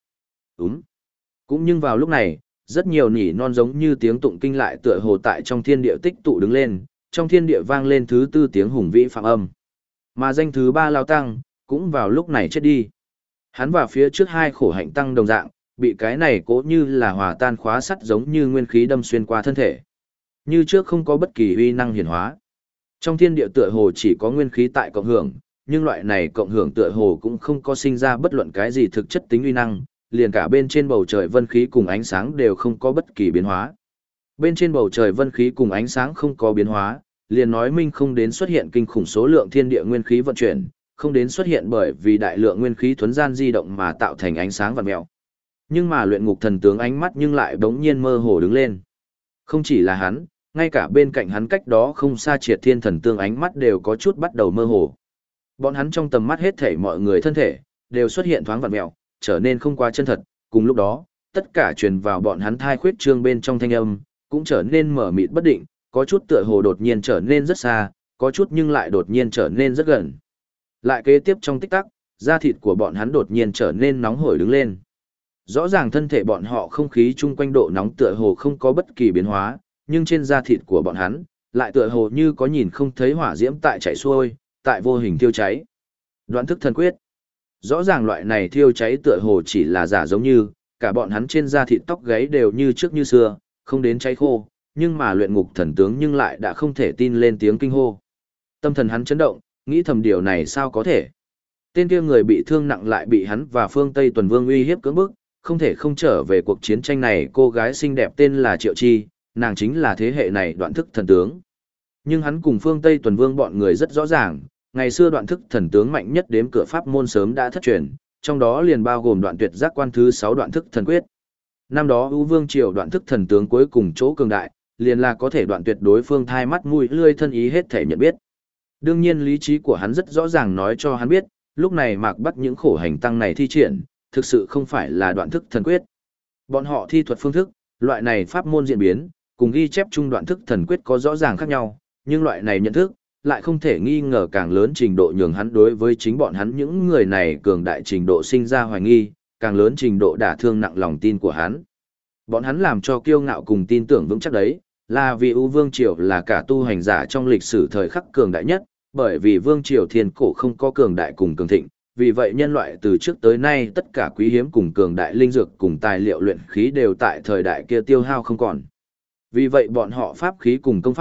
Cũng nhưng vào lúc này, rất nhiều nỉ non giống như tiếng tụng kinh lại tựa hồ tại trong thiên địa tích tụ đứng lên, trong thiên địa vang lên thứ tư tiếng hùng vĩ phạm âm. Mà danh thứ ba lao tăng, cũng vào lúc này chết đi. Hắn vào phía trước hai khổ hạnh tăng đồng dạng, bị cái này cố như là hòa tan khóa sắt giống như nguyên khí đâm xuyên qua thân thể. Như trước không có bất kỳ uy năng hiển hóa. Trong thiên địa tựa hồ chỉ có nguyên khí tại cộng hưởng, nhưng loại này cộng hưởng tựa hồ cũng không có sinh ra bất luận cái gì thực chất tính uy năng, liền cả bên trên bầu trời vân khí cùng ánh sáng đều không có bất kỳ biến hóa. Bên trên bầu trời vân khí cùng ánh sáng không có biến hóa, liền nói minh không đến xuất hiện kinh khủng số lượng thiên địa nguyên khí vận chuyển, không đến xuất hiện bởi vì đại lượng nguyên khí thuần gian di động mà tạo thành ánh sáng vặn mèo. Nhưng mà luyện ngục thần tướng ánh mắt nhưng lại bỗng nhiên mơ hồ đứng lên. Không chỉ là hắn, ngay cả bên cạnh hắn cách đó không xa Triệt Thiên Thần Tương ánh mắt đều có chút bắt đầu mơ hồ. Bọn hắn trong tầm mắt hết thảy mọi người thân thể đều xuất hiện thoáng vặn mèo, trở nên không quá chân thật, cùng lúc đó, tất cả truyền vào bọn hắn thai khuyết trương bên trong thanh âm, cũng trở nên mở mịt bất định, có chút tựa hồ đột nhiên trở nên rất xa, có chút nhưng lại đột nhiên trở nên rất gần. Lại kế tiếp trong tích tắc, da thịt của bọn hắn đột nhiên trở nên nóng hổi đứng lên. Rõ ràng thân thể bọn họ không khí chung quanh độ nóng tựa hồ không có bất kỳ biến hóa, nhưng trên da thịt của bọn hắn, lại tựa hồ như có nhìn không thấy hỏa diễm tại chảy xuôi, tại vô hình thiêu cháy. Đoạn thức thần quyết. Rõ ràng loại này thiêu cháy tựa hồ chỉ là giả giống như, cả bọn hắn trên da thịt tóc gáy đều như trước như xưa, không đến cháy khô, nhưng mà luyện ngục thần tướng nhưng lại đã không thể tin lên tiếng kinh hô. Tâm thần hắn chấn động, nghĩ thầm điều này sao có thể. Tên kia người bị thương nặng lại bị hắn và phương Tây Tuần Vương uy hiếp cưỡng bức, không thể không trở về cuộc chiến tranh này. Cô gái xinh đẹp tên là Triệu Chi, nàng chính là thế hệ này đoạn thức thần tướng. Nhưng hắn cùng phương Tây Tuần Vương bọn người rất rõ ràng, ngày xưa đoạn thức thần tướng mạnh nhất đếm cửa pháp môn sớm đã thất truyền, trong đó liền bao gồm đoạn tuyệt giác quan thứ 6 đoạn thức thần quyết. Năm đó Ưu Vương Triều đoạn thức thần tướng cuối cùng chỗ cường đại, liền là có thể đoạn tuyệt đối phương thai mắt mũi lưỡi thân ý hết thể nhận biết. Đương nhiên lý trí của hắn rất rõ ràng nói cho hắn biết, lúc này Mạc Bắc những khổ hành tăng này thi triển, thực sự không phải là đoạn thức thần quyết. Bọn họ thi thuật phương thức, loại này pháp môn diễn biến, cùng ghi chép chung đoạn thức thần quyết có rõ ràng khác nhau, nhưng loại này nhận thức, lại không thể nghi ngờ càng lớn trình độ nhường hắn đối với chính bọn hắn những người này cường đại trình độ sinh ra hoài nghi, càng lớn trình độ đả thương nặng lòng tin của hắn. Bọn hắn làm cho kiêu ngạo cùng tin tưởng vững chắc đấy, là vì Ưu Vương Triều là cả tu hành giả trong lịch sử thời khắc cường đại nhất, bởi vì Vương Triều thiên cổ không có cường đại cùng cường thịnh, vì vậy nhân loại từ trước tới nay tất cả quý hiếm cùng cường đại linh dược cùng tài liệu luyện khí đều tại thời đại kia tiêu hao không còn. Vì vậy bọn họ pháp khí cùng công pháp,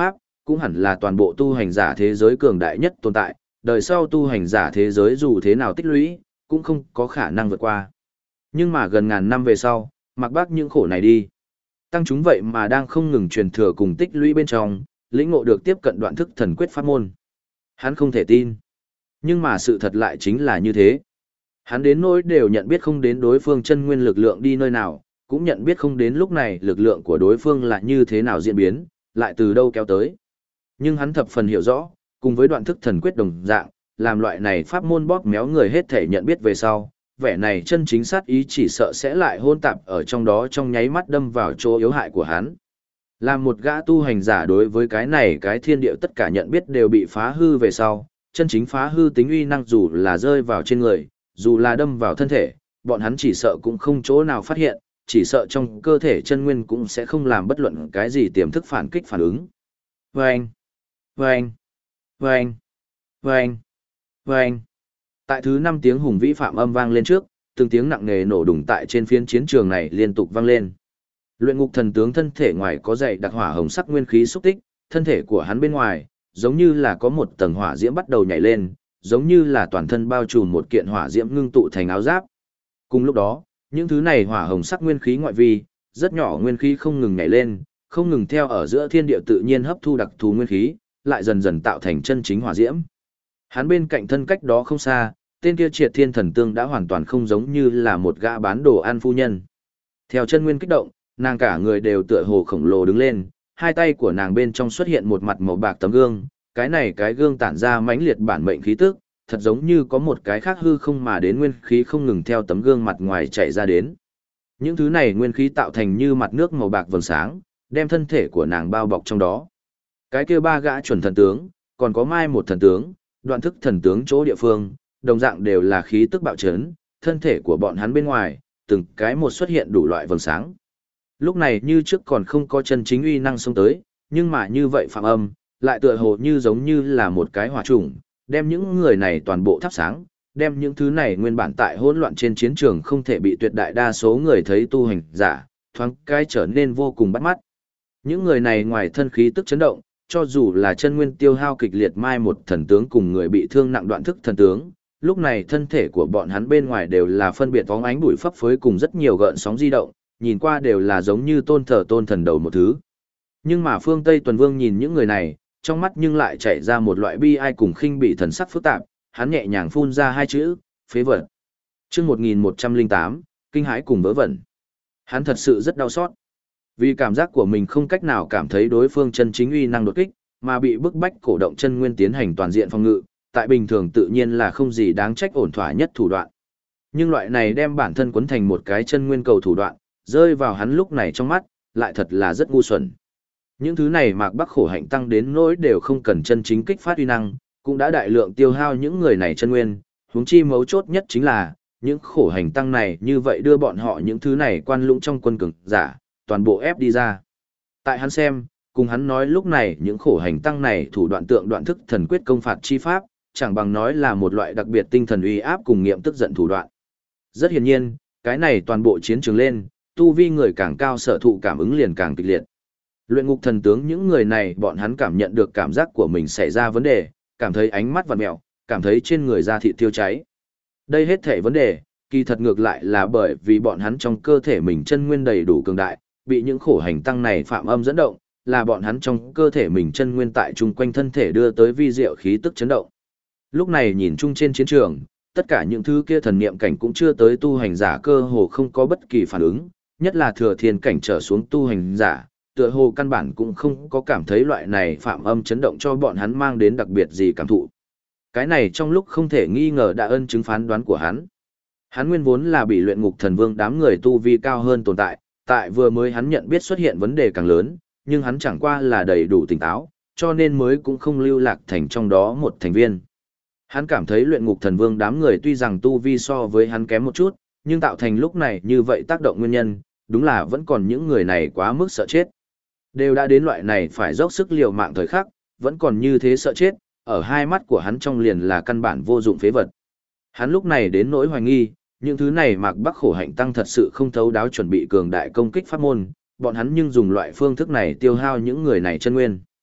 cũng hẳn là toàn bộ tu hành giả thế giới cường đại nhất tồn tại, đời sau tu hành giả thế giới dù thế nào tích lũy, cũng không có khả năng vượt qua. Nhưng mà gần ngàn năm về sau, mặc bác những khổ này đi. Tăng chúng vậy mà đang không ngừng truyền thừa cùng tích lũy bên trong, lĩnh ngộ được tiếp cận đoạn thức thần quyết pháp môn. Hắn không thể tin. Nhưng mà sự thật lại chính là như thế. Hắn đến nỗi đều nhận biết không đến đối phương chân nguyên lực lượng đi nơi nào, cũng nhận biết không đến lúc này lực lượng của đối phương là như thế nào diễn biến, lại từ đâu kéo tới. Nhưng hắn thập phần hiểu rõ, cùng với đoạn thức thần quyết đồng dạng, làm loại này pháp môn bóp méo người hết thể nhận biết về sau, vẻ này chân chính sát ý chỉ sợ sẽ lại hôn tạp ở trong đó trong nháy mắt đâm vào chỗ yếu hại của hắn. Làm một gã tu hành giả đối với cái này cái thiên địa tất cả nhận biết đều bị phá hư về sau, chân chính phá hư tính uy năng dù là rơi vào trên người, dù là đâm vào thân thể, bọn hắn chỉ sợ cũng không chỗ nào phát hiện, chỉ sợ trong cơ thể chân nguyên cũng sẽ không làm bất luận cái gì tiềm thức phản kích phản ứng. Vâng! Vâng! Vâng! Vâng! Vâng! Tại thứ 5 tiếng hùng vĩ phạm âm vang lên trước, từng tiếng nặng nề nổ đùng tại trên phiến chiến trường này liên tục vang lên. Luyện ngục thần tướng thân thể ngoài có dày đặc hỏa hồng sắc nguyên khí xúc tích, thân thể của hắn bên ngoài, giống như là có một tầng hỏa diễm bắt đầu nhảy lên, giống như là toàn thân bao trùm một kiện hỏa diễm ngưng tụ thành áo giáp. Cùng lúc đó, những thứ này hỏa hồng sắc nguyên khí ngoại vi, rất nhỏ nguyên khí không ngừng nhảy lên, không ngừng theo ở giữa thiên địa tự nhiên hấp thu đặc thù nguyên khí, lại dần dần tạo thành chân chính hỏa diễm. Hắn bên cạnh thân cách đó không xa, tên kia Triệt Thiên Thần Tương đã hoàn toàn không giống như là một gã bán đồ ăn phu nhân. Theo chân nguyên kích động, nàng cả người đều tựa hồ khổng lồ đứng lên, hai tay của nàng bên trong xuất hiện một mặt màu bạc tấm gương, cái gương tản ra mãnh liệt bản mệnh khí tức, thật giống như có một cái khác hư không mà đến nguyên khí không ngừng theo tấm gương mặt ngoài chạy ra đến. Những thứ này nguyên khí tạo thành như mặt nước màu bạc vầng sáng, đem thân thể của nàng bao bọc trong đó. Cái kia 3 gã chuẩn thần tướng, còn có mai một thần tướng, đoạn thức thần tướng chỗ địa phương, đồng dạng đều là khí tức bạo chấn, thân thể của bọn hắn bên ngoài, từng cái một xuất hiện đủ loại vầng sáng. Lúc này như trước còn không có chân chính uy năng xông tới, nhưng mà như vậy phạm âm, lại tựa hồ như giống như là một cái hỏa trùng, đem những người này toàn bộ thắp sáng, đem những thứ này nguyên bản tại hỗn loạn trên chiến trường không thể bị tuyệt đại đa số người thấy tu hành giả, thoáng cái trở nên vô cùng bắt mắt. Những người này ngoài thân khí tức chấn động, cho dù là chân nguyên tiêu hao kịch liệt mai một thần tướng cùng người bị thương nặng đoạn thức thần tướng, lúc này thân thể của bọn hắn bên ngoài đều là phân biệt bóng ánh bụi phấp phới cùng rất nhiều gợn sóng di động, nhìn qua đều là giống như tôn thờ tôn thần đầu một thứ. Nhưng mà phương Tây Tuần Vương nhìn những người này, trong mắt nhưng lại chảy ra một loại bi ai cùng khinh bị thần sắc phức tạp, hắn nhẹ nhàng phun ra 2 chữ, phế vật. Chương 1108, kinh hãi cùng vớ vẩn. Hắn thật sự rất đau xót. Vì cảm giác của mình không cách nào cảm thấy đối phương chân chính uy năng đột kích, mà bị bức bách cổ động chân nguyên tiến hành toàn diện phòng ngự, tại bình thường tự nhiên là không gì đáng trách ổn thỏa nhất thủ đoạn. Nhưng loại này đem bản thân quấn thành một cái chân nguyên cầu thủ đoạn, rơi vào hắn lúc này trong mắt, lại thật là rất ngu xuẩn. Những thứ này Mạc Bắc khổ hạnh tăng đến nỗi đều không cần chân chính kích phát uy năng, cũng đã đại lượng tiêu hao những người này chân nguyên, huống chi mấu chốt nhất chính là, những khổ hành tăng này như vậy đưa bọn họ những thứ này quan lũng trong quân cường giả, toàn bộ ép đi ra. Tại hắn xem, cùng hắn nói lúc này những khổ hành tăng này thủ đoạn tượng đoạn thức thần quyết công phạt chi pháp, chẳng bằng nói là một loại đặc biệt tinh thần uy áp cùng nghiệm tức giận thủ đoạn. Rất hiển nhiên, cái này toàn bộ chiến trường lên, tu vi người càng cao sở thụ cảm ứng liền càng kịch liệt. Luyện ngục thần tướng những người này bọn hắn cảm nhận được cảm giác của mình xảy ra vấn đề, cảm thấy ánh mắt vặn mẹo, cảm thấy trên người da thịt thiêu cháy. Đây hết thể vấn đề, kỳ thật ngược lại là bởi vì bọn hắn trong cơ thể mình chân nguyên đầy đủ cường đại, bị những khổ hành tăng này phạm âm dẫn động, là bọn hắn trong cơ thể mình chân nguyên tại chung quanh thân thể đưa tới vi diệu khí tức chấn động. Lúc này nhìn chung trên chiến trường, tất cả những thứ kia thần niệm cảnh cũng chưa tới tu hành giả cơ hồ không có bất kỳ phản ứng, nhất là thừa thiên cảnh trở xuống tu hành giả, tựa hồ căn bản cũng không có cảm thấy loại này phạm âm chấn động cho bọn hắn mang đến đặc biệt gì cảm thụ. Cái này trong lúc không thể nghi ngờ đã ân chứng phán đoán của hắn. Hắn nguyên vốn là bị luyện ngục thần vương đám người tu vi cao hơn tồn tại, tại vừa mới hắn nhận biết xuất hiện vấn đề càng lớn, nhưng hắn chẳng qua là đầy đủ tỉnh táo, cho nên mới cũng không lưu lạc thành trong đó một thành viên. Hắn cảm thấy luyện ngục thần vương đám người tuy rằng tu vi so với hắn kém một chút, nhưng tạo thành lúc này như vậy tác động nguyên nhân, đúng là vẫn còn những người này quá mức sợ chết. Đều đã đến loại này phải dốc sức liều mạng thời khắc, vẫn còn như thế sợ chết, ở hai mắt của hắn trong liền là căn bản vô dụng phế vật. Hắn lúc này đến nỗi hoài nghi, những thứ này Mạc Bắc khổ hạnh tăng thật sự không thấu đáo chuẩn bị cường đại công kích pháp môn, bọn hắn nhưng dùng loại phương thức này tiêu hao những người này chân nguyên.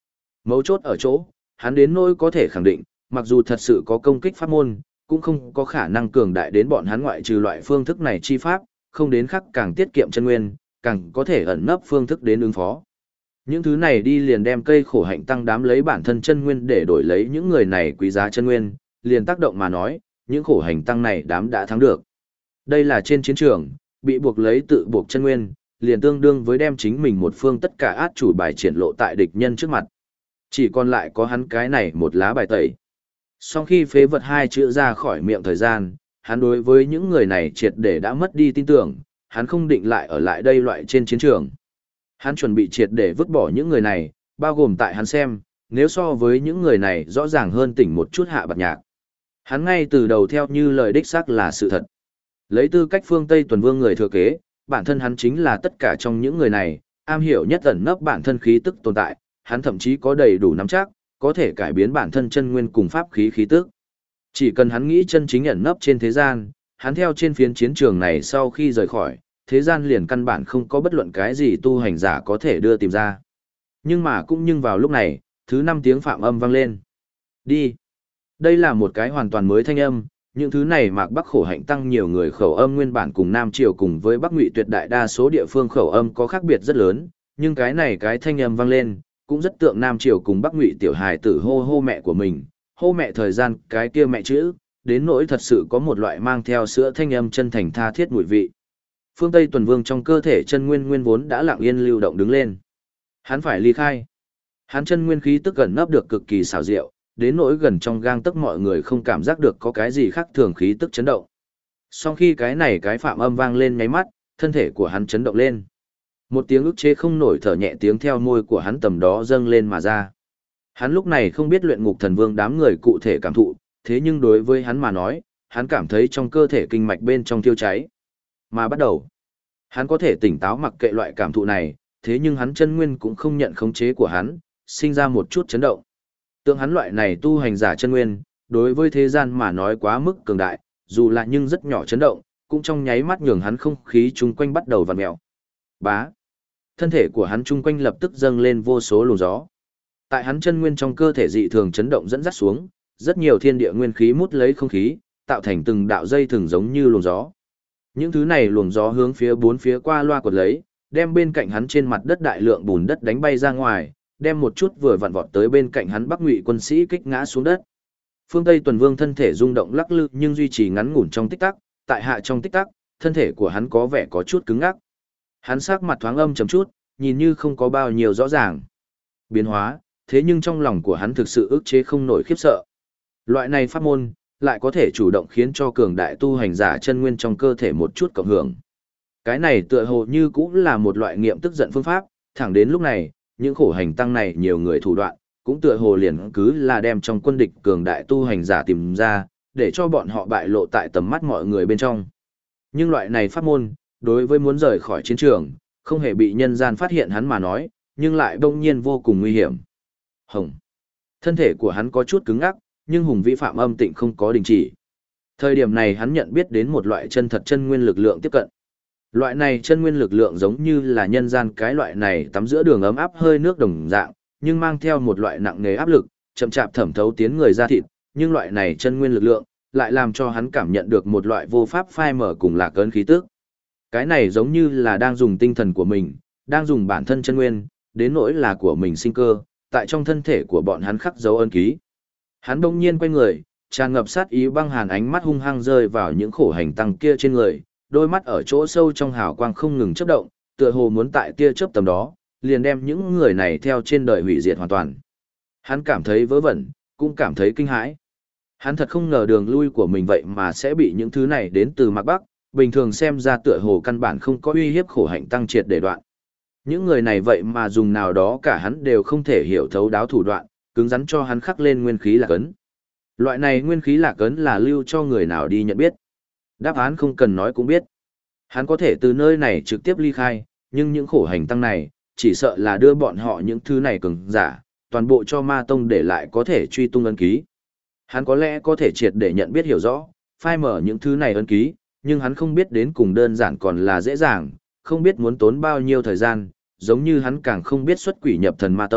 Mấu chốt ở chỗ, hắn đến nỗi có thể khẳng định, mặc dù thật sự có công kích pháp môn, cũng không có khả năng cường đại đến bọn hắn ngoại trừ loại phương thức này chi pháp, không đến khắc càng tiết kiệm chân nguyên, càng có thể ẩn nấp phương thức đến ứng phó. Những thứ này đi liền đem cây khổ hạnh tăng đám lấy bản thân chân nguyên để đổi lấy những người này quý giá chân nguyên, liền tác động mà nói, những khổ hành tăng này đám đã thắng được. Đây là trên chiến trường, bị buộc lấy tự buộc chân nguyên, liền tương đương với đem chính mình một phương tất cả át chủ bài triển lộ tại địch nhân trước mặt. Chỉ còn lại có hắn cái này một lá bài tẩy. Sau khi phế vật hai chữ ra khỏi miệng thời gian, hắn đối với những người này triệt để đã mất đi tin tưởng, hắn không định lại ở lại đây loại trên chiến trường. Hắn chuẩn bị triệt để vứt bỏ những người này, bao gồm tại hắn xem, nếu so với những người này rõ ràng hơn tỉnh một chút Hạ Bạt Nhạc. Hắn ngay từ đầu theo như lời đích xác là sự thật. Lấy tư cách phương Tây Tuần Vương người thừa kế, bản thân hắn chính là tất cả trong những người này, am hiểu nhất ẩn nấp bản thân khí tức tồn tại, hắn thậm chí có đầy đủ nắm chắc, có thể cải biến bản thân chân nguyên cùng pháp khí khí tức. Chỉ cần hắn nghĩ chân chính ẩn nấp trên thế gian, hắn theo trên phiến chiến trường này sau khi rời khỏi, thế gian liền căn bản không có bất luận cái gì tu hành giả có thể đưa tìm ra. Nhưng mà cũng nhưng vào lúc này, thứ 5 tiếng phạm âm vang lên. Đi. Đây là một cái hoàn toàn mới thanh âm, những thứ này Mạc Bắc khổ hạnh tăng nhiều người khẩu âm nguyên bản cùng Nam Triều cùng với Bắc Ngụy tuyệt đại đa số địa phương khẩu âm có khác biệt rất lớn, nhưng cái này cái thanh âm vang lên, cũng rất tượng Nam Triều cùng Bắc Ngụy tiểu hài tử hô hô mẹ của mình, hô mẹ thời gian cái kia mẹ chữ, đến nỗi thật sự có một loại mang theo sữa thanh âm chân thành tha thiết mùi vị. Phương Tây Tuần Vương trong cơ thể chân nguyên nguyên vốn đã lặng yên lưu động đứng lên. Hắn phải ly khai. Hắn chân nguyên khí tức gần nấp được cực kỳ xảo diệu, đến nỗi gần trong gang tấc mọi người không cảm giác được có cái gì khác thường khí tức chấn động. Sau khi cái này cái phạm âm vang lên nháy mắt, thân thể của hắn chấn động lên. Một tiếng ức chế không nổi thở nhẹ tiếng theo môi của hắn tầm đó dâng lên mà ra. Hắn lúc này không biết luyện ngục thần vương đám người cụ thể cảm thụ, thế nhưng đối với hắn mà nói, hắn cảm thấy trong cơ thể kinh mạch bên trong thiêu cháy. Mà bắt đầu, hắn có thể tỉnh táo mặc kệ loại cảm thụ này, thế nhưng hắn chân nguyên cũng không nhận khống chế của hắn, sinh ra một chút chấn động. Tượng hắn loại này tu hành giả chân nguyên, đối với thế gian mà nói quá mức cường đại, dù là nhưng rất nhỏ chấn động, cũng trong nháy mắt nhường hắn không khí chung quanh bắt đầu vặn mèo. Bá. Thân thể của hắn chung quanh lập tức dâng lên vô số luồng gió. Tại hắn chân nguyên trong cơ thể dị thường chấn động dẫn dắt xuống, rất nhiều thiên địa nguyên khí mút lấy không khí, tạo thành từng đạo dây thường giống như luồng gió. Những thứ này luồng gió hướng phía bốn phía qua loa quật lấy, đem bên cạnh hắn trên mặt đất đại lượng bùn đất đánh bay ra ngoài, đem một chút vừa vặn vọt tới bên cạnh hắn Bắc Ngụy quân sĩ kích ngã xuống đất. Phương Tây Tuần Vương thân thể rung động lắc lư nhưng duy trì ngắn ngủn trong tích tắc, tại hạ trong tích tắc, thân thể của hắn có vẻ có chút cứng ngắc. Hắn sắc mặt thoáng âm trầm chút, nhìn như không có bao nhiêu rõ ràng biến hóa, thế nhưng trong lòng của hắn thực sự ức chế không nổi khiếp sợ. Loại này pháp môn lại có thể chủ động khiến cho cường đại tu hành giả chân nguyên trong cơ thể một chút cộng hưởng. Cái này tựa hồ như cũng là một loại nghiệm tức giận phương pháp, thẳng đến lúc này, những khổ hành tăng này nhiều người thủ đoạn, cũng tựa hồ liền cứ là đem trong quân địch cường đại tu hành giả tìm ra, để cho bọn họ bại lộ tại tầm mắt mọi người bên trong. Nhưng loại này pháp môn, đối với muốn rời khỏi chiến trường, không hề bị nhân gian phát hiện hắn mà nói, nhưng lại bỗng nhiên vô cùng nguy hiểm. Hồng. Thân thể của hắn có chút cứng ngắc, nhưng hùng vĩ phạm âm tịnh không có đình chỉ. Thời điểm này hắn nhận biết đến một loại chân thật chân nguyên lực lượng tiếp cận. Loại này chân nguyên lực lượng giống như là nhân gian cái loại này tắm giữa đường ấm áp hơi nước đồng dạng, nhưng mang theo một loại nặng nề áp lực, chậm chạp thẩm thấu tiến người ra thịt, nhưng loại này chân nguyên lực lượng lại làm cho hắn cảm nhận được một loại vô pháp phai mở cùng lạc ấn khí tức. Cái này giống như là đang dùng tinh thần của mình, đang dùng bản thân chân nguyên, đến nỗi là của mình sinh cơ, tại trong thân thể của bọn hắn khắc dấu ấn ký. Hắn bỗng nhiên quay người, tràn ngập sát ý băng hàn ánh mắt hung hăng rơi vào những khổ hành tăng kia trên người, đôi mắt ở chỗ sâu trong hào quang không ngừng chớp động, tựa hồ muốn tại tia chớp tầm đó, liền đem những người này theo trên đời hủy diệt hoàn toàn. Hắn cảm thấy vớ vẩn, cũng cảm thấy kinh hãi. Hắn thật không ngờ đường lui của mình vậy mà sẽ bị những thứ này đến từ Mạc Bắc, bình thường xem ra tựa hồ căn bản không có uy hiếp khổ hạnh tăng triệt để đoạn. Những người này vậy mà dùng nào đó cả hắn đều không thể hiểu thấu đáo thủ đoạn, cứng rắn cho hắn khắc lên nguyên khí lạc ấn. Loại này nguyên khí lạc ấn là lưu cho người nào đi nhận biết. Đáp án không cần nói cũng biết. Hắn có thể từ nơi này trực tiếp ly khai, nhưng những khổ hành tăng này, chỉ sợ là đưa bọn họ những thứ này cường giả, toàn bộ cho ma tông để lại có thể truy tung ấn ký. Hắn có lẽ có thể triệt để nhận biết hiểu rõ, phai mở những thứ này ấn ký, nhưng hắn không biết đến cùng đơn giản còn là dễ dàng, không biết muốn tốn bao nhiêu thời gian, giống như hắn càng không biết xuất quỷ nhập thần ma tông,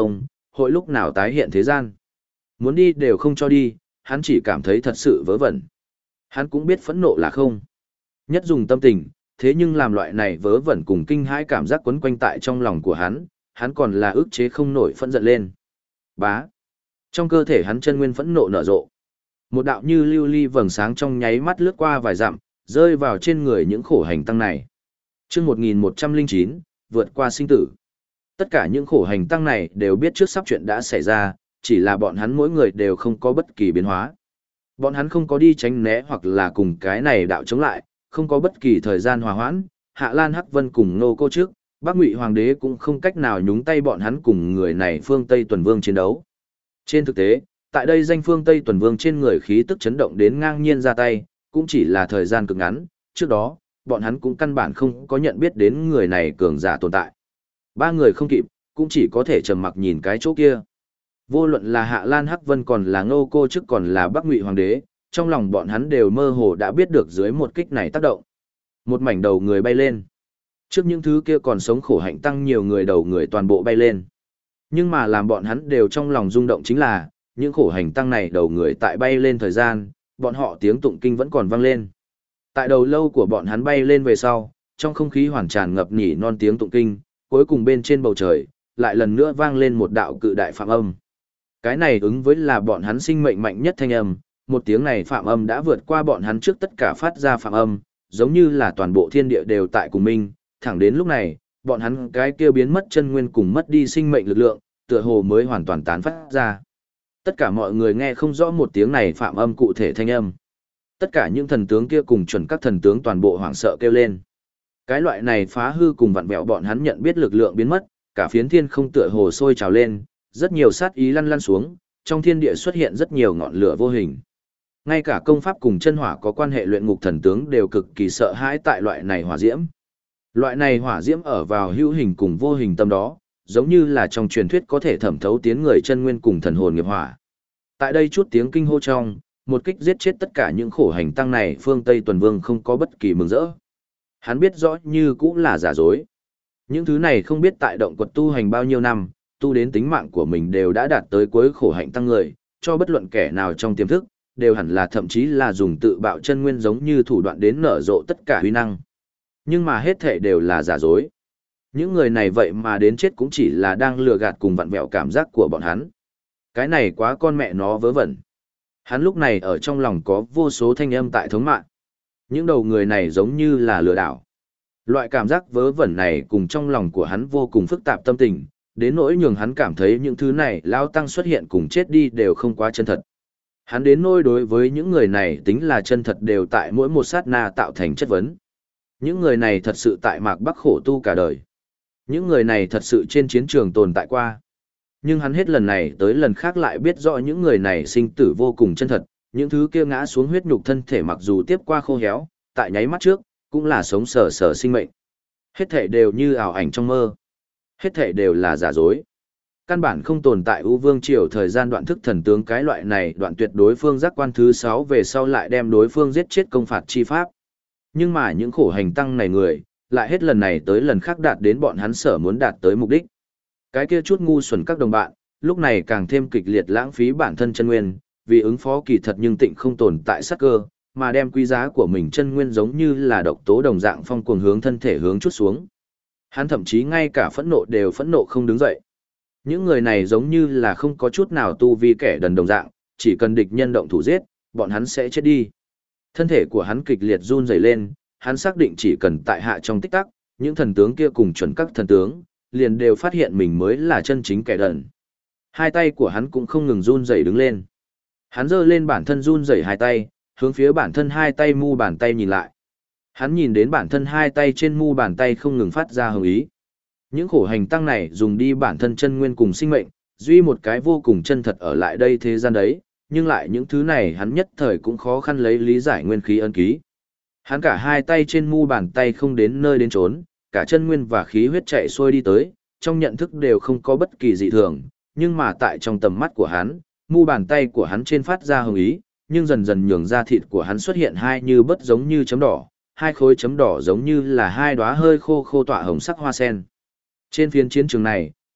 hội lúc nào tái hiện thế gian. Muốn đi đều không cho đi, hắn chỉ cảm thấy thật sự vớ vẩn. Hắn cũng biết phẫn nộ là không nhất dùng tâm tình, thế nhưng làm loại này vớ vẩn cùng kinh hãi cảm giác quấn quanh tại trong lòng của hắn còn là ức chế không nổi phẫn giận lên. Bá. Trong cơ thể hắn chân nguyên phẫn nộ nở rộ. Một đạo như lưu ly vầng sáng trong nháy mắt lướt qua vài dặm, rơi vào trên người những khổ hành tăng này. Chương 1109, vượt qua sinh tử. Tất cả những khổ hành tăng này đều biết trước sắp chuyện đã xảy ra, chỉ là bọn hắn mỗi người đều không có bất kỳ biến hóa. Bọn hắn không có đi tránh né hoặc là cùng cái này đạo chống lại, không có bất kỳ thời gian hòa hoãn, Hạ Lan Hắc Vân cùng Nô Cô trước, Bắc Ngụy Hoàng đế cũng không cách nào nhúng tay bọn hắn cùng người này phương Tây Tuần Vương chiến đấu. Trên thực tế, tại đây danh phương Tây Tuần Vương trên người khí tức chấn động đến ngang nhiên ra tay, cũng chỉ là thời gian cực ngắn, trước đó, bọn hắn cũng căn bản không có nhận biết đến người này cường giả tồn tại. Ba người không kịp, cũng chỉ có thể trầm mặc nhìn cái chỗ kia. Vô luận là Hạ Lan Hắc Vân còn là Ngô Cô trước còn là Bắc Ngụy Hoàng đế, trong lòng bọn hắn đều mơ hồ đã biết được dưới một kích này tác động. Một mảnh đầu người bay lên. Trước những thứ kia còn sống khổ hạnh tăng nhiều người đầu người toàn bộ bay lên. Nhưng mà làm bọn hắn đều trong lòng rung động chính là, những khổ hành tăng này đầu người tại bay lên thời gian, bọn họ tiếng tụng kinh vẫn còn vang lên. Tại đầu lâu của bọn hắn bay lên về sau, trong không khí hoàn tràn ngập nhỉ non tiếng tụng kinh, cuối cùng bên trên bầu trời, lại lần nữa vang lên một đạo cự đại phạm âm. Cái này ứng với là bọn hắn sinh mệnh mạnh nhất thanh âm, một tiếng này phạm âm đã vượt qua bọn hắn trước tất cả phát ra phạm âm, giống như là toàn bộ thiên địa đều tại cùng mình, thẳng đến lúc này, bọn hắn cái kia biến mất chân nguyên cùng mất đi sinh mệnh lực lượng, tựa hồ mới hoàn toàn tán phát ra. Tất cả mọi người nghe không rõ một tiếng này phạm âm cụ thể thanh âm. Tất cả những thần tướng kia cùng chuẩn các thần tướng toàn bộ hoảng sợ kêu lên. Cái loại này phá hư cùng vặn vẹo bọn hắn nhận biết lực lượng biến mất, cả phiến thiên không tựa hồ sôi trào lên, rất nhiều sát ý lăn lăn xuống, trong thiên địa xuất hiện rất nhiều ngọn lửa vô hình. Ngay cả công pháp cùng chân hỏa có quan hệ luyện ngục thần tướng đều cực kỳ sợ hãi tại loại này hỏa diễm. Loại này hỏa diễm ở vào hữu hình cùng vô hình tâm đó, giống như là trong truyền thuyết có thể thẩm thấu tiến người chân nguyên cùng thần hồn nghiệp hỏa. Tại đây chút tiếng kinh hô trong, một kích giết chết tất cả những khổ hành tăng này, phương Tây Tuần Vương không có bất kỳ mừng rỡ. Hắn biết rõ như cũng là giả dối. Những thứ này không biết tại động quật tu hành bao nhiêu năm, tu đến tính mạng của mình đều đã đạt tới cuối khổ hạnh tăng người, cho bất luận kẻ nào trong tiềm thức, đều hẳn là thậm chí là dùng tự bạo chân nguyên giống như thủ đoạn đến nở rộ tất cả huy năng. Nhưng mà hết thể đều là giả dối. Những người này vậy mà đến chết cũng chỉ là đang lừa gạt cùng vặn vẹo cảm giác của bọn hắn. Cái này quá con mẹ nó vớ vẩn. Hắn lúc này ở trong lòng có vô số thanh âm tại thống mạng. Những đầu người này giống như là lừa đảo. Loại cảm giác vớ vẩn này cùng trong lòng của hắn vô cùng phức tạp tâm tình, đến nỗi nhường hắn cảm thấy những thứ này lao tăng xuất hiện cùng chết đi đều không quá chân thật. Hắn đến nỗi đối với những người này tính là chân thật đều tại mỗi một sát na tạo thành chất vấn. Những người này thật sự tại Mạc Bắc khổ tu cả đời. Những người này thật sự trên chiến trường tồn tại qua. Nhưng hắn hết lần này tới lần khác lại biết rõ những người này sinh tử vô cùng chân thật, những thứ kia ngã xuống huyết nhục thân thể mặc dù tiếp qua khô héo, tại nháy mắt trước, cũng là sống sờ sờ sinh mệnh. Hết thể đều như ảo ảnh trong mơ. Hết thể đều là giả dối. Căn bản không tồn tại U Vương Triều thời gian đoạn thức thần tướng cái loại này đoạn tuyệt đối phương giác quan thứ 6 về sau lại đem đối phương giết chết công phạt chi pháp. Nhưng mà những khổ hành tăng này người, lại hết lần này tới lần khác đạt đến bọn hắn sở muốn đạt tới mục đích. Cái kia chút ngu xuẩn các đồng bạn, lúc này càng thêm kịch liệt lãng phí bản thân chân nguyên, vì ứng phó kỳ thật nhưng tịnh không tồn tại sát cơ, mà đem quý giá của mình chân nguyên giống như là độc tố đồng dạng phong cuồng hướng thân thể hướng chút xuống. Hắn thậm chí ngay cả phẫn nộ đều phẫn nộ không đứng dậy. Những người này giống như là không có chút nào tu vi kẻ đần đồng dạng, chỉ cần địch nhân động thủ giết, bọn hắn sẽ chết đi. Thân thể của hắn kịch liệt run rẩy lên, hắn xác định chỉ cần tại hạ trong tích tắc, những thần tướng kia cùng chuẩn các thần tướng, liền đều phát hiện mình mới là chân chính kẻ đần. Hai tay của hắn cũng không ngừng run rẩy đứng lên. Hắn giơ lên bản thân run rẩy hai tay, hướng phía bản thân hai tay mu bàn tay nhìn lại. Hắn nhìn đến bản thân hai tay trên mu bàn tay không ngừng phát ra hồng ý. Những khổ hành tăng này dùng đi bản thân chân nguyên cùng sinh mệnh, duy một cái vô cùng chân thật ở lại đây thế gian đấy, nhưng lại những thứ này hắn nhất thời cũng khó khăn lấy lý giải nguyên khí ân ký. Hắn cả hai tay trên mu bàn tay không đến nơi đến chốn, cả chân nguyên và khí huyết chạy xuôi đi tới, trong nhận thức đều không có bất kỳ dị thường, nhưng mà tại trong tầm mắt của hắn, mu bàn tay của hắn trên phát ra hồng ý, nhưng dần dần nhường ra thịt của hắn xuất hiện hai như bất giống như chấm đỏ, hai khối chấm đỏ giống như là hai đóa hơi khô khô tỏa hồng sắc hoa sen. Trên phiến chiến trường này,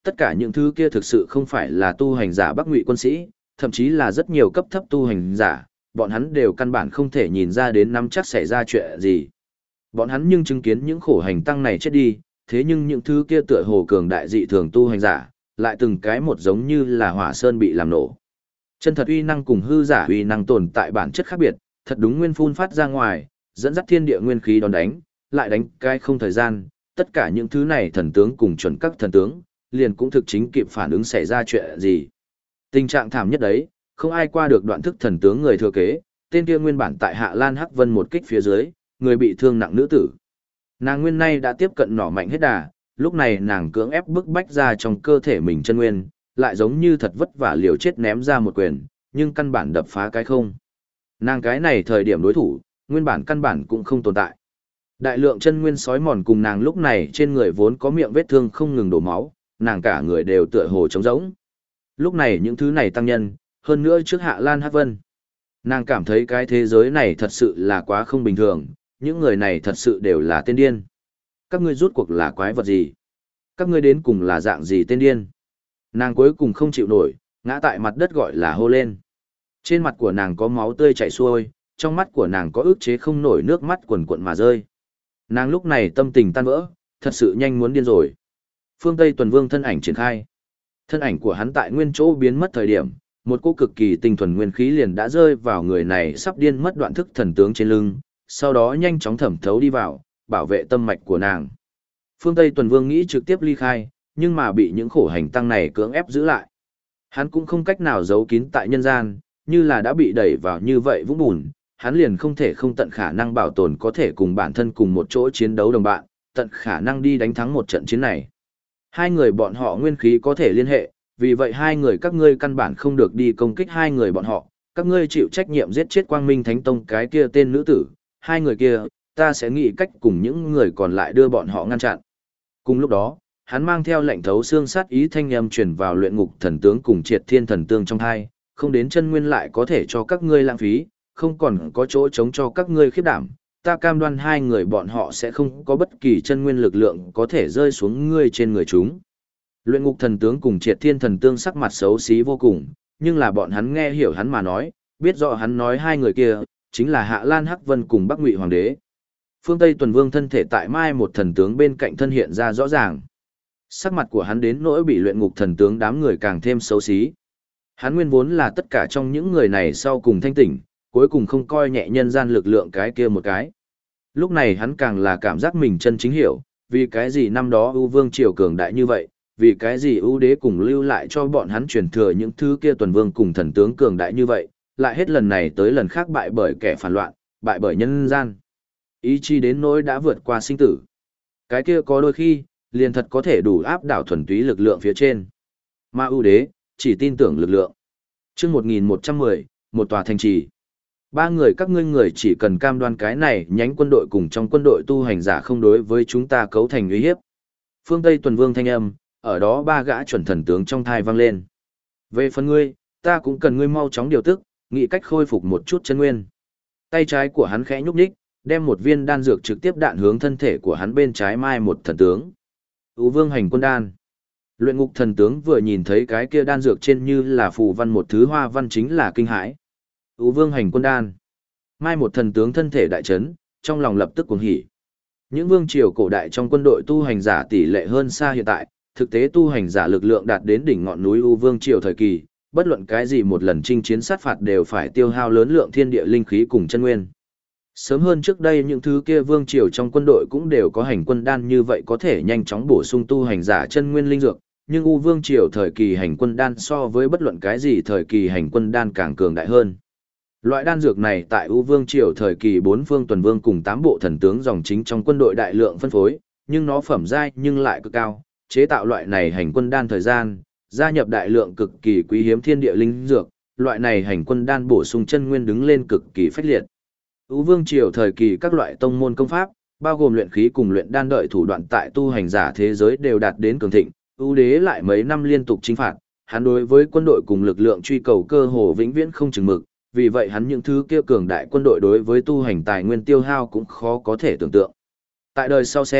tất cả những thứ kia thực sự không phải là tu hành giả Bắc Ngụy quân sĩ, thậm chí là rất nhiều cấp thấp tu hành giả, bọn hắn đều căn bản không thể nhìn ra đến nắm chắc xảy ra chuyện gì. Bọn hắn nhưng chứng kiến những khổ hành tăng này chết đi, thế nhưng những thứ kia tựa hồ cường đại dị thường tu hành giả, lại từng cái một giống như là hỏa sơn bị làm nổ. Chân thật uy năng cùng hư giả uy năng tồn tại bản chất khác biệt, thật đúng nguyên phun phát ra ngoài, dẫn dắt thiên địa nguyên khí đón đánh, lại đánh cái không thời gian, tất cả những thứ này thần tướng cùng chuẩn các thần tướng, liền cũng thực chính kịp phản ứng xảy ra chuyện gì. Tình trạng thảm nhất đấy, không ai qua được đoạn thức thần tướng người thừa kế, tên kia nguyên bản tại Hạ Lan Hắc Vân một kích phía dưới, người bị thương nặng nữ tử. Nàng nguyên nay đã tiếp cận nỏ mạnh hết đà, lúc này nàng cưỡng ép bức bách ra trong cơ thể mình chân nguyên, lại giống như thật vất vả liều chết ném ra một quyền, nhưng căn bản đập phá cái không. Nàng cái này thời điểm đối thủ, nguyên bản căn bản cũng không tồn tại. Đại lượng chân nguyên sói mòn cùng nàng lúc này trên người vốn có miệng vết thương không ngừng đổ máu, nàng cả người đều tựa hồ trống rỗng. Lúc này những thứ này tăng nhân, hơn nữa trước Hạ Lan Hắc Vân. Nàng cảm thấy cái thế giới này thật sự là quá không bình thường, những người này thật sự đều là tên điên. Các ngươi rút cuộc là quái vật gì? Các ngươi đến cùng là dạng gì tên điên? Nàng cuối cùng không chịu nổi, ngã tại mặt đất gọi là hô lên. Trên mặt của nàng có máu tươi chảy xuôi, trong mắt của nàng có ức chế không nổi nước mắt quần quận mà rơi. Nàng lúc này tâm tình tan vỡ, thật sự nhanh muốn điên rồi. Phương Tây Tuần Vương thân ảnh triển khai. Thân ảnh của hắn tại nguyên chỗ biến mất thời điểm, một cỗ cực kỳ tinh thuần nguyên khí liền đã rơi vào người này sắp điên mất đoạn thức thần tướng trên lưng, sau đó nhanh chóng thẩm thấu đi vào, bảo vệ tâm mạch của nàng. Phương Tây Tuần Vương nghĩ trực tiếp ly khai, nhưng mà bị những khổ hành tăng này cưỡng ép giữ lại. Hắn cũng không cách nào giấu kín tại nhân gian, như là đã bị đẩy vào như vậy vũng bùn, hắn liền không thể không tận khả năng bảo tồn có thể cùng bản thân cùng một chỗ chiến đấu đồng bạn, tận khả năng đi đánh thắng một trận chiến này. Hai người bọn họ nguyên khí có thể liên hệ, vì vậy hai người các ngươi căn bản không được đi công kích hai người bọn họ, các ngươi chịu trách nhiệm giết chết Quang Minh Thánh Tông cái kia tên nữ tử, hai người kia, ta sẽ nghĩ cách cùng những người còn lại đưa bọn họ ngăn chặn. Cùng lúc đó, hắn mang theo lệnh thấu xương sát ý thanh âm truyền vào luyện ngục thần tướng cùng triệt thiên thần tương trong hai, không đến chân nguyên lại có thể cho các ngươi lãng phí, không còn có chỗ chống cho các ngươi khiếp đảm, ta cam đoan hai người bọn họ sẽ không có bất kỳ chân nguyên lực lượng có thể rơi xuống ngươi trên người chúng. Luyện ngục thần tướng cùng triệt thiên thần tương sắc mặt xấu xí vô cùng, nhưng là bọn hắn nghe hiểu hắn mà nói, biết rõ hắn nói hai người kia, chính là Hạ Lan Hắc Vân cùng Bắc Ngụy Hoàng đế. Phương Tây Tuần Vương thân thể tại mai một thần tướng bên cạnh thân hiện ra rõ ràng. Sắc mặt của hắn đến nỗi bị luyện ngục thần tướng đám người càng thêm xấu xí. Hắn nguyên vốn là tất cả trong những người này sau cùng thanh tỉnh, cuối cùng không coi nhẹ nhân gian lực lượng cái kia một cái. Lúc này hắn càng là cảm giác mình chân chính hiểu, vì cái gì năm đó ưu vương triều cường đại như vậy, vì cái gì ưu đế cùng lưu lại cho bọn hắn truyền thừa những thứ kia tuần vương cùng thần tướng cường đại như vậy, lại hết lần này tới lần khác bại bởi kẻ phản loạn, bại bởi nhân gian. Ý chí đến nỗi đã vượt qua sinh tử. Cái kia có đôi khi, liền thật có thể đủ áp đảo thuần túy lực lượng phía trên. Mà ưu đế, chỉ tin tưởng lực lượng. Trước 1110, một tòa thành trì. Ba người các ngươi người chỉ cần cam đoan cái này nhánh quân đội cùng trong quân đội tu hành giả không đối với chúng ta cấu thành uy hiếp. Phương Tây Tuần Vương thanh âm, ở đó ba gã chuẩn thần tướng trong thai vang lên. Về phần ngươi, ta cũng cần ngươi mau chóng điều tức, nghĩ cách khôi phục một chút chân nguyên. Tay trái của hắn khẽ nhúc nhích, đem một viên đan dược trực tiếp đạn hướng thân thể của hắn bên trái mai một thần tướng. Ú Vương hành quân đan. Luyện ngục thần tướng vừa nhìn thấy cái kia đan dược trên như là phù văn một thứ hoa văn chính là kinh hãi. Ú Vương hành quân đan. Mai một thần tướng thân thể đại chấn, trong lòng lập tức cuồng hỉ. Những vương triều cổ đại trong quân đội tu hành giả tỷ lệ hơn xa hiện tại, thực tế tu hành giả lực lượng đạt đến đỉnh ngọn núi U Vương triều thời kỳ, bất luận cái gì một lần chinh chiến sát phạt đều phải tiêu hao lớn lượng thiên địa linh khí cùng chân nguyên. Sớm hơn trước đây những thứ kia vương triều trong quân đội cũng đều có hành quân đan như vậy có thể nhanh chóng bổ sung tu hành giả chân nguyên linh dược, nhưng U Vương triều thời kỳ hành quân đan so với bất luận cái gì thời kỳ hành quân đan càng cường đại hơn. Loại đan dược này tại U Vương triều thời kỳ 4 phương tuần vương cùng 8 bộ thần tướng dòng chính trong quân đội đại lượng phân phối, nhưng nó phẩm giai nhưng lại cực cao, chế tạo loại này hành quân đan thời gian, gia nhập đại lượng cực kỳ quý hiếm thiên địa linh dược, loại này hành quân đan bổ sung chân nguyên đứng lên cực kỳ phách liệt. U Vương triều thời kỳ các loại tông môn công pháp, bao gồm luyện khí cùng luyện đan đợi thủ đoạn tại tu hành giả thế giới đều đạt đến cường thịnh, ưu đế lại mấy năm liên tục chinh phạt, hắn đối với quân đội cùng lực lượng truy cầu cơ hồ vĩnh viễn không chừng mực, vì vậy hắn những thứ kia cường đại quân đội đối với tu hành tài nguyên tiêu hao cũng khó có thể tưởng tượng. Tại đời sau xem,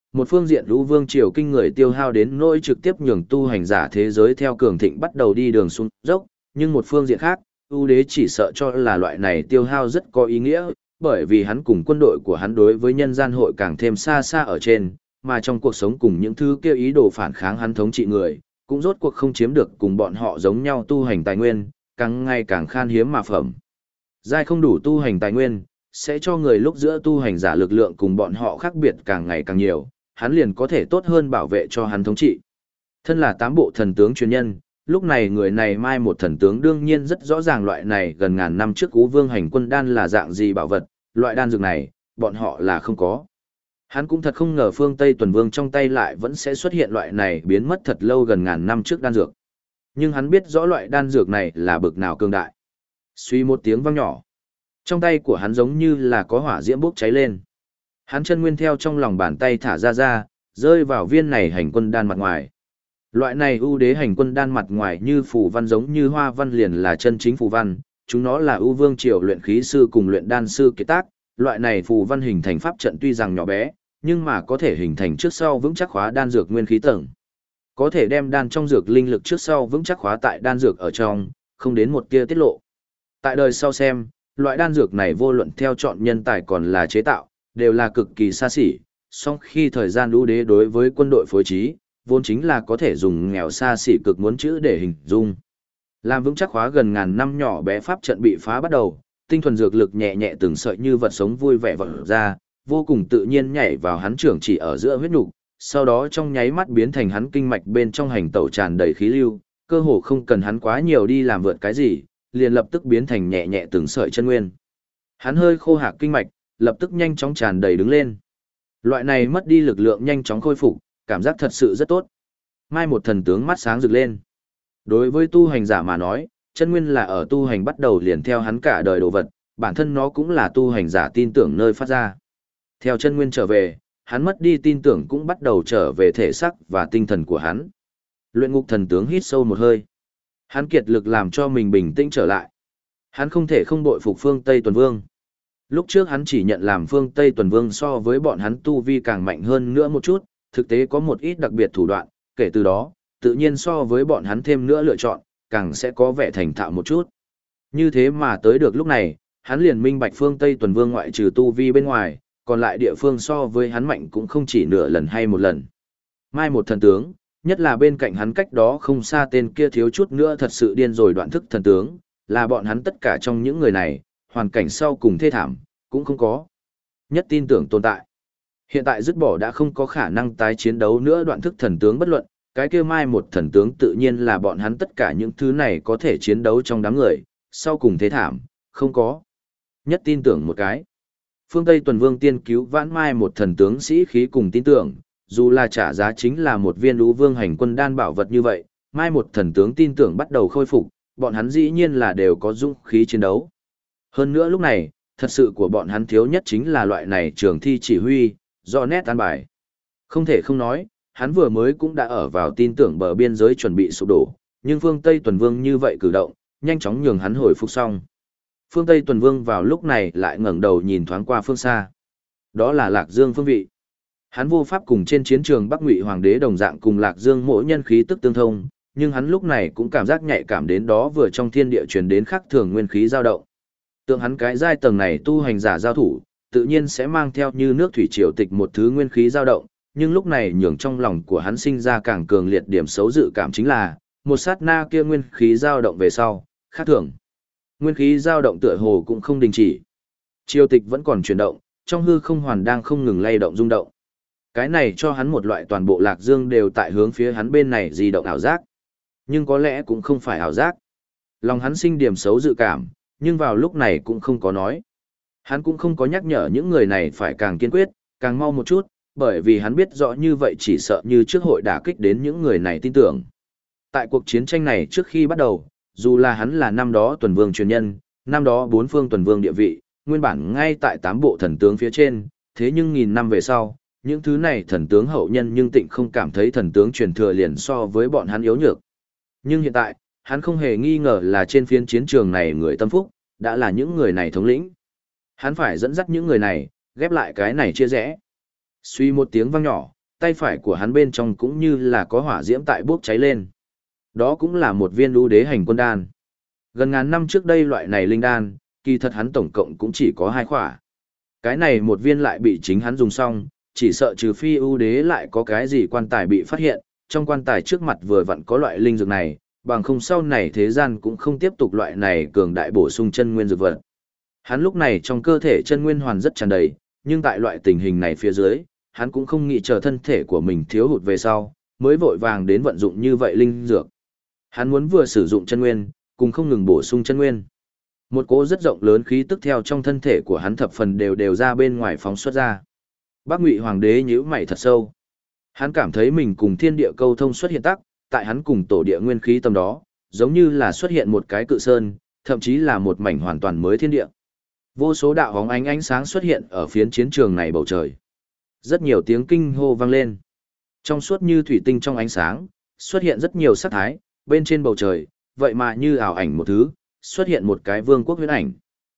một phương diện lũ vương triều kinh người tiêu hao đến nỗi trực tiếp nhường tu hành giả thế giới theo cường thịnh bắt đầu đi đường xuống dốc, nhưng một phương diện khác, ưu đế chỉ sợ cho là loại này tiêu hao rất có ý nghĩa, bởi vì hắn cùng quân đội của hắn đối với nhân gian hội càng thêm xa xa ở trên, mà trong cuộc sống cùng những thứ kêu ý đồ phản kháng hắn thống trị người, cũng rốt cuộc không chiếm được cùng bọn họ giống nhau tu hành tài nguyên, càng ngày càng khan hiếm mà phẩm. Giai không đủ tu hành tài nguyên, sẽ cho người lúc giữa tu hành giả lực lượng cùng bọn họ khác biệt càng ngày càng nhiều, hắn liền có thể tốt hơn bảo vệ cho hắn thống trị. Thân là tám bộ thần tướng truyền nhân, lúc này người này mai một thần tướng đương nhiên rất rõ ràng loại này gần ngàn năm trước Ú Vương hành quân đan là dạng gì bảo vật, loại đan dược này, bọn họ là không có. Hắn cũng thật không ngờ phương Tây Tuần Vương trong tay lại vẫn sẽ xuất hiện loại này biến mất thật lâu gần ngàn năm trước đan dược. Nhưng hắn biết rõ loại đan dược này là bực nào cường đại. Suy một tiếng vang nhỏ. Trong tay của hắn giống như là có hỏa diễm bốc cháy lên. Hắn chân nguyên theo trong lòng bàn tay thả ra, rơi vào viên này hành quân đan mặt ngoài. Loại này ưu đế hành quân đan mặt ngoài như phù văn giống như hoa văn liền là chân chính phù văn, chúng nó là ưu vương triều luyện khí sư cùng luyện đan sư kết tác, loại này phù văn hình thành pháp trận tuy rằng nhỏ bé, nhưng mà có thể hình thành trước sau vững chắc khóa đan dược nguyên khí tầng. Có thể đem đan trong dược linh lực trước sau vững chắc khóa tại đan dược ở trong, không đến một tia tiết lộ. Tại đời sau xem, loại đan dược này vô luận theo chọn nhân tài còn là chế tạo, đều là cực kỳ xa xỉ, song khi thời gian ưu đế đối với quân đội phối trí, vốn chính là có thể dùng nghèo xa xỉ cực muốn chữ để hình dung. Làm vững chắc khóa gần ngàn năm nhỏ bé pháp trận bị phá bắt đầu, tinh thuần dược lực nhẹ nhẹ từng sợi như vật sống vui vẻ vọt ra, vô cùng tự nhiên nhảy vào hắn trưởng chỉ ở giữa huyết nục, sau đó trong nháy mắt biến thành hắn kinh mạch bên trong hành tẩu tràn đầy khí lưu, cơ hồ không cần hắn quá nhiều đi làm vượt cái gì, liền lập tức biến thành nhẹ nhẹ từng sợi chân nguyên. Hắn hơi khô hạc kinh mạch, lập tức nhanh chóng tràn đầy đứng lên. Loại này mất đi lực lượng nhanh chóng khôi phục, cảm giác thật sự rất tốt. Mai một thần tướng mắt sáng rực lên. Đối với tu hành giả mà nói, chân nguyên là ở tu hành bắt đầu liền theo hắn cả đời đồ vật, bản thân nó cũng là tu hành giả tin tưởng nơi phát ra. Theo chân nguyên trở về, hắn mất đi tin tưởng cũng bắt đầu trở về thể xác và tinh thần của hắn. Luyện ngục thần tướng hít sâu một hơi. Hắn kiệt lực làm cho mình bình tĩnh trở lại. Hắn không thể không bội phục phương Tây Tuần Vương. Lúc trước hắn chỉ nhận làm phương Tây Tuần Vương so với bọn hắn tu vi càng mạnh hơn nữa một chút, thực tế có một ít đặc biệt thủ đoạn, kể từ đó, tự nhiên so với bọn hắn thêm nữa lựa chọn, càng sẽ có vẻ thành thạo một chút. Như thế mà tới được lúc này, hắn liền minh bạch phương Tây Tuần Vương ngoại trừ tu vi bên ngoài, còn lại địa phương so với hắn mạnh cũng không chỉ nửa lần hay một lần. Mai một thần tướng, nhất là bên cạnh hắn cách đó không xa tên kia thiếu chút nữa thật sự điên rồi đoạn thức thần tướng, là bọn hắn tất cả trong những người này, hoàn cảnh sau cùng thê thảm, cũng không có. Nhất tin tưởng tồn tại. Hiện tại dứt bỏ đã không có khả năng tái chiến đấu nữa đoạn thức thần tướng bất luận, cái kia mai một thần tướng tự nhiên là bọn hắn tất cả những thứ này có thể chiến đấu trong đám người, sau cùng thế thảm, không có. Nhất tin tưởng một cái. Phương Tây Tuần Vương tiên cứu vãn mai một thần tướng sĩ khí cùng tin tưởng, dù là trả giá chính là một viên lũ vương hành quân đan bảo vật như vậy, mai một thần tướng tin tưởng bắt đầu khôi phục, bọn hắn dĩ nhiên là đều có dũng khí chiến đấu. Hơn nữa lúc này, thật sự của bọn hắn thiếu nhất chính là loại này trường thi chỉ huy, do nét an bài. Không thể không nói, hắn vừa mới cũng đã ở vào tin tưởng bờ biên giới chuẩn bị sụp đổ, nhưng phương Tây Tuần Vương như vậy cử động, nhanh chóng nhường hắn hồi phục xong. Phương Tây Tuần Vương vào lúc này lại ngẩng đầu nhìn thoáng qua phương xa. Đó là Lạc Dương phương vị. Hắn vô pháp cùng trên chiến trường Bắc Ngụy Hoàng đế đồng dạng cùng Lạc Dương mỗi nhân khí tức tương thông, nhưng hắn lúc này cũng cảm giác nhạy cảm đến đó vừa trong thiên địa truyền đến khắc thường nguyên khí dao động. Tượng hắn cái giai tầng này tu hành giả giao thủ, tự nhiên sẽ mang theo như nước thủy triều tịch một thứ nguyên khí dao động, nhưng lúc này nhường trong lòng của hắn sinh ra càng cường liệt điểm xấu dự cảm chính là, một sát na kia nguyên khí dao động về sau, khác thường. Nguyên khí dao động tựa hồ cũng không đình chỉ. Triều tịch vẫn còn chuyển động, trong hư không hoàn đang không ngừng lay động rung động. Cái này cho hắn một loại toàn bộ Lạc Dương đều tại hướng phía hắn bên này di động ảo giác. Nhưng có lẽ cũng không phải ảo giác. Lòng hắn sinh điểm xấu dự cảm, nhưng vào lúc này cũng không có nói. Hắn cũng không có nhắc nhở những người này phải càng kiên quyết, càng mau một chút, bởi vì hắn biết rõ như vậy chỉ sợ như trước hội đả kích đến những người này tin tưởng. Tại cuộc chiến tranh này trước khi bắt đầu, dù là hắn là năm đó tuần vương truyền nhân, năm đó bốn phương tuần vương địa vị, nguyên bản ngay tại tám bộ thần tướng phía trên, thế nhưng nghìn năm về sau, những thứ này thần tướng hậu nhân nhưng tịnh không cảm thấy thần tướng truyền thừa liền so với bọn hắn yếu nhược. Nhưng hiện tại, hắn không hề nghi ngờ là trên phiên chiến trường này người tâm phúc, đã là những người này thống lĩnh. Hắn phải dẫn dắt những người này, ghép lại cái này chia rẽ. Suy một tiếng vang nhỏ, tay phải của hắn bên trong cũng như là có hỏa diễm tại bốc cháy lên. Đó cũng là một viên ưu đế hành quân đan. Gần ngàn năm trước đây loại này linh đan, kỳ thật hắn tổng cộng cũng chỉ có 2 khỏa. Cái này một viên lại bị chính hắn dùng xong, chỉ sợ trừ phi ưu đế lại có cái gì quan tài bị phát hiện, trong quan tài trước mặt vừa vặn có loại linh dược này, bằng không sau này thế gian cũng không tiếp tục loại này cường đại bổ sung chân nguyên dược vật. Hắn lúc này trong cơ thể chân nguyên hoàn rất tràn đầy, nhưng tại loại tình hình này phía dưới, hắn cũng không nghĩ chờ thân thể của mình thiếu hụt về sau, mới vội vàng đến vận dụng như vậy linh dược. Hắn muốn vừa sử dụng chân nguyên, cùng không ngừng bổ sung chân nguyên. Một cỗ rất rộng lớn khí tức theo trong thân thể của hắn thập phần đều ra bên ngoài phóng xuất ra. Bác Ngụy Hoàng đế nhíu mày thật sâu. Hắn cảm thấy mình cùng thiên địa câu thông xuất hiện tắc, tại hắn cùng tổ địa nguyên khí tầm đó, giống như là xuất hiện một cái cự sơn, thậm chí là một mảnh hoàn toàn mới thiên địa. Vô số đạo hóng ánh sáng xuất hiện ở phiến chiến trường này bầu trời. Rất nhiều tiếng kinh hô vang lên. Trong suốt như thủy tinh trong ánh sáng, xuất hiện rất nhiều sắc thái, bên trên bầu trời, vậy mà như ảo ảnh một thứ, xuất hiện một cái vương quốc huyễn ảnh.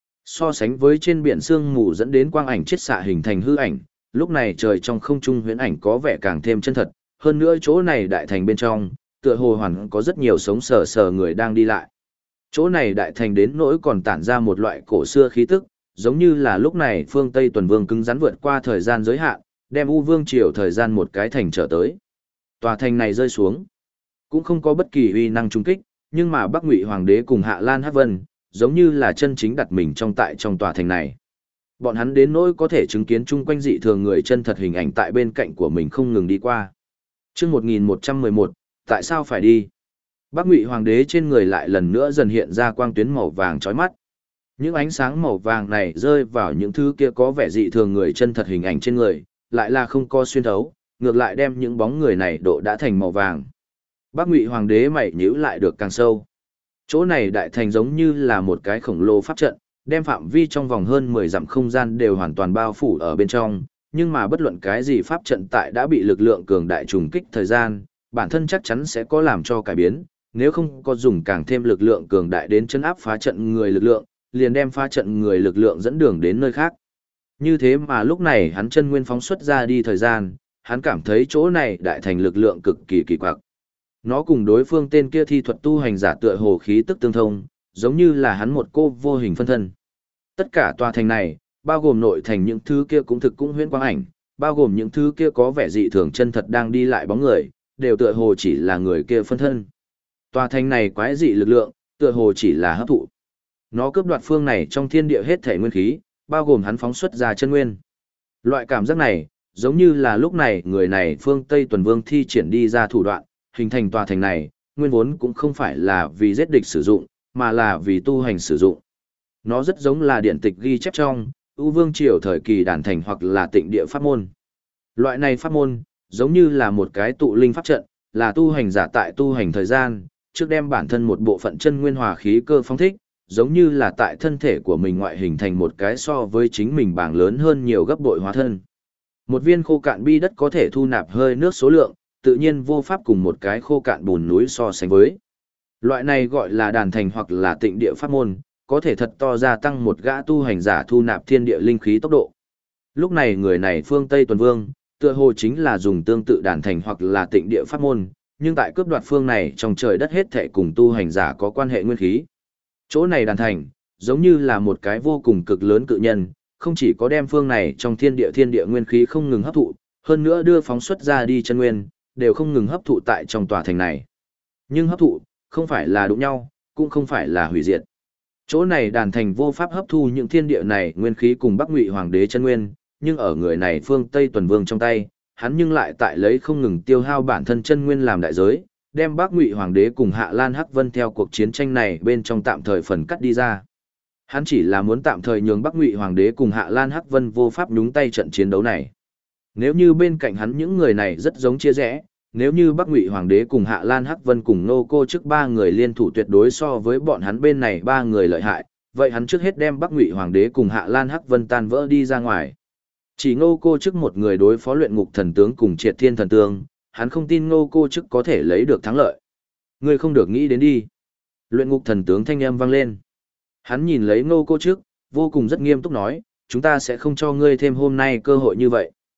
So sánh với trên biển sương mù dẫn đến quang ảnh chiết xạ hình thành hư ảnh, lúc này trời trong không trung huyễn ảnh có vẻ càng thêm chân thật, hơn nữa chỗ này đại thành bên trong, tựa hồ hoàn có rất nhiều sống sờ sờ người đang đi lại. Chỗ này đại thành đến nỗi còn tản ra một loại cổ xưa khí tức, giống như là lúc này phương Tây Tuần Vương cứng rắn vượt qua thời gian giới hạn, đem U Vương triều thời gian một cái thành trở tới. Tòa thành này rơi xuống, cũng không có bất kỳ uy năng trung kích, nhưng mà Bắc Ngụy Hoàng đế cùng Hạ Lan Hắc Vân, giống như là chân chính đặt mình trong tòa thành này. Bọn hắn đến nỗi có thể chứng kiến chung quanh dị thường người chân thật hình ảnh tại bên cạnh của mình không ngừng đi qua. Chương 1111, tại sao phải đi? Bắc Ngụy Hoàng đế trên người lại lần nữa dần hiện ra quang tuyến màu vàng chói mắt. Những ánh sáng màu vàng này rơi vào những thứ kia có vẻ dị thường người chân thật hình ảnh trên người, lại là không có xuyên thấu, ngược lại đem những bóng người này độ đã thành màu vàng. Bắc Ngụy Hoàng đế mày nhíu lại được càng sâu. Chỗ này đại thành giống như là một cái khổng lồ pháp trận, đem phạm vi trong vòng hơn 10 dặm không gian đều hoàn toàn bao phủ ở bên trong, nhưng mà bất luận cái gì pháp trận tại đã bị lực lượng cường đại trùng kích thời gian, bản thân chắc chắn sẽ có làm cho cải biến, nếu không có dùng càng thêm lực lượng cường đại đến chấn áp phá trận người lực lượng, liền đem phá trận người lực lượng dẫn đường đến nơi khác. Như thế mà lúc này hắn chân nguyên phóng xuất ra đi thời gian, hắn cảm thấy chỗ này đại thành lực lượng cực kỳ kỳ quặc. Nó cùng đối phương tên kia thi thuật tu hành giả tựa hồ khí tức tương thông, giống như là hắn một cô vô hình phân thân. Tất cả tòa thành này, bao gồm nội thành những thứ kia cũng thực cũng huyễn quang ảnh, bao gồm những thứ kia có vẻ dị thường chân thật đang đi lại bóng người, đều tựa hồ chỉ là người kia phân thân. Tòa thành này quái dị lực lượng, tựa hồ chỉ là hấp thụ. Nó cướp đoạt phương này trong thiên địa hết thể nguyên khí, bao gồm hắn phóng xuất ra chân nguyên. Loại cảm giác này, giống như là lúc này người này phương Tây Tuần Vương thi triển đi ra thủ đoạn, hình thành tòa thành này, nguyên vốn cũng không phải là vì giết địch sử dụng, mà là vì tu hành sử dụng. Nó rất giống là điển tịch ghi chép trong, U Vương triều thời kỳ đản thành hoặc là tịnh địa pháp môn. Loại này pháp môn, giống như là một cái tụ linh pháp trận, là tu hành giả tại tu hành thời gian, trước đem bản thân một bộ phận chân nguyên hòa khí cơ phóng thích, giống như là tại thân thể của mình ngoại hình thành một cái so với chính mình bảng lớn hơn nhiều gấp bội hóa thân. Một viên khô cạn bi đất có thể thu nạp hơi nước số lượng, tự nhiên vô pháp cùng một cái khô cạn bùn núi so sánh với. Loại này gọi là đàn thành hoặc là tịnh địa pháp môn, có thể thật to gia tăng một gã tu hành giả thu nạp thiên địa linh khí tốc độ. Lúc này người này phương Tây Tuần Vương, tựa hồ chính là dùng tương tự đàn thành hoặc là tịnh địa pháp môn, nhưng tại cướp đoạt phương này trong trời đất hết thảy cùng tu hành giả có quan hệ nguyên khí. Chỗ này đàn thành, giống như là một cái vô cùng cực lớn cự nhân, không chỉ có đem phương này trong thiên địa nguyên khí không ngừng hấp thụ, hơn nữa đưa phóng xuất ra đi chân nguyên, đều không ngừng hấp thụ tại trong tòa thành này. Nhưng hấp thụ, không phải là đụng nhau, cũng không phải là hủy diệt. Chỗ này đàn thành vô pháp hấp thu những thiên địa này nguyên khí cùng Bắc Ngụy Hoàng đế chân nguyên, nhưng ở người này phương Tây Tuần Vương trong tay, hắn nhưng lại tại lấy không ngừng tiêu hao bản thân chân nguyên làm đại giới, đem Bắc Ngụy Hoàng đế cùng Hạ Lan Hắc Vân theo cuộc chiến tranh này bên trong tạm thời phần cắt đi ra. Hắn chỉ là muốn tạm thời nhường Bắc Ngụy Hoàng đế cùng Hạ Lan Hắc Vân vô pháp nhúng tay trận chiến đấu này. Nếu như bên cạnh hắn những người này rất giống chia rẽ, nếu như Bắc Ngụy Hoàng đế cùng Hạ Lan Hắc Vân cùng Nô Cô trước ba người liên thủ tuyệt đối so với bọn hắn bên này ba người lợi hại, vậy hắn trước hết đem Bắc Ngụy Hoàng đế cùng Hạ Lan Hắc Vân tan vỡ đi ra ngoài. Chỉ Nô Cô trước một người đối phó luyện ngục thần tướng cùng triệt thiên thần tướng, hắn không tin Nô Cô trước có thể lấy được thắng lợi. Ngươi không được nghĩ đến đi. Luyện ngục thần tướng thanh âm vang lên. Hắn nhìn lấy Nô Cô trước, vô cùng rất nghiêm túc nói, chúng ta sẽ không cho ngươi thêm hôm nay cơ hội như vậy.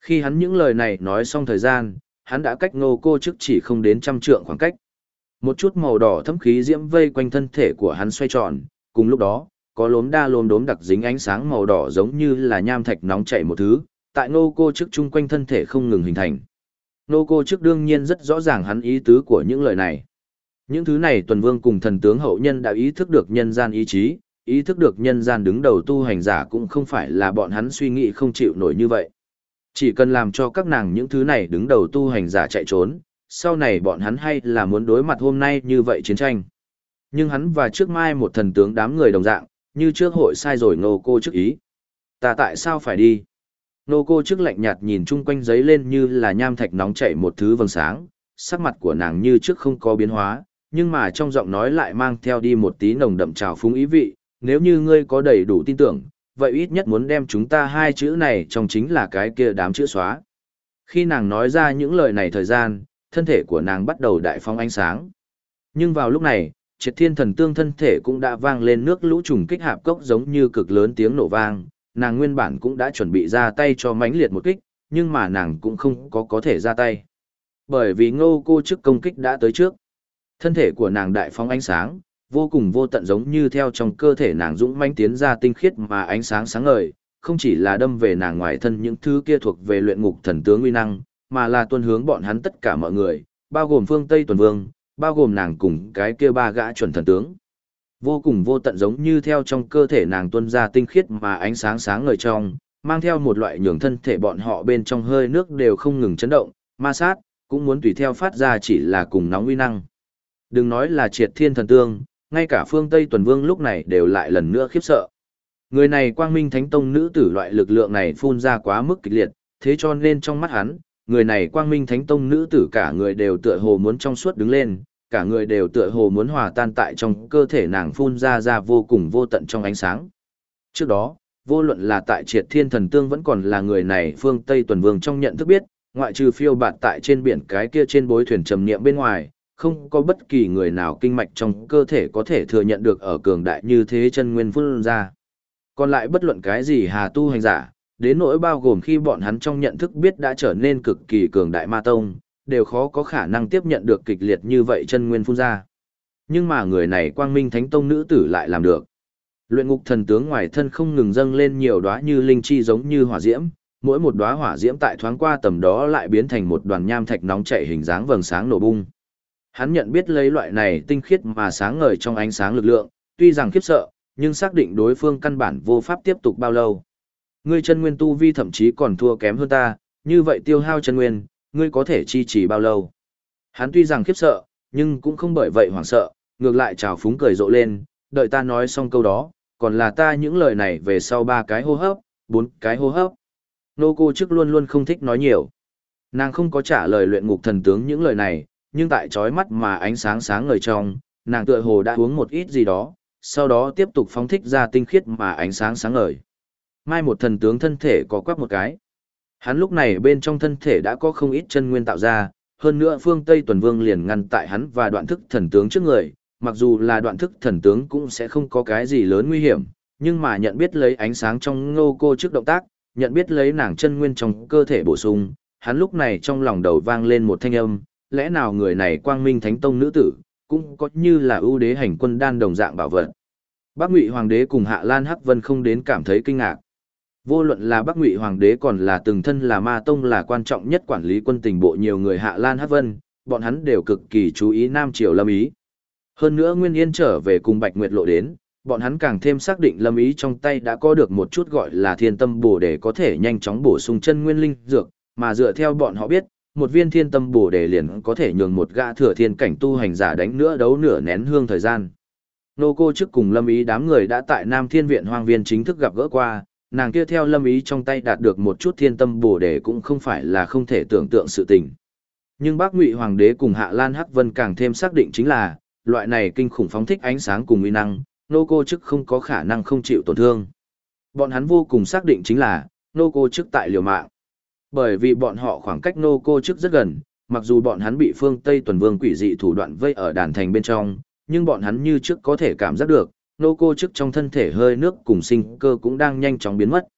Khi hắn những lời này nói xong thời gian, hắn đã cách Ngô Cô Chức chỉ không đến 100 trượng khoảng cách. Một chút màu đỏ thấm khí diễm vây quanh thân thể của hắn xoay tròn, cùng lúc đó, có lốm đa lốm đốm đặc dính ánh sáng màu đỏ giống như là nham thạch nóng chảy một thứ, tại Ngô Cô Chức chung quanh thân thể không ngừng hình thành. Ngô Cô Chức đương nhiên rất rõ ràng hắn ý tứ của những lời này. Những thứ này Tuần Vương cùng thần tướng hậu nhân đã ý thức được nhân gian ý chí, ý thức được nhân gian đứng đầu tu hành giả cũng không phải là bọn hắn suy nghĩ không chịu nổi như vậy. Chỉ cần làm cho các nàng những thứ này đứng đầu tu hành giả chạy trốn, sau này bọn hắn hay là muốn đối mặt hôm nay như vậy chiến tranh. Nhưng hắn và trước mai một thần tướng đám người đồng dạng, như trước hội sai rồi Ngô Cô Chức ý. Ta tại sao phải đi? Ngô Cô Chức lạnh nhạt nhìn chung quanh giấy lên như là nham thạch nóng chảy một thứ vầng sáng, sắc mặt của nàng như trước không có biến hóa, nhưng mà trong giọng nói lại mang theo đi một tí nồng đậm trào phúng ý vị, nếu như ngươi có đầy đủ tin tưởng, vậy ít nhất muốn đem chúng ta hai chữ này trong chính là cái kia đám chữ xóa. Khi nàng nói ra những lời này thời gian, thân thể của nàng bắt đầu đại phóng ánh sáng. Nhưng vào lúc này, Triệt Thiên Thần Tương thân thể cũng đã vang lên nước lũ trùng kích hạp cốc giống như cực lớn tiếng nổ vang, nàng nguyên bản cũng đã chuẩn bị ra tay cho mãnh liệt một kích, nhưng mà nàng cũng không có thể ra tay. Bởi vì Ngô Cô Chức công kích đã tới trước. Thân thể của nàng đại phóng ánh sáng, vô cùng vô tận giống như theo trong cơ thể nàng dũng mãnh tiến ra tinh khiết mà ánh sáng sáng ngời, không chỉ là đâm về nàng ngoài thân những thứ kia thuộc về luyện ngục thần tướng uy năng, mà là tuân hướng bọn hắn tất cả mọi người, bao gồm phương Tây Tuần Vương, bao gồm nàng cùng cái kia ba gã chuẩn thần tướng. Vô cùng vô tận giống như theo trong cơ thể nàng tuôn ra tinh khiết mà ánh sáng sáng ngời trong, mang theo một loại nhường thân thể bọn họ bên trong hơi nước đều không ngừng chấn động, ma sát, cũng muốn tùy theo phát ra chỉ là cùng nóng uy năng. Đừng nói là Triệt Thiên Thần Tương, ngay cả phương Tây Tuần Vương lúc này đều lại lần nữa khiếp sợ. Người này Quang Minh Thánh Tông nữ tử loại lực lượng này phun ra quá mức kịch liệt, thế cho nên trong mắt hắn, người này Quang Minh Thánh Tông nữ tử cả người đều tựa hồ muốn trong suốt đứng lên, cả người đều tựa hồ muốn hòa tan tại trong cơ thể nàng phun ra vô cùng vô tận trong ánh sáng. Trước đó, vô luận là tại Triệt Thiên Thần Tương vẫn còn là người này phương Tây Tuần Vương trong nhận thức biết, ngoại trừ phiêu bạt tại trên biển cái kia trên bối thuyền trầm niệm bên ngoài, không có bất kỳ người nào kinh mạch trong cơ thể có thể thừa nhận được ở cường đại như thế chân nguyên phun ra. Còn lại bất luận cái gì hà tu hành giả, đến nỗi bao gồm khi bọn hắn trong nhận thức biết đã trở nên cực kỳ cường đại ma tông, đều khó có khả năng tiếp nhận được kịch liệt như vậy chân nguyên phun ra. Nhưng mà người này Quang Minh Thánh Tông nữ tử lại làm được. Luyện ngục thần tướng ngoài thân không ngừng dâng lên nhiều đóa như linh chi giống như hỏa diễm, mỗi một đóa hỏa diễm tại thoáng qua tầm đó lại biến thành một đoàn nham thạch nóng chảy hình dáng vầng sáng nổ bung. Hắn nhận biết lấy loại này tinh khiết mà sáng ngời trong ánh sáng lực lượng, tuy rằng khiếp sợ, nhưng xác định đối phương căn bản vô pháp tiếp tục bao lâu. Ngươi chân nguyên tu vi thậm chí còn thua kém hơn ta, như vậy tiêu hao chân nguyên, ngươi có thể chi trì bao lâu? Hắn tuy rằng khiếp sợ, nhưng cũng không bởi vậy hoảng sợ, ngược lại trào phúng cười rộ lên, đợi ta nói xong câu đó, còn là ta những lời này về sau 3 cái hô hấp, 4 cái hô hấp. Nô Cô Chức luôn luôn không thích nói nhiều. Nàng không có trả lời luyện ngục thần tướng những lời này, nhưng tại chói mắt mà ánh sáng sáng ngời trong, nàng tựa hồ đã uống một ít gì đó, sau đó tiếp tục phóng thích ra tinh khiết mà ánh sáng sáng ngời. Mai một thần tướng thân thể có quắc một cái. Hắn lúc này bên trong thân thể đã có không ít chân nguyên tạo ra, hơn nữa phương Tây Tuần Vương liền ngăn tại hắn và đoạn thức thần tướng trước người, mặc dù là đoạn thức thần tướng cũng sẽ không có cái gì lớn nguy hiểm, nhưng mà nhận biết lấy ánh sáng trong Ngô Cô trước động tác, nhận biết lấy nàng chân nguyên trong cơ thể bổ sung, hắn lúc này trong lòng đầu vang lên một thanh âm, lẽ nào người này Quang Minh Thánh Tông nữ tử, cũng có như là ưu đế hành quân đan đồng dạng bảo vật. Bắc Ngụy Hoàng đế cùng Hạ Lan Hắc Vân không đến cảm thấy kinh ngạc. Vô luận là Bắc Ngụy Hoàng đế còn là từng thân là Ma Tông là quan trọng nhất quản lý quân tình bộ nhiều người Hạ Lan Hắc Vân, bọn hắn đều cực kỳ chú ý Nam Triều Lâm Ý. Hơn nữa Nguyên Yên trở về cùng Bạch Nguyệt Lộ đến, bọn hắn càng thêm xác định Lâm Ý trong tay đã có được một chút gọi là Thiên Tâm Bổ để có thể nhanh chóng bổ sung chân nguyên linh dược, mà dựa theo bọn họ biết, một viên Thiên Tâm Bổ để liền có thể nhường một gã thừa thiên cảnh tu hành giả đánh nữa đấu nửa nén hương thời gian. Nô Cô trước cùng Lâm Ý đám người đã tại Nam Thiên Viện Hoang Viên chính thức gặp gỡ qua, nàng kia theo Lâm Ý trong tay đạt được một chút Thiên Tâm Bổ để cũng không phải là không thể tưởng tượng sự tình. Nhưng Bắc Ngụy Hoàng đế cùng Hạ Lan Hắc Vân càng thêm xác định chính là, loại này kinh khủng phóng thích ánh sáng cùng uy năng, Nô Cô chức không có khả năng không chịu tổn thương. Bọn hắn vô cùng xác định chính là, Nô Cô chức tại liều mạng. Bởi vì bọn họ khoảng cách Nô Cô chức rất gần, mặc dù bọn hắn bị phương Tây Tuần Vương quỷ dị thủ đoạn vây ở đàn thành bên trong, nhưng bọn hắn như trước có thể cảm giác được, Nô Cô chức trong thân thể hơi nước cùng sinh cơ cũng đang nhanh chóng biến mất.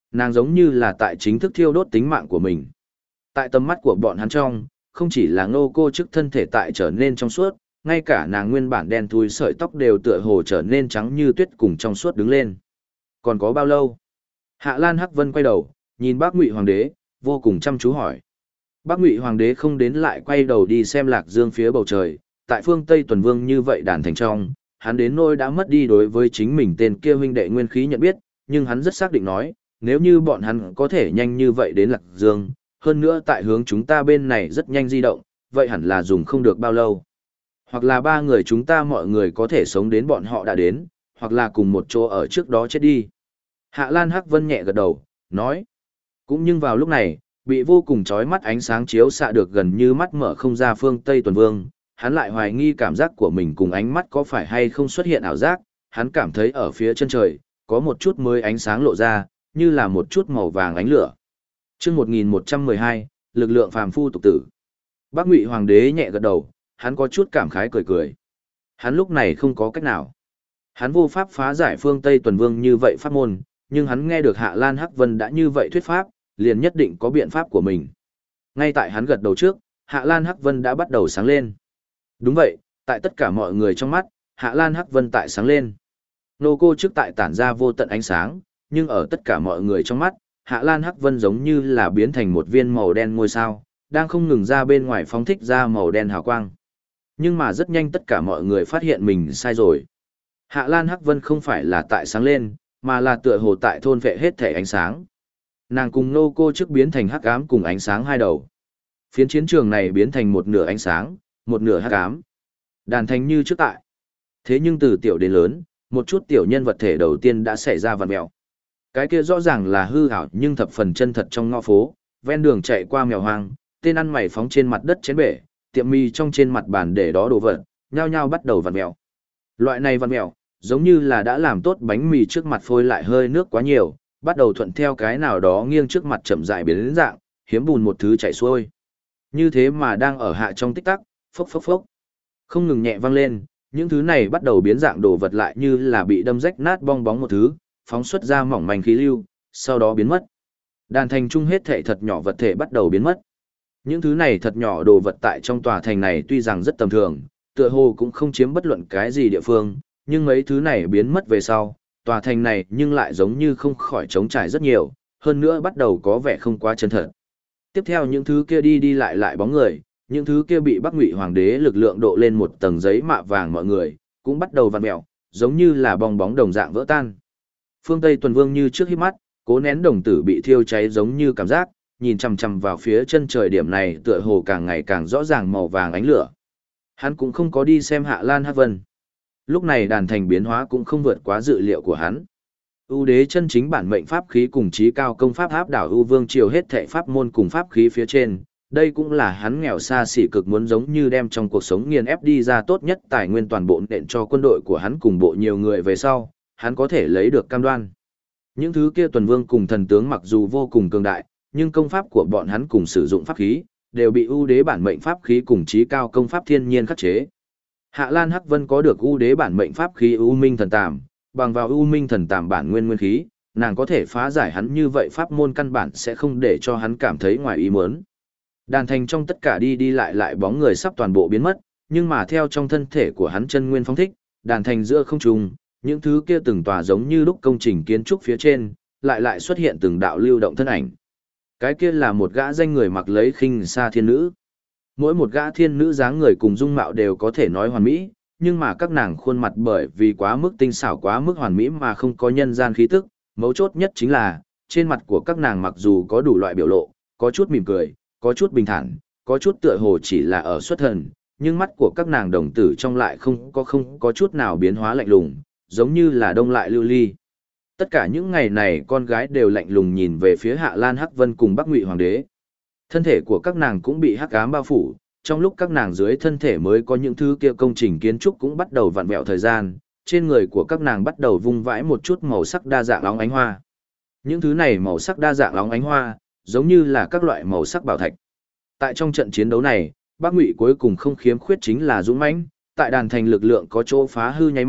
Nàng giống như là tại chính thức thiêu đốt tính mạng của mình. Tại tầm mắt của bọn hắn trong, không chỉ là Ngô Cô Chức thân thể tại trở nên trong suốt, ngay cả nàng nguyên bản đen thui sợi tóc đều tựa hồ trở nên trắng như tuyết cùng trong suốt đứng lên. Còn có bao lâu? Hạ Lan Hắc Vân quay đầu, nhìn Bác Ngụy Hoàng đế, vô cùng chăm chú hỏi. Bác Ngụy Hoàng đế không đến lại quay đầu đi xem Lạc Dương phía bầu trời, tại phương Tây Tuần Vương như vậy đàn thành trong, hắn đến nỗi đã mất đi đối với chính mình tên kia huynh đệ nguyên khí nhận biết, nhưng hắn rất xác định nói, nếu như bọn hắn có thể nhanh như vậy đến Lạc Dương, hơn nữa tại hướng chúng ta bên này rất nhanh di động, vậy hẳn là dùng không được bao lâu. Hoặc là ba người chúng ta mọi người có thể sống đến bọn họ đã đến, hoặc là cùng một chỗ ở trước đó chết đi. Hạ Lan Hắc Vân nhẹ gật đầu, nói. Cũng nhưng vào lúc này, bị vô cùng chói mắt ánh sáng chiếu xạ được gần như mắt mở không ra phương Tây Tuần Vương, hắn lại hoài nghi cảm giác của mình cùng ánh mắt có phải hay không xuất hiện ảo giác, hắn cảm thấy ở phía chân trời, có một chút mới ánh sáng lộ ra, như là một chút màu vàng ánh lửa. Chương 1112, lực lượng phàm phu tục tử. Bác Ngụy Hoàng đế nhẹ gật đầu, hắn có chút cảm khái cười cười. Hắn lúc này không có cách nào. Hắn vô pháp phá giải phương Tây Tuần Vương như vậy pháp môn, nhưng hắn nghe được Hạ Lan Hắc Vân đã như vậy thuyết pháp, liền nhất định có biện pháp của mình. Ngay tại hắn gật đầu trước, Hạ Lan Hắc Vân đã bắt đầu sáng lên. Đúng vậy, tại tất cả mọi người trong mắt, Hạ Lan Hắc Vân tại sáng lên. Nô cô trước tại tản ra vô tận ánh sáng, nhưng ở tất cả mọi người trong mắt, Hạ Lan Hắc Vân giống như là biến thành một viên màu đen ngôi sao, đang không ngừng ra bên ngoài phóng thích ra màu đen hào quang. Nhưng mà rất nhanh tất cả mọi người phát hiện mình sai rồi. Hạ Lan Hắc Vân không phải là tại sáng lên, mà là tựa hồ tại thôn vệ hết thể ánh sáng. Nàng cùng nô cô trước biến thành hắc ám cùng ánh sáng hai đầu. Phiến chiến trường này biến thành một nửa ánh sáng, một nửa hắc ám. Đàn thành như trước tại. Thế nhưng từ tiểu đến lớn, một chút tiểu nhân vật thể đầu tiên đã xảy ra vặn mèo. Cái kia rõ ràng là hư ảo nhưng thập phần chân thật trong ngõ phố, ven đường chạy qua mèo hoang, tên ăn mày phóng trên mặt đất chén bể, tiệm mì trong trên mặt bàn để đó đồ vật, nhao nhao bắt đầu vặn mèo. Loại này vặn mèo, giống như là đã làm tốt bánh mì trước mặt phôi lại hơi nước quá nhiều, bắt đầu thuận theo cái nào đó nghiêng trước mặt chậm rãi biến đến dạng, hiếm bùn một thứ chảy xuôi. Như thế mà đang ở hạ trong tích tắc, phốc phốc phốc. Không ngừng nhẹ vang lên, những thứ này bắt đầu biến dạng đồ vật lại như là bị đâm rách nát bong bóng một thứ, phóng xuất ra mỏng manh khí lưu, sau đó biến mất. Đàn thành trung hết thể thật nhỏ vật thể bắt đầu biến mất. Những thứ này thật nhỏ đồ vật tại trong tòa thành này tuy rằng rất tầm thường, tựa hồ cũng không chiếm bất luận cái gì địa phương, nhưng mấy thứ này biến mất về sau, tòa thành này nhưng lại giống như không khỏi trống trải rất nhiều, hơn nữa bắt đầu có vẻ không quá chân thật. Tiếp theo những thứ kia đi đi lại lại bóng người, những thứ kia bị Bắc Ngụy Hoàng đế lực lượng độ lên một tầng giấy mạ vàng mọi người, cũng bắt đầu vặn mèo, giống như là bong bóng đồng dạng vỡ tan. Phương Tây Tuần Vương như trước híp mắt, cố nén đồng tử bị thiêu cháy giống như cảm giác, nhìn chằm chằm vào phía chân trời điểm này tựa hồ càng ngày càng rõ ràng màu vàng ánh lửa. Hắn cũng không có đi xem Hạ Lan Hắc Vân. Lúc này đàn thành biến hóa cũng không vượt quá dự liệu của hắn. ưu đế chân chính bản mệnh pháp khí cùng trí cao công pháp áp đảo ưu vương triều hết thệ pháp môn cùng pháp khí phía trên. Đây cũng là hắn nghèo xa xỉ cực muốn giống như đem trong cuộc sống nghiền ép đi ra tốt nhất tài nguyên toàn bộ nện cho quân đội của hắn cùng bộ nhiều người về sau, hắn có thể lấy được cam đoan. Những thứ kia tuần vương cùng thần tướng mặc dù vô cùng cường đại, nhưng công pháp của bọn hắn cùng sử dụng pháp khí, đều bị ưu đế bản mệnh pháp khí cùng trí cao công pháp thiên nhiên khắc chế. Hạ Lan Hắc Vân có được ưu đế bản mệnh pháp khí U Minh Thần Tàm, bằng vào U Minh Thần Tàm bản nguyên nguyên khí, nàng có thể phá giải hắn như vậy pháp môn căn bản sẽ không để cho hắn cảm thấy ngoài ý muốn. Đàn thành trong tất cả đi đi lại lại bóng người sắp toàn bộ biến mất, nhưng mà theo trong thân thể của hắn chân nguyên phóng thích, đàn thành giữa không trung, những thứ kia từng tòa giống như lúc công trình kiến trúc phía trên, lại xuất hiện từng đạo lưu động thân ảnh. Cái kia là một gã danh người mặc lấy khinh sa thiên nữ. Mỗi một gã thiên nữ dáng người cùng dung mạo đều có thể nói hoàn mỹ, nhưng mà các nàng khuôn mặt bởi vì quá mức tinh xảo quá mức hoàn mỹ mà không có nhân gian khí tức, mấu chốt nhất chính là, trên mặt của các nàng mặc dù có đủ loại biểu lộ, có chút mỉm cười, có chút bình thản, có chút tựa hồ chỉ là ở xuất thần, nhưng mắt của các nàng đồng tử trong lại không có chút nào biến hóa lạnh lùng, giống như là đông lại lưu ly. Tất cả những ngày này con gái đều lạnh lùng nhìn về phía Hạ Lan Hắc Vân cùng Bắc Ngụy Hoàng đế. Thân thể của các nàng cũng bị hắc ám bao phủ, trong lúc các nàng dưới thân thể mới có những thứ kia công trình kiến trúc cũng bắt đầu vặn vẹo thời gian, trên người của các nàng bắt đầu vung vãi một chút màu sắc đa dạng óng ánh hoa. Những thứ này màu sắc đa dạng óng ánh hoa, giống như là các loại màu sắc bảo thạch. Tại trong trận chiến đấu này, Bắc Ngụy cuối cùng không khiếm khuyết chính là dũng mãnh, tại đàn thành lực lượng có chỗ phá hư nháy mắt,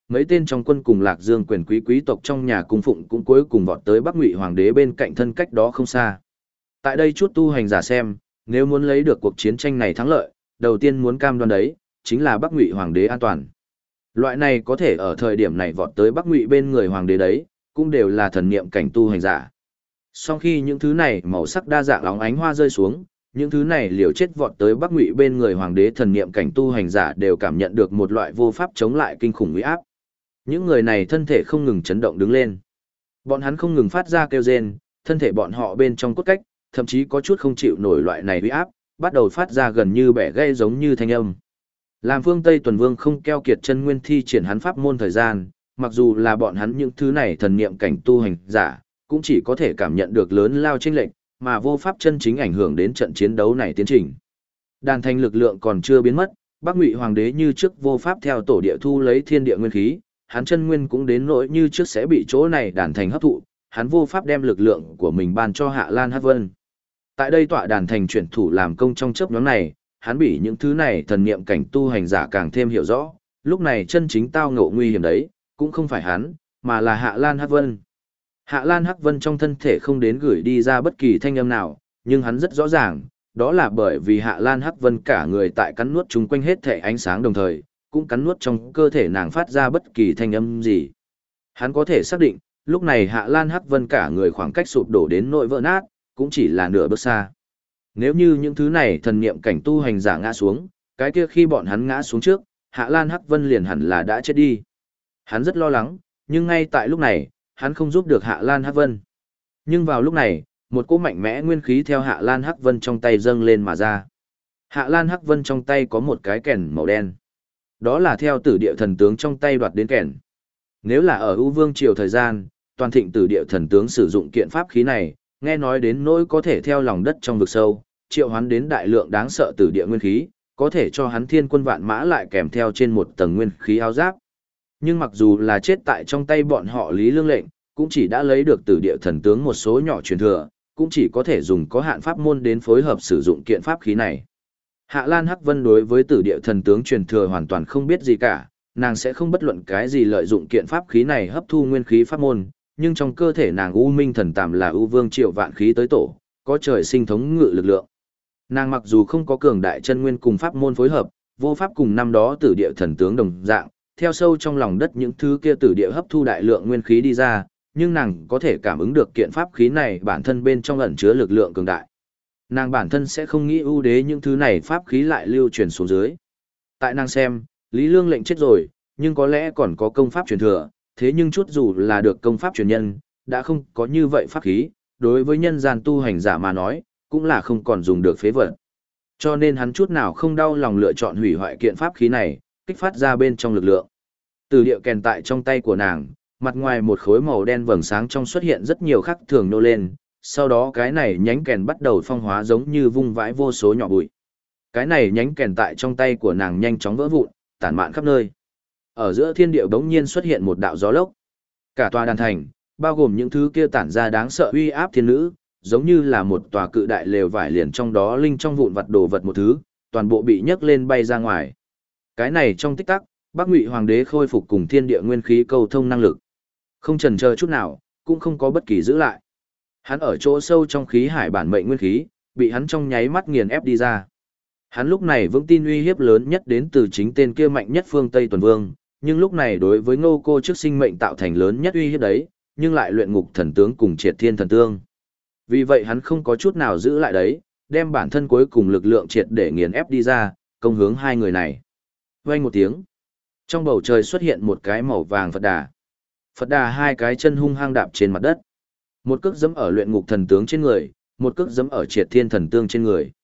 mấy tên trong quân cùng Lạc Dương quyền quý tộc trong nhà cung phụng cũng cuối cùng vọt tới Bắc Ngụy Hoàng đế bên cạnh thân cách đó không xa. Tại đây chút tu hành giả xem, nếu muốn lấy được cuộc chiến tranh này thắng lợi, đầu tiên muốn cam đoan đấy, chính là Bắc Ngụy Hoàng đế an toàn. Loại này có thể ở thời điểm này vọt tới Bắc Ngụy bên người Hoàng đế đấy, cũng đều là thần niệm cảnh tu hành giả. Sau khi những thứ này màu sắc đa dạng óng ánh hoa rơi xuống, những thứ này liều chết vọt tới Bắc Ngụy bên người Hoàng đế thần niệm cảnh tu hành giả đều cảm nhận được một loại vô pháp chống lại kinh khủng uy áp. Những người này thân thể không ngừng chấn động đứng lên. Bọn hắn không ngừng phát ra kêu rên, thân thể bọn họ bên trong cốt cách, thậm chí có chút không chịu nổi loại này uy áp, bắt đầu phát ra gần như bẻ gãy giống như thanh âm. Làm phương Tây Tuần Vương không keo kiệt chân nguyên thi triển hắn pháp môn thời gian, mặc dù là bọn hắn những thứ này thần niệm cảnh tu hành giả, cũng chỉ có thể cảm nhận được lớn lao chênh lệch, mà vô pháp chân chính ảnh hưởng đến trận chiến đấu này tiến trình. Đàn thành lực lượng còn chưa biến mất, Bắc Ngụy Hoàng đế như trước vô pháp theo tổ địa thu lấy thiên địa nguyên khí, hắn chân nguyên cũng đến nỗi như trước sẽ bị chỗ này đàn thành hấp thụ, hắn vô pháp đem lực lượng của mình ban cho Hạ Lan Hắc Vân. Tại đây tọa đàn thành chuyển thủ làm công trong chớp nhoáng này, hắn bị những thứ này thần niệm cảnh tu hành giả càng thêm hiểu rõ, lúc này chân chính tao ngộ nguy hiểm đấy, cũng không phải hắn, mà là Hạ Lan Hắc Vân. Hạ Lan Hắc Vân trong thân thể không đến gửi đi ra bất kỳ thanh âm nào, nhưng hắn rất rõ ràng, đó là bởi vì Hạ Lan Hắc Vân cả người tại cắn nuốt chung quanh hết thể ánh sáng đồng thời, cũng cắn nuốt trong cơ thể nàng phát ra bất kỳ thanh âm gì. Hắn có thể xác định, lúc này Hạ Lan Hắc Vân cả người khoảng cách sụp đổ đến nỗi vỡ nát, cũng chỉ là nửa bước xa. Nếu như những thứ này thần niệm cảnh tu hành giả ngã xuống, cái kia khi bọn hắn ngã xuống trước, Hạ Lan Hắc Vân liền hẳn là đã chết đi. Hắn rất lo lắng, nhưng ngay tại lúc này, hắn không giúp được Hạ Lan Hắc Vân. Nhưng vào lúc này, một cỗ mạnh mẽ nguyên khí theo Hạ Lan Hắc Vân trong tay dâng lên mà ra. Hạ Lan Hắc Vân trong tay có một cái kèn màu đen. Đó là theo Tử Địa Thần Tướng trong tay đoạt đến kèn. Nếu là ở U Vương triều thời gian, toàn thịnh Tử Địa Thần Tướng sử dụng kiện pháp khí này, nghe nói đến nỗi có thể theo lòng đất trong vực sâu, triệu hoán đến đại lượng đáng sợ Tử Địa nguyên khí, có thể cho hắn thiên quân vạn mã lại kèm theo trên một tầng nguyên khí áo giáp. Nhưng mặc dù là chết tại trong tay bọn họ Lý Lương Lệnh, cũng chỉ đã lấy được Tử Địa Thần Tướng một số nhỏ truyền thừa, cũng chỉ có thể dùng có hạn pháp môn đến phối hợp sử dụng kiện pháp khí này. Hạ Lan Hắc Vân đối với Tử Địa Thần Tướng truyền thừa hoàn toàn không biết gì cả, nàng sẽ không bất luận cái gì lợi dụng kiện pháp khí này hấp thu nguyên khí pháp môn, nhưng trong cơ thể nàng U Minh Thần Tàm là U Vương triệu vạn khí tới tổ, có trời sinh thống ngự lực lượng. Nàng mặc dù không có cường đại chân nguyên cùng pháp môn phối hợp, vô pháp cùng năm đó Tử Địa Thần Tướng đồng dạng, theo sâu trong lòng đất những thứ kia tử địa hấp thu đại lượng nguyên khí đi ra, nhưng nàng có thể cảm ứng được kiện pháp khí này bản thân bên trong ẩn chứa lực lượng cường đại. Nàng bản thân sẽ không nghĩ ưu đế những thứ này pháp khí lại lưu truyền xuống dưới. Tại nàng xem, Lý Lương Lệnh chết rồi, nhưng có lẽ còn có công pháp truyền thừa, thế nhưng chút dù là được công pháp truyền nhân, đã không có như vậy pháp khí, đối với nhân gian tu hành giả mà nói, cũng là không còn dùng được phế vật. Cho nên hắn chút nào không đau lòng lựa chọn hủy hoại kiện pháp khí này, kích phát ra bên trong lực lượng. Từ địa kèn tại trong tay của nàng, mặt ngoài một khối màu đen vầng sáng trong xuất hiện rất nhiều khắc thường nô lên, sau đó cái này nhánh kèn bắt đầu phong hóa giống như vung vãi vô số nhỏ bụi. Cái này nhánh kèn tại trong tay của nàng nhanh chóng vỡ vụn, tản mạn khắp nơi. Ở giữa thiên địa bỗng nhiên xuất hiện một đạo gió lốc. Cả tòa đàn thành, bao gồm những thứ kia tản ra đáng sợ uy áp thiên nữ, giống như là một tòa cự đại lều vải liền trong đó linh trong vụn vặt đồ vật một thứ, toàn bộ bị nhấc lên bay ra ngoài. Cái này trong tích tắc, Bắc Ngụy Hoàng đế khôi phục cùng thiên địa nguyên khí cầu thông năng lực. Không chần chờ chút nào, cũng không có bất kỳ giữ lại. Hắn ở chỗ sâu trong khí hải bản mệnh nguyên khí, bị hắn trong nháy mắt nghiền ép đi ra. Hắn lúc này vững tin uy hiếp lớn nhất đến từ chính tên kia mạnh nhất phương Tây Tuần Vương, nhưng lúc này đối với Ngô Cô trước sinh mệnh tạo thành lớn nhất uy hiếp đấy, nhưng lại luyện ngục thần tướng cùng triệt thiên thần tương. Vì vậy hắn không có chút nào giữ lại đấy, đem bản thân cuối cùng lực lượng triệt để nghiền ép đi ra, công hướng hai người này. Vang một tiếng, trong bầu trời xuất hiện một cái màu vàng Phật Đà. Phật Đà hai cái chân hung hăng đạp trên mặt đất. Một cước giẫm ở luyện ngục thần tướng trên người, một cước giẫm ở triệt thiên thần tương trên người.